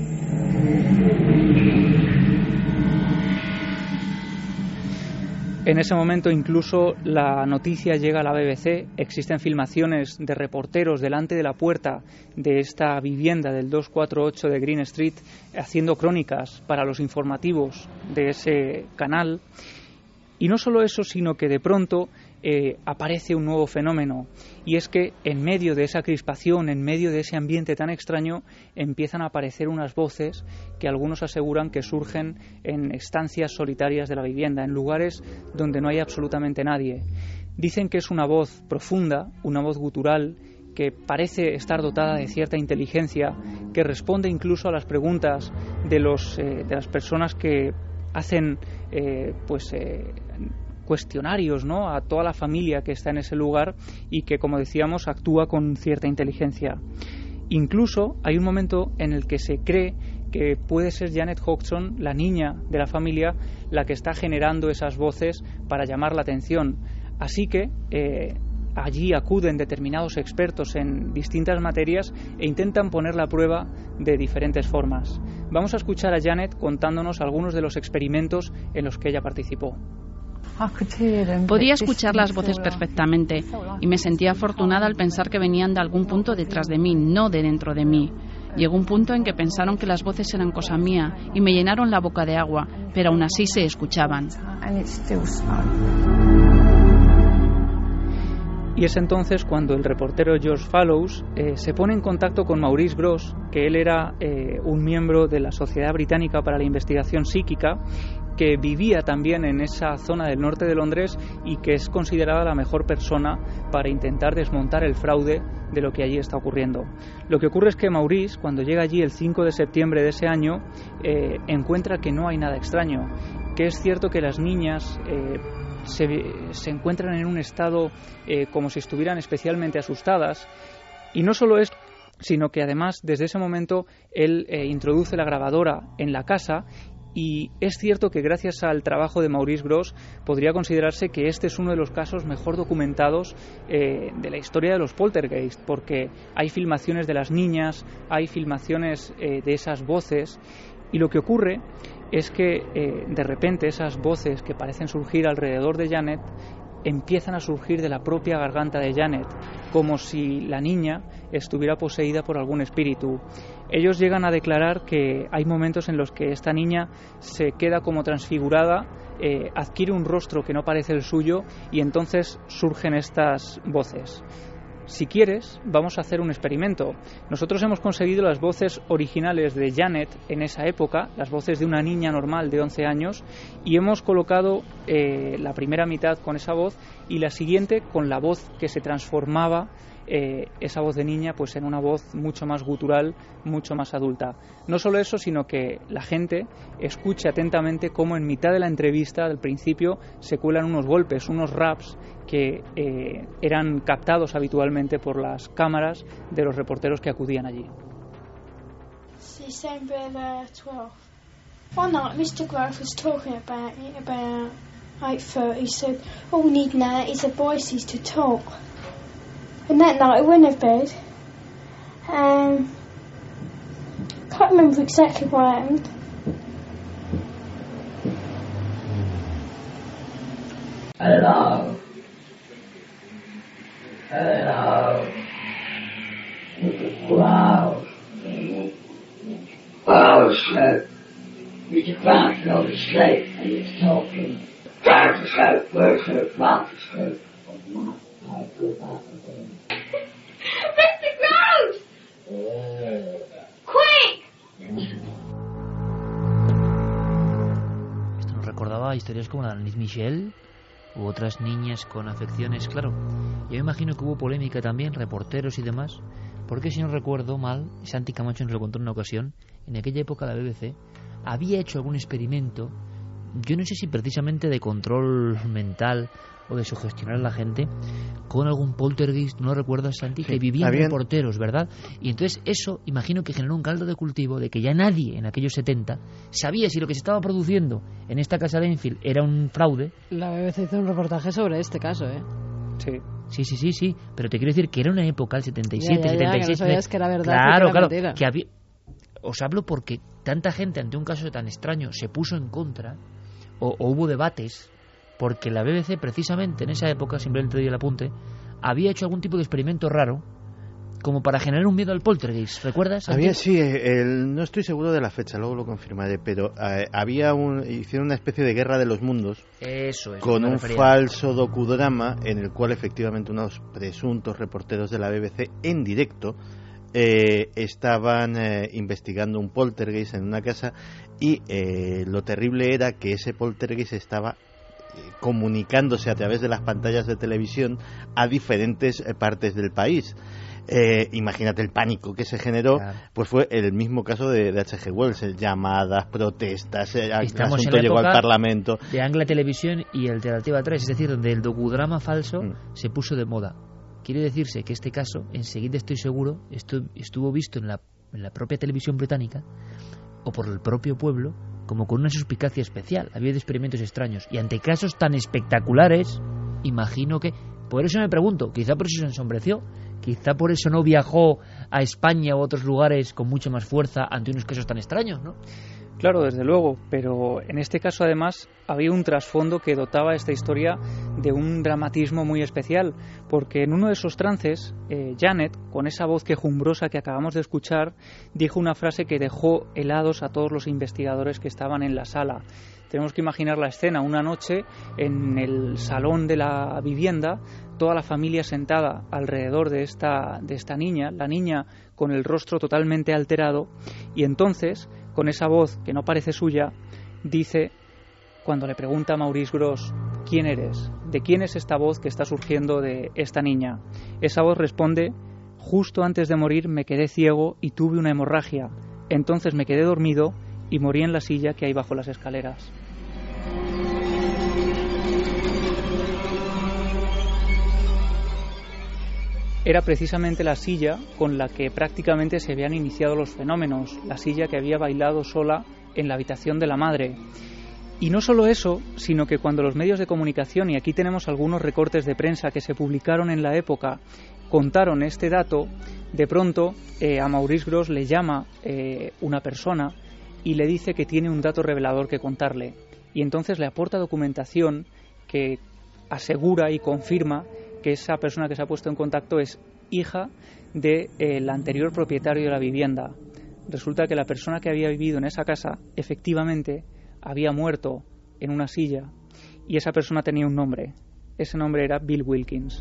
En ese momento incluso la noticia llega a la BBC, existen filmaciones de reporteros delante de la puerta de esta vivienda del 248 de Green Street haciendo crónicas para los informativos de ese canal. Y no solo eso, sino que de pronto aparece un nuevo fenómeno, y es que en medio de esa crispación, en medio de ese ambiente tan extraño, empiezan a aparecer unas voces que algunos aseguran que surgen en estancias solitarias de la vivienda, en lugares donde no hay absolutamente nadie. Dicen que es una voz profunda, una voz gutural, que parece estar dotada de cierta inteligencia, que responde incluso a las preguntas de las personas que hacen cuestionarios, ¿no?, a toda la familia que está en ese lugar, y que, como decíamos, actúa con cierta inteligencia. Incluso hay un momento en el que se cree que puede ser Janet Hodgson, la niña de la familia, la que está generando esas voces para llamar la atención. Así que allí acuden determinados expertos en distintas materias e intentan ponerla a prueba de diferentes formas. Vamos a escuchar a Janet contándonos algunos de los experimentos en los que ella participó. Podía escuchar las voces perfectamente y me sentía afortunada al pensar que venían de algún punto detrás de mí, no de dentro de mí. Llegó un punto en que pensaron que las voces eran cosa mía y me llenaron la boca de agua, pero aún así se escuchaban. Y es entonces cuando el reportero George Fallows se pone en contacto con Maurice Grosse, que él era un miembro de la Sociedad Británica para la Investigación Psíquica, que vivía también en esa zona del norte de Londres y que es considerada la mejor persona para intentar desmontar el fraude de lo que allí está ocurriendo. Lo que ocurre es que Maurice, cuando llega allí el 5 de septiembre de ese año, encuentra que no hay nada extraño, que es cierto que las niñas se encuentran en un estado como si estuvieran especialmente asustadas, y no solo esto, sino que además desde ese momento él introduce la grabadora en la casa. Y es cierto que gracias al trabajo de Maurice Grosse podría considerarse que este es uno de los casos mejor documentados de la historia de los poltergeist, porque hay filmaciones de las niñas, hay filmaciones de esas voces, y lo que ocurre es que de repente esas voces que parecen surgir alrededor de Janet empiezan a surgir de la propia garganta de Janet, como si la niña estuviera poseída por algún espíritu. Ellos llegan a declarar que hay momentos en los que esta niña se queda como transfigurada, adquiere un rostro que no parece el suyo, y entonces surgen estas voces. Si quieres, vamos a hacer un experimento. Nosotros hemos conseguido las voces originales de Janet en esa época, las voces de una niña normal de 11 años, y hemos colocado la primera mitad con esa voz y la siguiente con la voz que se transformaba, esa voz de niña, pues en una voz mucho más gutural, mucho más adulta. No solo eso, sino que la gente escucha atentamente cómo en mitad de la entrevista, del principio, se cuelan unos golpes, unos raps que eran captados habitualmente por las cámaras de los reporteros que acudían allí. December 12. One night Mr. Grove was talking about it about 8:30. He said, all we need now is the voices to talk. And that night I went to bed. Can't remember exactly what happened. Hello. Hello. Wow. Oh, shit. You're about to go to sleep and you're talking. Back to sleep, where's the back to sleep? Mr. Gross! Quick! Esto nos recordaba historias como la de Liz Michelle u otras niñas con afecciones, claro. Yo me imagino que hubo polémica también, reporteros y demás, porque si no recuerdo mal, Santi Camacho nos lo contó en una ocasión, en aquella época la BBC había hecho algún experimento, yo no sé si precisamente de control mental o de sugestionar a la gente, con algún poltergeist, no recuerdo, Santi, sí, que vivían reporteros, ¿verdad? Y entonces eso, imagino que generó un caldo de cultivo de que ya nadie en aquellos 70 sabía si lo que se estaba produciendo en esta casa de Enfield era un fraude. La BBC hizo un reportaje sobre este caso, ¿eh? Sí, pero te quiero decir que era una época, el 77, ya, 76... que no sabías que era verdad, claro, que era mentira. Que había... Os hablo porque tanta gente ante un caso tan extraño se puso en contra, o hubo debates, porque la BBC precisamente en esa época, simplemente doy el apunte, había hecho algún tipo de experimento raro como para generar un miedo al poltergeist, ¿recuerdas? Había, sí, no estoy seguro de la fecha, luego lo confirmaré, pero hicieron una especie de guerra de los mundos. Eso es, con un falso docudrama en el cual efectivamente unos presuntos reporteros de la BBC en directo estaban investigando un poltergeist en una casa y lo terrible era que ese poltergeist estaba comunicándose a través de las pantallas de televisión a diferentes partes del país. Imagínate el pánico que se generó, claro. Pues fue el mismo caso de H.G. Wells, llamadas, protestas, el asunto llegó al Parlamento. De Angla Televisión y Alternativa 3, es decir, donde el docudrama falso se puso de moda. Quiere decirse que este caso, enseguida estoy seguro, estuvo visto en la propia televisión británica o por el propio pueblo como con una suspicacia especial. Había experimentos extraños y ante casos tan espectaculares, imagino que... Por eso me pregunto, quizá por eso se ensombreció, quizá por eso no viajó a España u otros lugares con mucha más fuerza ante unos casos tan extraños, ¿no? Claro, desde luego, pero en este caso además había un trasfondo que dotaba esta historia de un dramatismo muy especial, porque en uno de esos trances, Janet, con esa voz quejumbrosa que acabamos de escuchar, dijo una frase que dejó helados a todos los investigadores que estaban en la sala. Tenemos que imaginar la escena, una noche en el salón de la vivienda, toda la familia sentada alrededor de esta niña, la niña con el rostro totalmente alterado, y entonces, con esa voz que no parece suya, dice, cuando le pregunta a Maurice Gross, ¿quién eres? ¿De quién es esta voz que está surgiendo de esta niña? Esa voz responde, justo antes de morir me quedé ciego y tuve una hemorragia, entonces me quedé dormido y morí en la silla que hay bajo las escaleras. Era precisamente la silla con la que prácticamente se habían iniciado los fenómenos, la silla que había bailado sola en la habitación de la madre. Y no solo eso, sino que cuando los medios de comunicación, y aquí tenemos algunos recortes de prensa que se publicaron en la época, contaron este dato, de pronto a Maurice Gross le llama una persona y le dice que tiene un dato revelador que contarle. Y entonces le aporta documentación que asegura y confirma que esa persona que se ha puesto en contacto es hija del anterior propietario de la vivienda. Resulta que la persona que había vivido en esa casa efectivamente había muerto en una silla y esa persona tenía un nombre. Ese nombre era Bill Wilkins.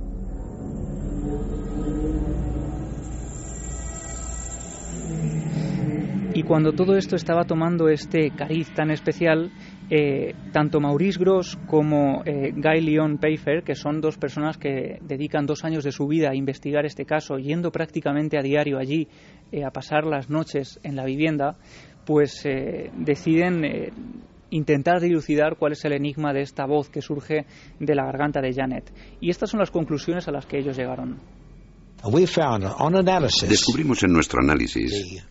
Y cuando todo esto estaba tomando este cariz tan especial, tanto Maurice Gross como Guy Lyon Pfeiffer, que son dos personas que dedican 2 años de su vida a investigar este caso, yendo prácticamente a diario allí a pasar las noches en la vivienda, pues deciden intentar dilucidar cuál es el enigma de esta voz que surge de la garganta de Janet. Y estas son las conclusiones a las que ellos llegaron. Descubrimos en nuestro análisis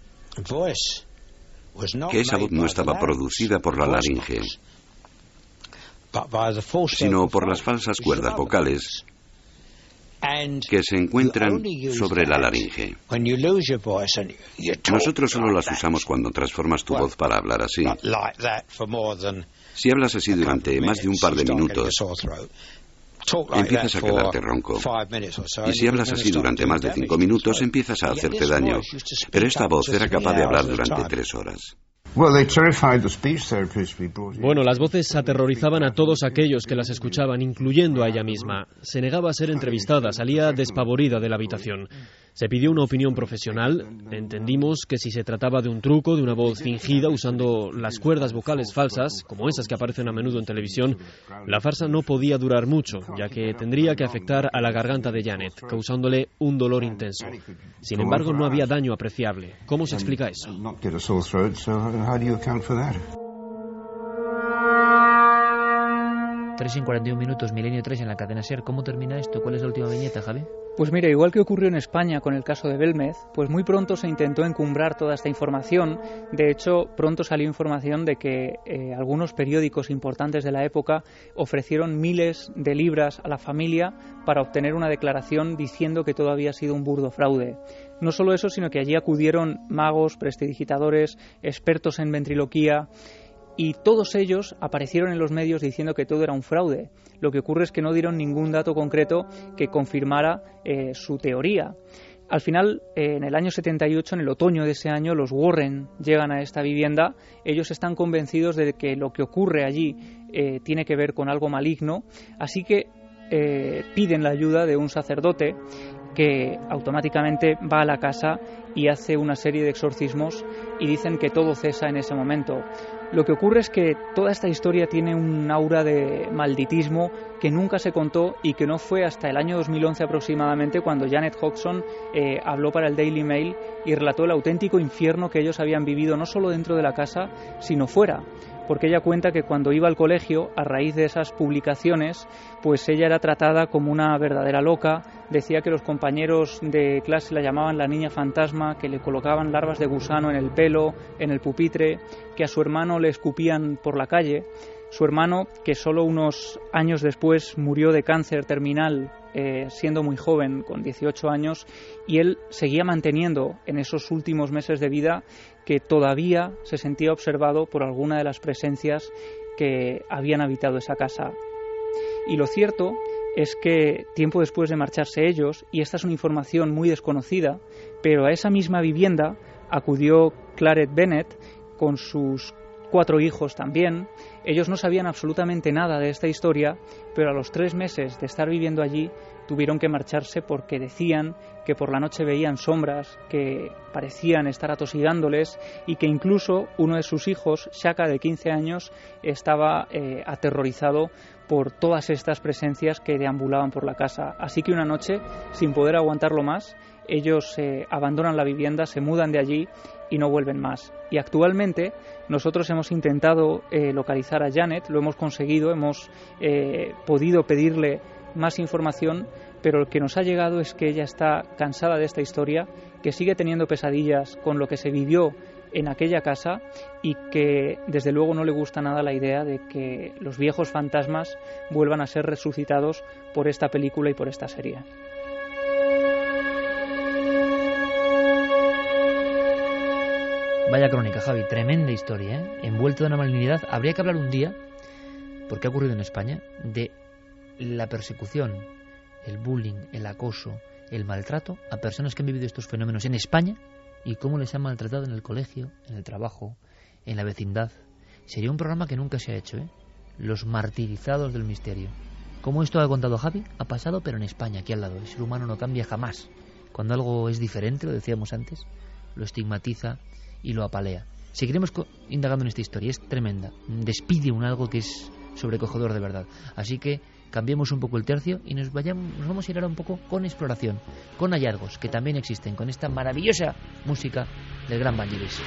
que esa voz no estaba producida por la laringe, sino por las falsas cuerdas vocales que se encuentran sobre la laringe. Nosotros solo las usamos cuando transformas tu voz para hablar así. Si hablas así durante más de un par de minutos, empiezas a quedarte ronco. Y si hablas así durante más de 5 minutos, empiezas a hacerte daño. Pero esta voz era capaz de hablar durante 3 horas. Bueno, las voces aterrorizaban a todos aquellos que las escuchaban, incluyendo a ella misma. Se negaba a ser entrevistada, salía despavorida de la habitación. Se pidió una opinión profesional. Entendimos que si se trataba de un truco, de una voz fingida usando las cuerdas vocales falsas, como esas que aparecen a menudo en televisión, la farsa no podía durar mucho, ya que tendría que afectar a la garganta de Janet, causándole un dolor intenso. Sin embargo, no había daño apreciable. ¿Cómo se explica eso? How do you account for that? 3:41 minutos, Milenio 3 en la cadena SER. ¿Cómo termina esto? ¿Cuál es la última viñeta, Javi? Pues mira, igual que ocurrió en España con el caso de Belmez, pues muy pronto se intentó encumbrar toda esta información. De hecho, pronto salió información de que algunos periódicos importantes de la época ofrecieron miles de libras a la familia para obtener una declaración diciendo que todo había sido un burdo fraude. No solo eso, sino que allí acudieron magos, prestidigitadores, expertos en ventriloquía, y todos ellos aparecieron en los medios diciendo que todo era un fraude. Lo que ocurre es que no dieron ningún dato concreto que confirmara su teoría. Al final, en el año 78, en el otoño de ese año, los Warren llegan a esta vivienda. Ellos están convencidos de que lo que ocurre allí tiene que ver con algo maligno, así que piden la ayuda de un sacerdote que automáticamente va a la casa y hace una serie de exorcismos y dicen que todo cesa en ese momento. Lo que ocurre es que toda esta historia tiene un aura de malditismo que nunca se contó y que no fue hasta el año 2011 aproximadamente cuando Janet Hodgson habló para el Daily Mail y relató el auténtico infierno que ellos habían vivido no solo dentro de la casa, sino fuera. Porque ella cuenta que cuando iba al colegio, a raíz de esas publicaciones, pues ella era tratada como una verdadera loca. Decía que los compañeros de clase la llamaban la niña fantasma, que le colocaban larvas de gusano en el pelo, en el pupitre, que a su hermano le escupían por la calle. Su hermano, que solo unos años después murió de cáncer terminal, siendo muy joven, con 18 años, y él seguía manteniendo en esos últimos meses de vida que todavía se sentía observado por alguna de las presencias que habían habitado esa casa. Y lo cierto es que tiempo después de marcharse ellos, y esta es una información muy desconocida, pero a esa misma vivienda acudió Claret Bennett con sus 4 hijos también. Ellos no sabían absolutamente nada de esta historia, pero a los 3 meses de estar viviendo allí tuvieron que marcharse porque decían que por la noche veían sombras que parecían estar atosigándoles y que incluso uno de sus hijos, Shaka, de 15 años, estaba aterrorizado por todas estas presencias que deambulaban por la casa. Así que una noche, sin poder aguantarlo más, ellos abandonan la vivienda, se mudan de allí y no vuelven más. Y actualmente nosotros hemos intentado localizar a Janet, lo hemos conseguido, hemos podido pedirle más información, pero lo que nos ha llegado es que ella está cansada de esta historia, que sigue teniendo pesadillas con lo que se vivió en aquella casa y que desde luego no le gusta nada la idea de que los viejos fantasmas vuelvan a ser resucitados por esta película y por esta serie. Vaya crónica, Javi, tremenda historia, ¿eh? Envuelto de una malignidad. Habría que hablar un día, porque ha ocurrido en España, de la persecución, el bullying, el acoso, el maltrato a personas que han vivido estos fenómenos en España y cómo les han maltratado en el colegio, en el trabajo, en la vecindad. Sería un programa que nunca se ha hecho, ¿eh? Los martirizados del misterio. Como esto ha contado Javi, ha pasado, pero en España, aquí al lado. El ser humano no cambia jamás. Cuando algo es diferente, lo decíamos antes, lo estigmatiza y lo apalea. Seguiremos indagando en esta historia, es tremenda. Despide un algo que es sobrecogedor de verdad. Así que cambiemos un poco el tercio y nos vamos a ir ahora un poco con exploración, con hallazgos que también existen, con esta maravillosa música del gran Vangelis.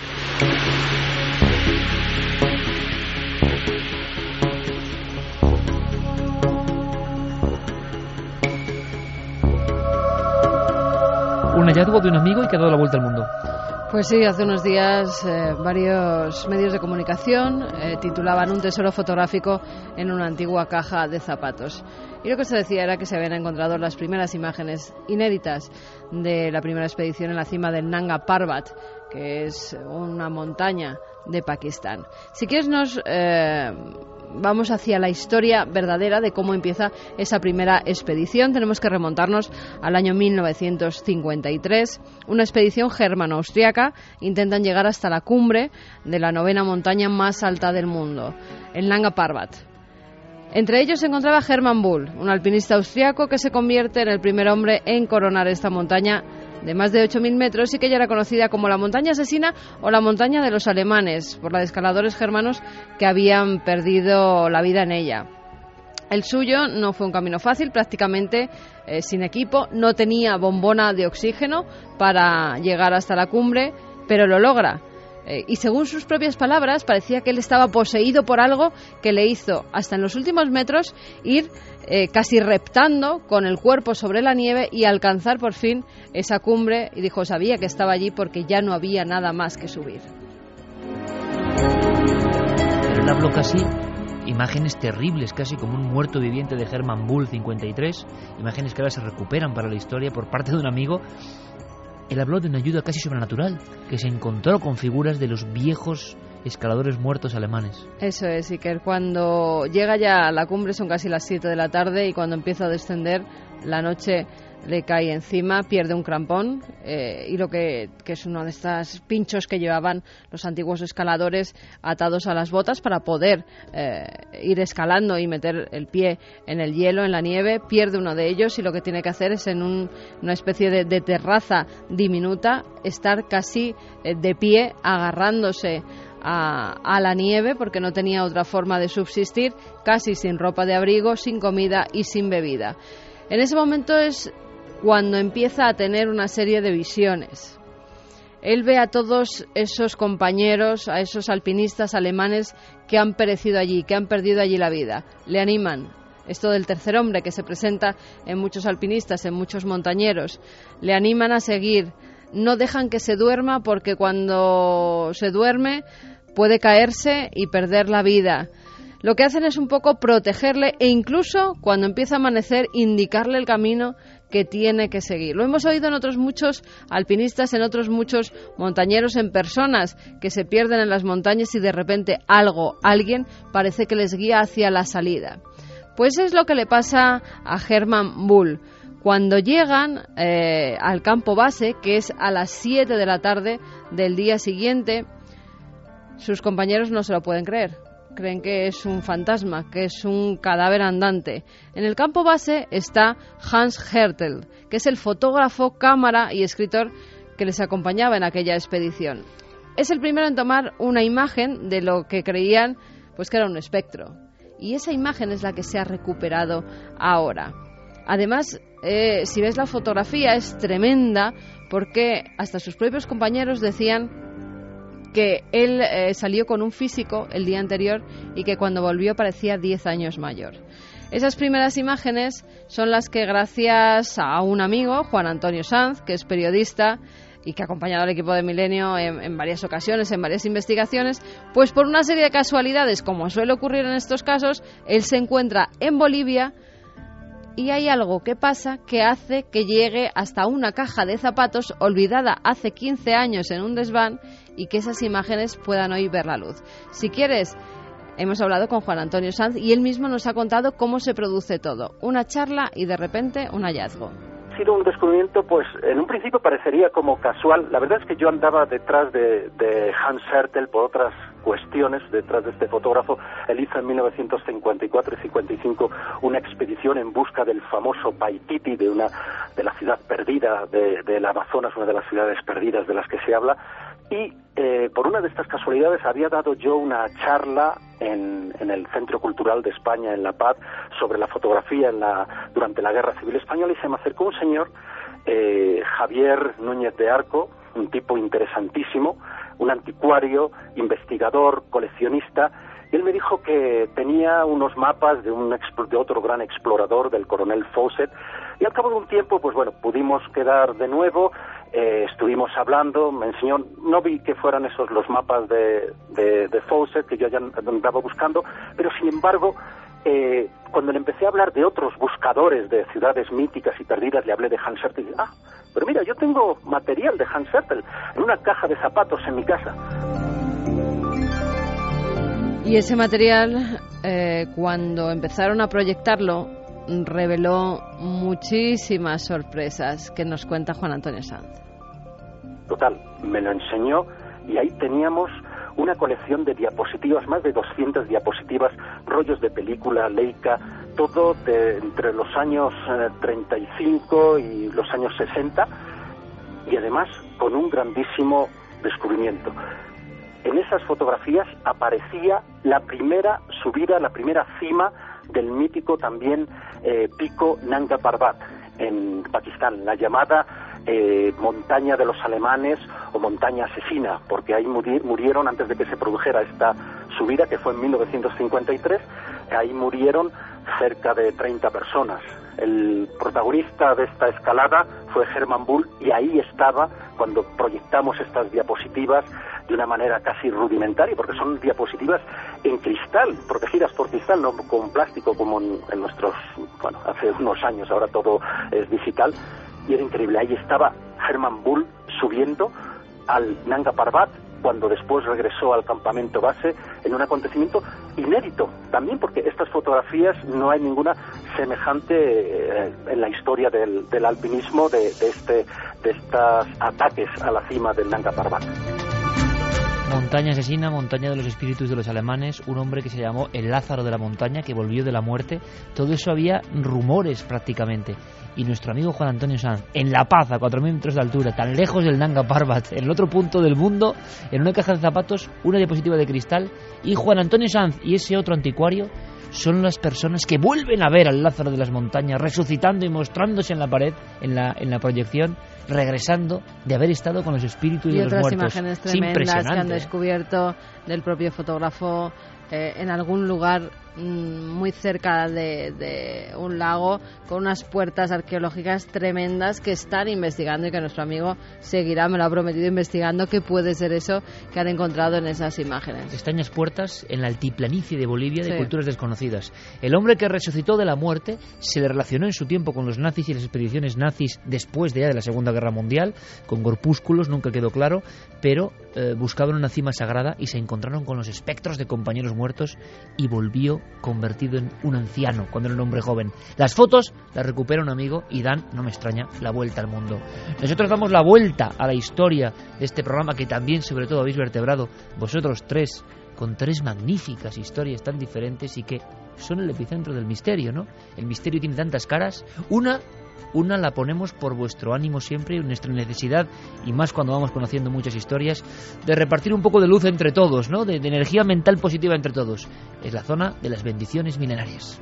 Un hallazgo de un amigo y que ha dado la vuelta al mundo. Pues sí, hace unos días varios medios de comunicación titulaban un tesoro fotográfico en una antigua caja de zapatos. Y lo que se decía era que se habían encontrado las primeras imágenes inéditas de la primera expedición en la cima del Nanga Parbat, que es una montaña de Pakistán. Si quieres nos vamos hacia la historia verdadera de cómo empieza esa primera expedición. Tenemos que remontarnos al año 1953. Una expedición germano-austriaca intentan llegar hasta la cumbre de la 9ª montaña más alta del mundo, el Nanga Parbat. Entre ellos se encontraba Hermann Bull, un alpinista austriaco que se convierte en el primer hombre en coronar esta montaña de más de 8.000 metros y que ya era conocida como la montaña asesina o la montaña de los alemanes, por la de escaladores germanos que habían perdido la vida en ella. El suyo no fue un camino fácil, prácticamente sin equipo, no tenía bombona de oxígeno para llegar hasta la cumbre, pero lo logra. Y según sus propias palabras, parecía que él estaba poseído por algo que le hizo, hasta en los últimos metros, ir casi reptando con el cuerpo sobre la nieve y alcanzar por fin esa cumbre. Y dijo, sabía que estaba allí porque ya no había nada más que subir. Pero él habló casi imágenes terribles, casi como un muerto viviente de Hermann Bull 53, imágenes que ahora se recuperan para la historia por parte de un amigo. Él habló de una ayuda casi sobrenatural, que se encontró con figuras de los viejos escaladores muertos alemanes. Eso es, y que cuando llega ya a la cumbre son casi las 7 de la tarde y cuando empieza a descender la noche le cae encima, pierde un crampón y lo que es uno de estos pinchos que llevaban los antiguos escaladores atados a las botas para poder ir escalando y meter el pie en el hielo, en la nieve, pierde uno de ellos y lo que tiene que hacer es en una especie de terraza diminuta estar casi de pie agarrándose a la nieve porque no tenía otra forma de subsistir, casi sin ropa de abrigo, sin comida y sin bebida. En ese momento es cuando empieza a tener una serie de visiones. Él ve a todos esos compañeros, a esos alpinistas alemanes que han perecido allí, que han perdido allí la vida. Le animan. Esto del tercer hombre que se presenta en muchos alpinistas, en muchos montañeros. Le animan a seguir. No dejan que se duerma porque cuando se duerme puede caerse y perder la vida. Lo que hacen es un poco protegerle e incluso cuando empieza a amanecer indicarle el camino que tiene que seguir. Lo hemos oído en otros muchos alpinistas, en otros muchos montañeros, en personas que se pierden en las montañas y de repente alguien parece que les guía hacia la salida. Pues es lo que le pasa a Hermann Bull. Cuando llegan al campo base, que es a las 7 de la tarde del día siguiente, sus compañeros no se lo pueden creer. Creen que es un fantasma, que es un cadáver andante. En el campo base está Hans Hertel, que es el fotógrafo, cámara y escritor que les acompañaba en aquella expedición. Es el primero en tomar una imagen de lo que creían pues que era un espectro. Y esa imagen es la que se ha recuperado ahora. Además, si ves la fotografía es tremenda porque hasta sus propios compañeros decían que él salió con un físico el día anterior y que cuando volvió parecía 10 años mayor. Esas primeras imágenes son las que gracias a un amigo, Juan Antonio Sanz, que es periodista y que ha acompañado al equipo de Milenio en varias ocasiones, en varias investigaciones, pues por una serie de casualidades, como suele ocurrir en estos casos, él se encuentra en Bolivia y hay algo que pasa que hace que llegue hasta una caja de zapatos olvidada hace 15 años en un desván y que esas imágenes puedan hoy ver la luz. Si quieres, hemos hablado con Juan Antonio Sanz y él mismo nos ha contado cómo se produce todo. Una charla y de repente un hallazgo. Ha sido un descubrimiento, pues en un principio parecería como casual. La verdad es que yo andaba detrás de Hans Hertel por otras cuestiones, detrás de este fotógrafo. Él hizo en 1954 y 55 una expedición en busca del famoso Paititi, de la ciudad perdida del Amazonas, una de las ciudades perdidas de las que se habla. Y por una de estas casualidades había dado yo una charla en el Centro Cultural de España, en La Paz, sobre la fotografía durante la Guerra Civil Española, y se me acercó un señor, Javier Núñez de Arco, un tipo interesantísimo, un anticuario, investigador, coleccionista, y él me dijo que tenía unos mapas de otro gran explorador, del coronel Fawcett, y al cabo de un tiempo, pues bueno, pudimos quedar de nuevo. Estuvimos hablando, me enseñó, no vi que fueran esos los mapas de Fawcett que yo ya andaba buscando, pero sin embargo, cuando le empecé a hablar de otros buscadores de ciudades míticas y perdidas, le hablé de Hans Hertel y dije, pero mira, yo tengo material de Hans Hertel en una caja de zapatos en mi casa. Y ese material, cuando empezaron a proyectarlo, reveló muchísimas sorpresas que nos cuenta Juan Antonio Sanz. Total, me lo enseñó y ahí teníamos una colección de diapositivas, más de 200 diapositivas, rollos de película, Leica, todo entre los años 35 y los años 60, y además con un grandísimo descubrimiento. En esas fotografías aparecía la primera subida, la primera cima del mítico también pico Nanga Parbat en Pakistán, la llamada montaña de los alemanes o montaña asesina, porque ahí murieron antes de que se produjera esta subida, que fue en 1953, ahí murieron cerca de 30 personas. El protagonista de esta escalada fue Hermann Bull, y ahí estaba cuando proyectamos estas diapositivas de una manera casi rudimentaria, porque son diapositivas en cristal, protegidas por cristal, no con plástico como en nuestros, bueno, hace unos años, ahora todo es digital, y era increíble. Ahí estaba Hermann Bull subiendo al Nanga Parbat, cuando después regresó al campamento base, en un acontecimiento inédito también, porque estas fotografías no hay ninguna semejante en la historia del alpinismo de estos ataques a la cima del Nanga Parbat. Montaña asesina, montaña de los espíritus de los alemanes, un hombre que se llamó el Lázaro de la montaña, que volvió de la muerte. Todo eso había rumores prácticamente. Y nuestro amigo Juan Antonio Sanz, en La Paz, a 4.000 metros de altura, tan lejos del Nanga Parbat, en el otro punto del mundo, en una caja de zapatos, una diapositiva de cristal, y Juan Antonio Sanz y ese otro anticuario son las personas que vuelven a ver al Lázaro de las montañas resucitando y mostrándose en la pared, en la proyección, regresando de haber estado con los espíritus de los muertos. Y otras imágenes tremendas que han descubierto del propio fotógrafo en algún lugar muy cerca de un lago, con unas puertas arqueológicas tremendas que están investigando y que nuestro amigo seguirá, me lo ha prometido, investigando qué puede ser eso que han encontrado en esas imágenes. Extrañas puertas en la altiplanicie de Bolivia, de culturas desconocidas. El hombre que resucitó de la muerte se le relacionó en su tiempo con los nazis y las expediciones nazis después de la Segunda Guerra Mundial, con corpúsculos, nunca quedó claro, pero buscaban una cima sagrada y se encontraron con los espectros de compañeros muertos y volvió convertido en un anciano cuando era un hombre joven. Las fotos las recupera un amigo y dan, no me extraña, la vuelta al mundo. Nosotros damos la vuelta a la historia de este programa que también, sobre todo, habéis vertebrado vosotros tres, con tres magníficas historias tan diferentes y que son el epicentro del misterio, ¿no? El misterio tiene tantas caras. Una la ponemos por vuestro ánimo siempre, nuestra necesidad, y más cuando vamos conociendo muchas historias, de repartir un poco de luz entre todos, ¿no? De energía mental positiva entre todos. Es la zona de las bendiciones milenarias.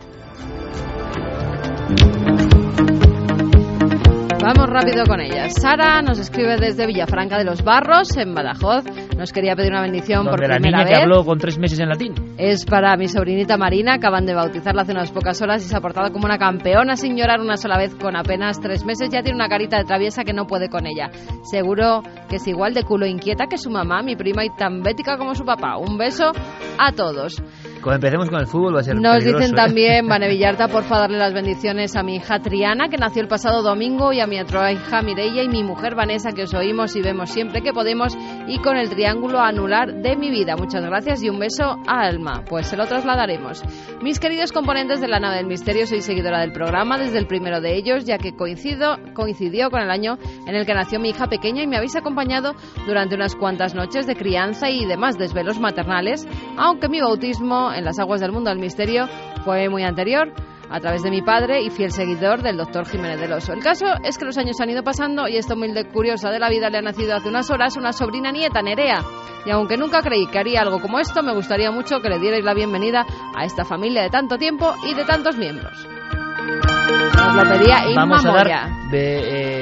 Vamos rápido con ellas. Sara nos escribe desde Villafranca de los Barros, en Badajoz. Nos quería pedir una bendición por primera vez. La niña que habló con 3 meses en latín. Es para mi sobrinita Marina, acaban de bautizarla hace unas pocas horas y se ha portado como una campeona sin llorar una sola vez. Con apenas 3 meses ya tiene una carita de traviesa que no puede con ella. Seguro que es igual de culo inquieta que su mamá, mi prima, y tan bética como su papá. Un beso a todos. Como empecemos con el fútbol va a ser Nos peligroso, dicen también, Vane Villarta, porfa darle las bendiciones a mi hija Triana, que nació el pasado domingo, y a mi otra hija Mireia y mi mujer Vanessa, que os oímos y vemos siempre que podemos, y con el triángulo anular de mi vida. Muchas gracias y un beso a Alma. Pues se lo trasladaremos. Mis queridos componentes de la nave del misterio, soy seguidora del programa desde el primero de ellos, ya que coincidió con el año en el que nació mi hija pequeña y me habéis acompañado durante unas cuantas noches de crianza y demás desvelos maternales, aunque mi bautismo en las aguas del mundo del misterio fue muy anterior, a través de mi padre y fiel seguidor del doctor Jiménez del Oso. El caso es que los años han ido pasando y esta humilde curiosa de la vida le ha nacido hace unas horas una sobrina nieta, Nerea. Y aunque nunca creí que haría algo como esto, me gustaría mucho que le dierais la bienvenida a esta familia de tanto tiempo y de tantos miembros. Nos lo pedía Inma Vamos a Moya. dar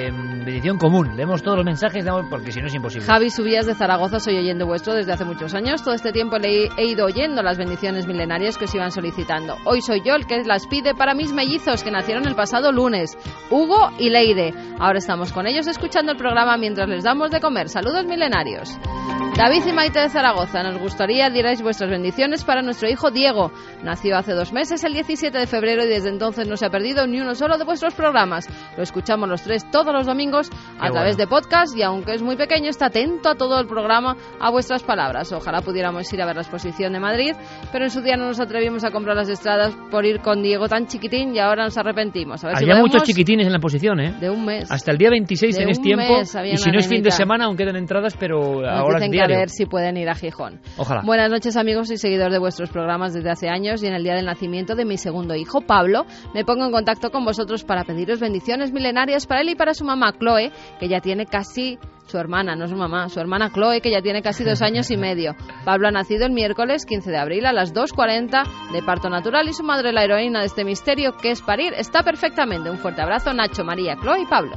petición común. Leemos todos los mensajes, porque si no es imposible. Javi Subías de Zaragoza, soy oyente vuestro desde hace muchos años. Todo este tiempo he ido oyendo las bendiciones milenarias que os iban solicitando. Hoy soy yo el que las pide para mis mellizos que nacieron el pasado lunes, Hugo y Leire. Ahora estamos con ellos escuchando el programa mientras les damos de comer. Saludos milenarios. David y Maite de Zaragoza, nos gustaría dierais vuestras bendiciones para nuestro hijo Diego. Nació hace 2 meses, el 17 de febrero, y desde entonces no se ha perdido ni uno solo de vuestros programas. Lo escuchamos los 3 todos los domingos a través de podcast, y aunque es muy pequeño, está atento a todo el programa, a vuestras palabras. Ojalá pudiéramos ir a ver la exposición de Madrid, pero en su día no nos atrevimos a comprar las entradas por ir con Diego tan chiquitín, y ahora nos arrepentimos. A ver Había muchos chiquitines en la exposición, ¿eh? De un mes. Hasta el día 26 tenés tiempo, y si no es fin de semana aún quedan entradas, pero ahora es diario. A ver si pueden ir a Gijón. Ojalá. Buenas noches, amigos, y seguidor de vuestros programas desde hace años, y en el día del nacimiento de mi segundo hijo, Pablo, me pongo en contacto con vosotros para pediros bendiciones milenarias para él y para su mamá, Chloe, que ya tiene casi... Su hermana, no su mamá, su hermana Chloe, que ya tiene casi 2 años y medio. Pablo ha nacido el miércoles 15 de abril a las 2:40 de parto natural, y su madre, la heroína de este misterio que es parir, está perfectamente. Un fuerte abrazo, Nacho, María, Chloe y Pablo.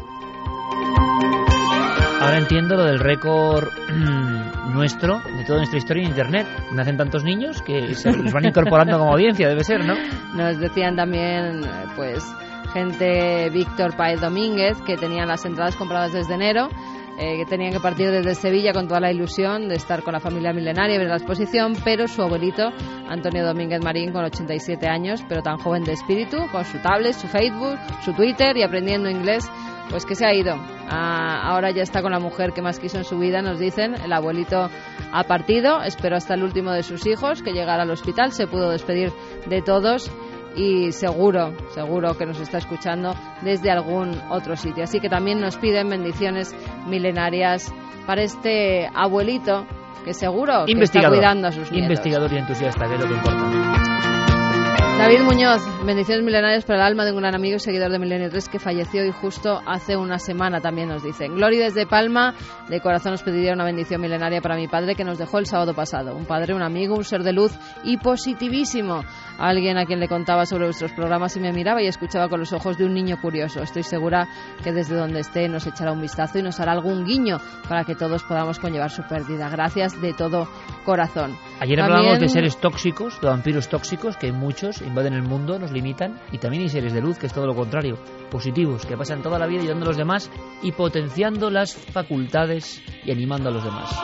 Ahora entiendo lo del récord nuestro, de toda nuestra historia en Internet. Nacen tantos niños que se los van incorporando como audiencia, debe ser, ¿no? Nos decían también, pues, gente, Víctor Paez Domínguez, que tenían las entradas compradas desde enero, que tenían que partir desde Sevilla con toda la ilusión de estar con la familia milenaria y ver la exposición, pero su abuelito, Antonio Domínguez Marín, con 87 años, pero tan joven de espíritu, con su tablet, su Facebook, su Twitter y aprendiendo inglés, pues que se ha ido. Ahora ya está con la mujer que más quiso en su vida, nos dicen. El abuelito ha partido, esperó hasta el último de sus hijos que llegara al hospital, se pudo despedir de todos, y seguro que nos está escuchando desde algún otro sitio. Así que también nos piden bendiciones milenarias para este abuelito que seguro que está cuidando a sus nietos. Investigador y entusiasta, que es lo que importa. David Muñoz, bendiciones milenarias para el alma de un gran amigo y seguidor de Milenio 3 que falleció y justo hace una semana, también nos dicen. Glory desde Palma, de corazón nos pediría una bendición milenaria para mi padre que nos dejó el sábado pasado. Un padre, un amigo, un ser de luz y positivísimo. Alguien a quien le contaba sobre vuestros programas y me miraba y escuchaba con los ojos de un niño curioso. Estoy segura que desde donde esté nos echará un vistazo y nos hará algún guiño para que todos podamos conllevar su pérdida. Gracias de todo corazón. Ayer hablábamos de seres tóxicos, de vampiros tóxicos, que hay muchos, invaden el mundo, nos limitan, y también hay seres de luz, que es todo lo contrario, positivos, que pasan toda la vida ayudando a los demás y potenciando las facultades y animando a los demás.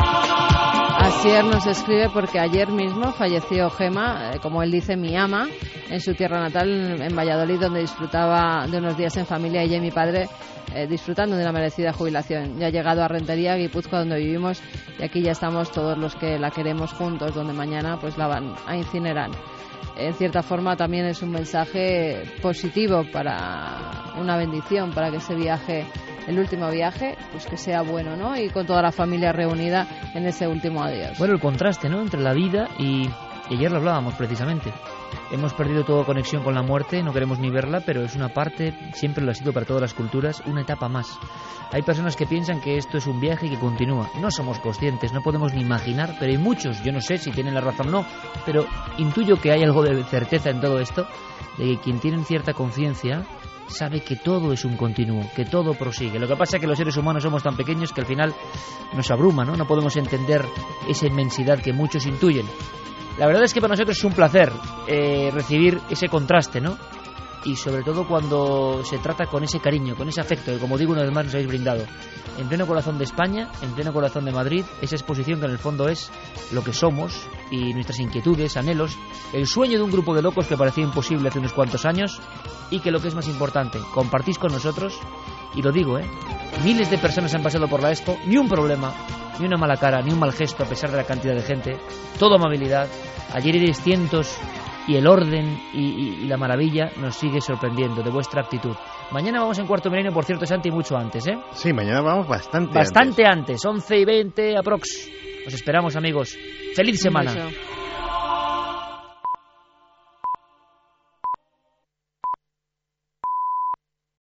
Asier nos escribe porque ayer mismo falleció Gema, como él dice, mi ama, en su tierra natal, en Valladolid, donde disfrutaba de unos días en familia, ella y mi padre disfrutando de una merecida jubilación. Ya ha llegado a Rentería, Guipúzcoa, donde vivimos, y aquí ya estamos todos los que la queremos juntos, donde mañana pues la van a incinerar. En cierta forma también es un mensaje positivo, para una bendición, para que ese viaje, el último viaje, pues que sea bueno, ¿no? Y con toda la familia reunida en ese último adiós. Bueno, el contraste, ¿no?, entre la vida y ayer lo hablábamos precisamente. Hemos perdido toda conexión con la muerte, no queremos ni verla, pero es una parte, siempre lo ha sido para todas las culturas, una etapa más. Hay personas que piensan que esto es un viaje que continúa. No somos conscientes, no podemos ni imaginar, pero hay muchos, yo no sé si tienen la razón o no, pero intuyo que hay algo de certeza en todo esto, de que quien tiene cierta conciencia sabe que todo es un continuo, que todo prosigue. Lo que pasa es que los seres humanos somos tan pequeños que al final nos abruma, ¿no? No podemos entender esa inmensidad que muchos intuyen. La verdad es que para nosotros es un placer recibir ese contraste, ¿no? Y sobre todo cuando se trata con ese cariño, con ese afecto que, como digo, una vez más nos habéis brindado. En pleno corazón de España, en pleno corazón de Madrid, esa exposición que en el fondo es lo que somos y nuestras inquietudes, anhelos, el sueño de un grupo de locos que parecía imposible hace unos cuantos años y que, lo que es más importante, compartís con nosotros. Y lo digo, miles de personas han pasado por la Expo, ni un problema, ni una mala cara, ni un mal gesto a pesar de la cantidad de gente, todo amabilidad. Ayer erais cientos y el orden y la maravilla nos sigue sorprendiendo de vuestra actitud. Mañana vamos en Cuarto Milenio, por cierto, Santi, mucho antes, ¿eh? Sí, mañana vamos bastante antes, 11:20 aprox. Os esperamos, amigos. ¡Feliz semana!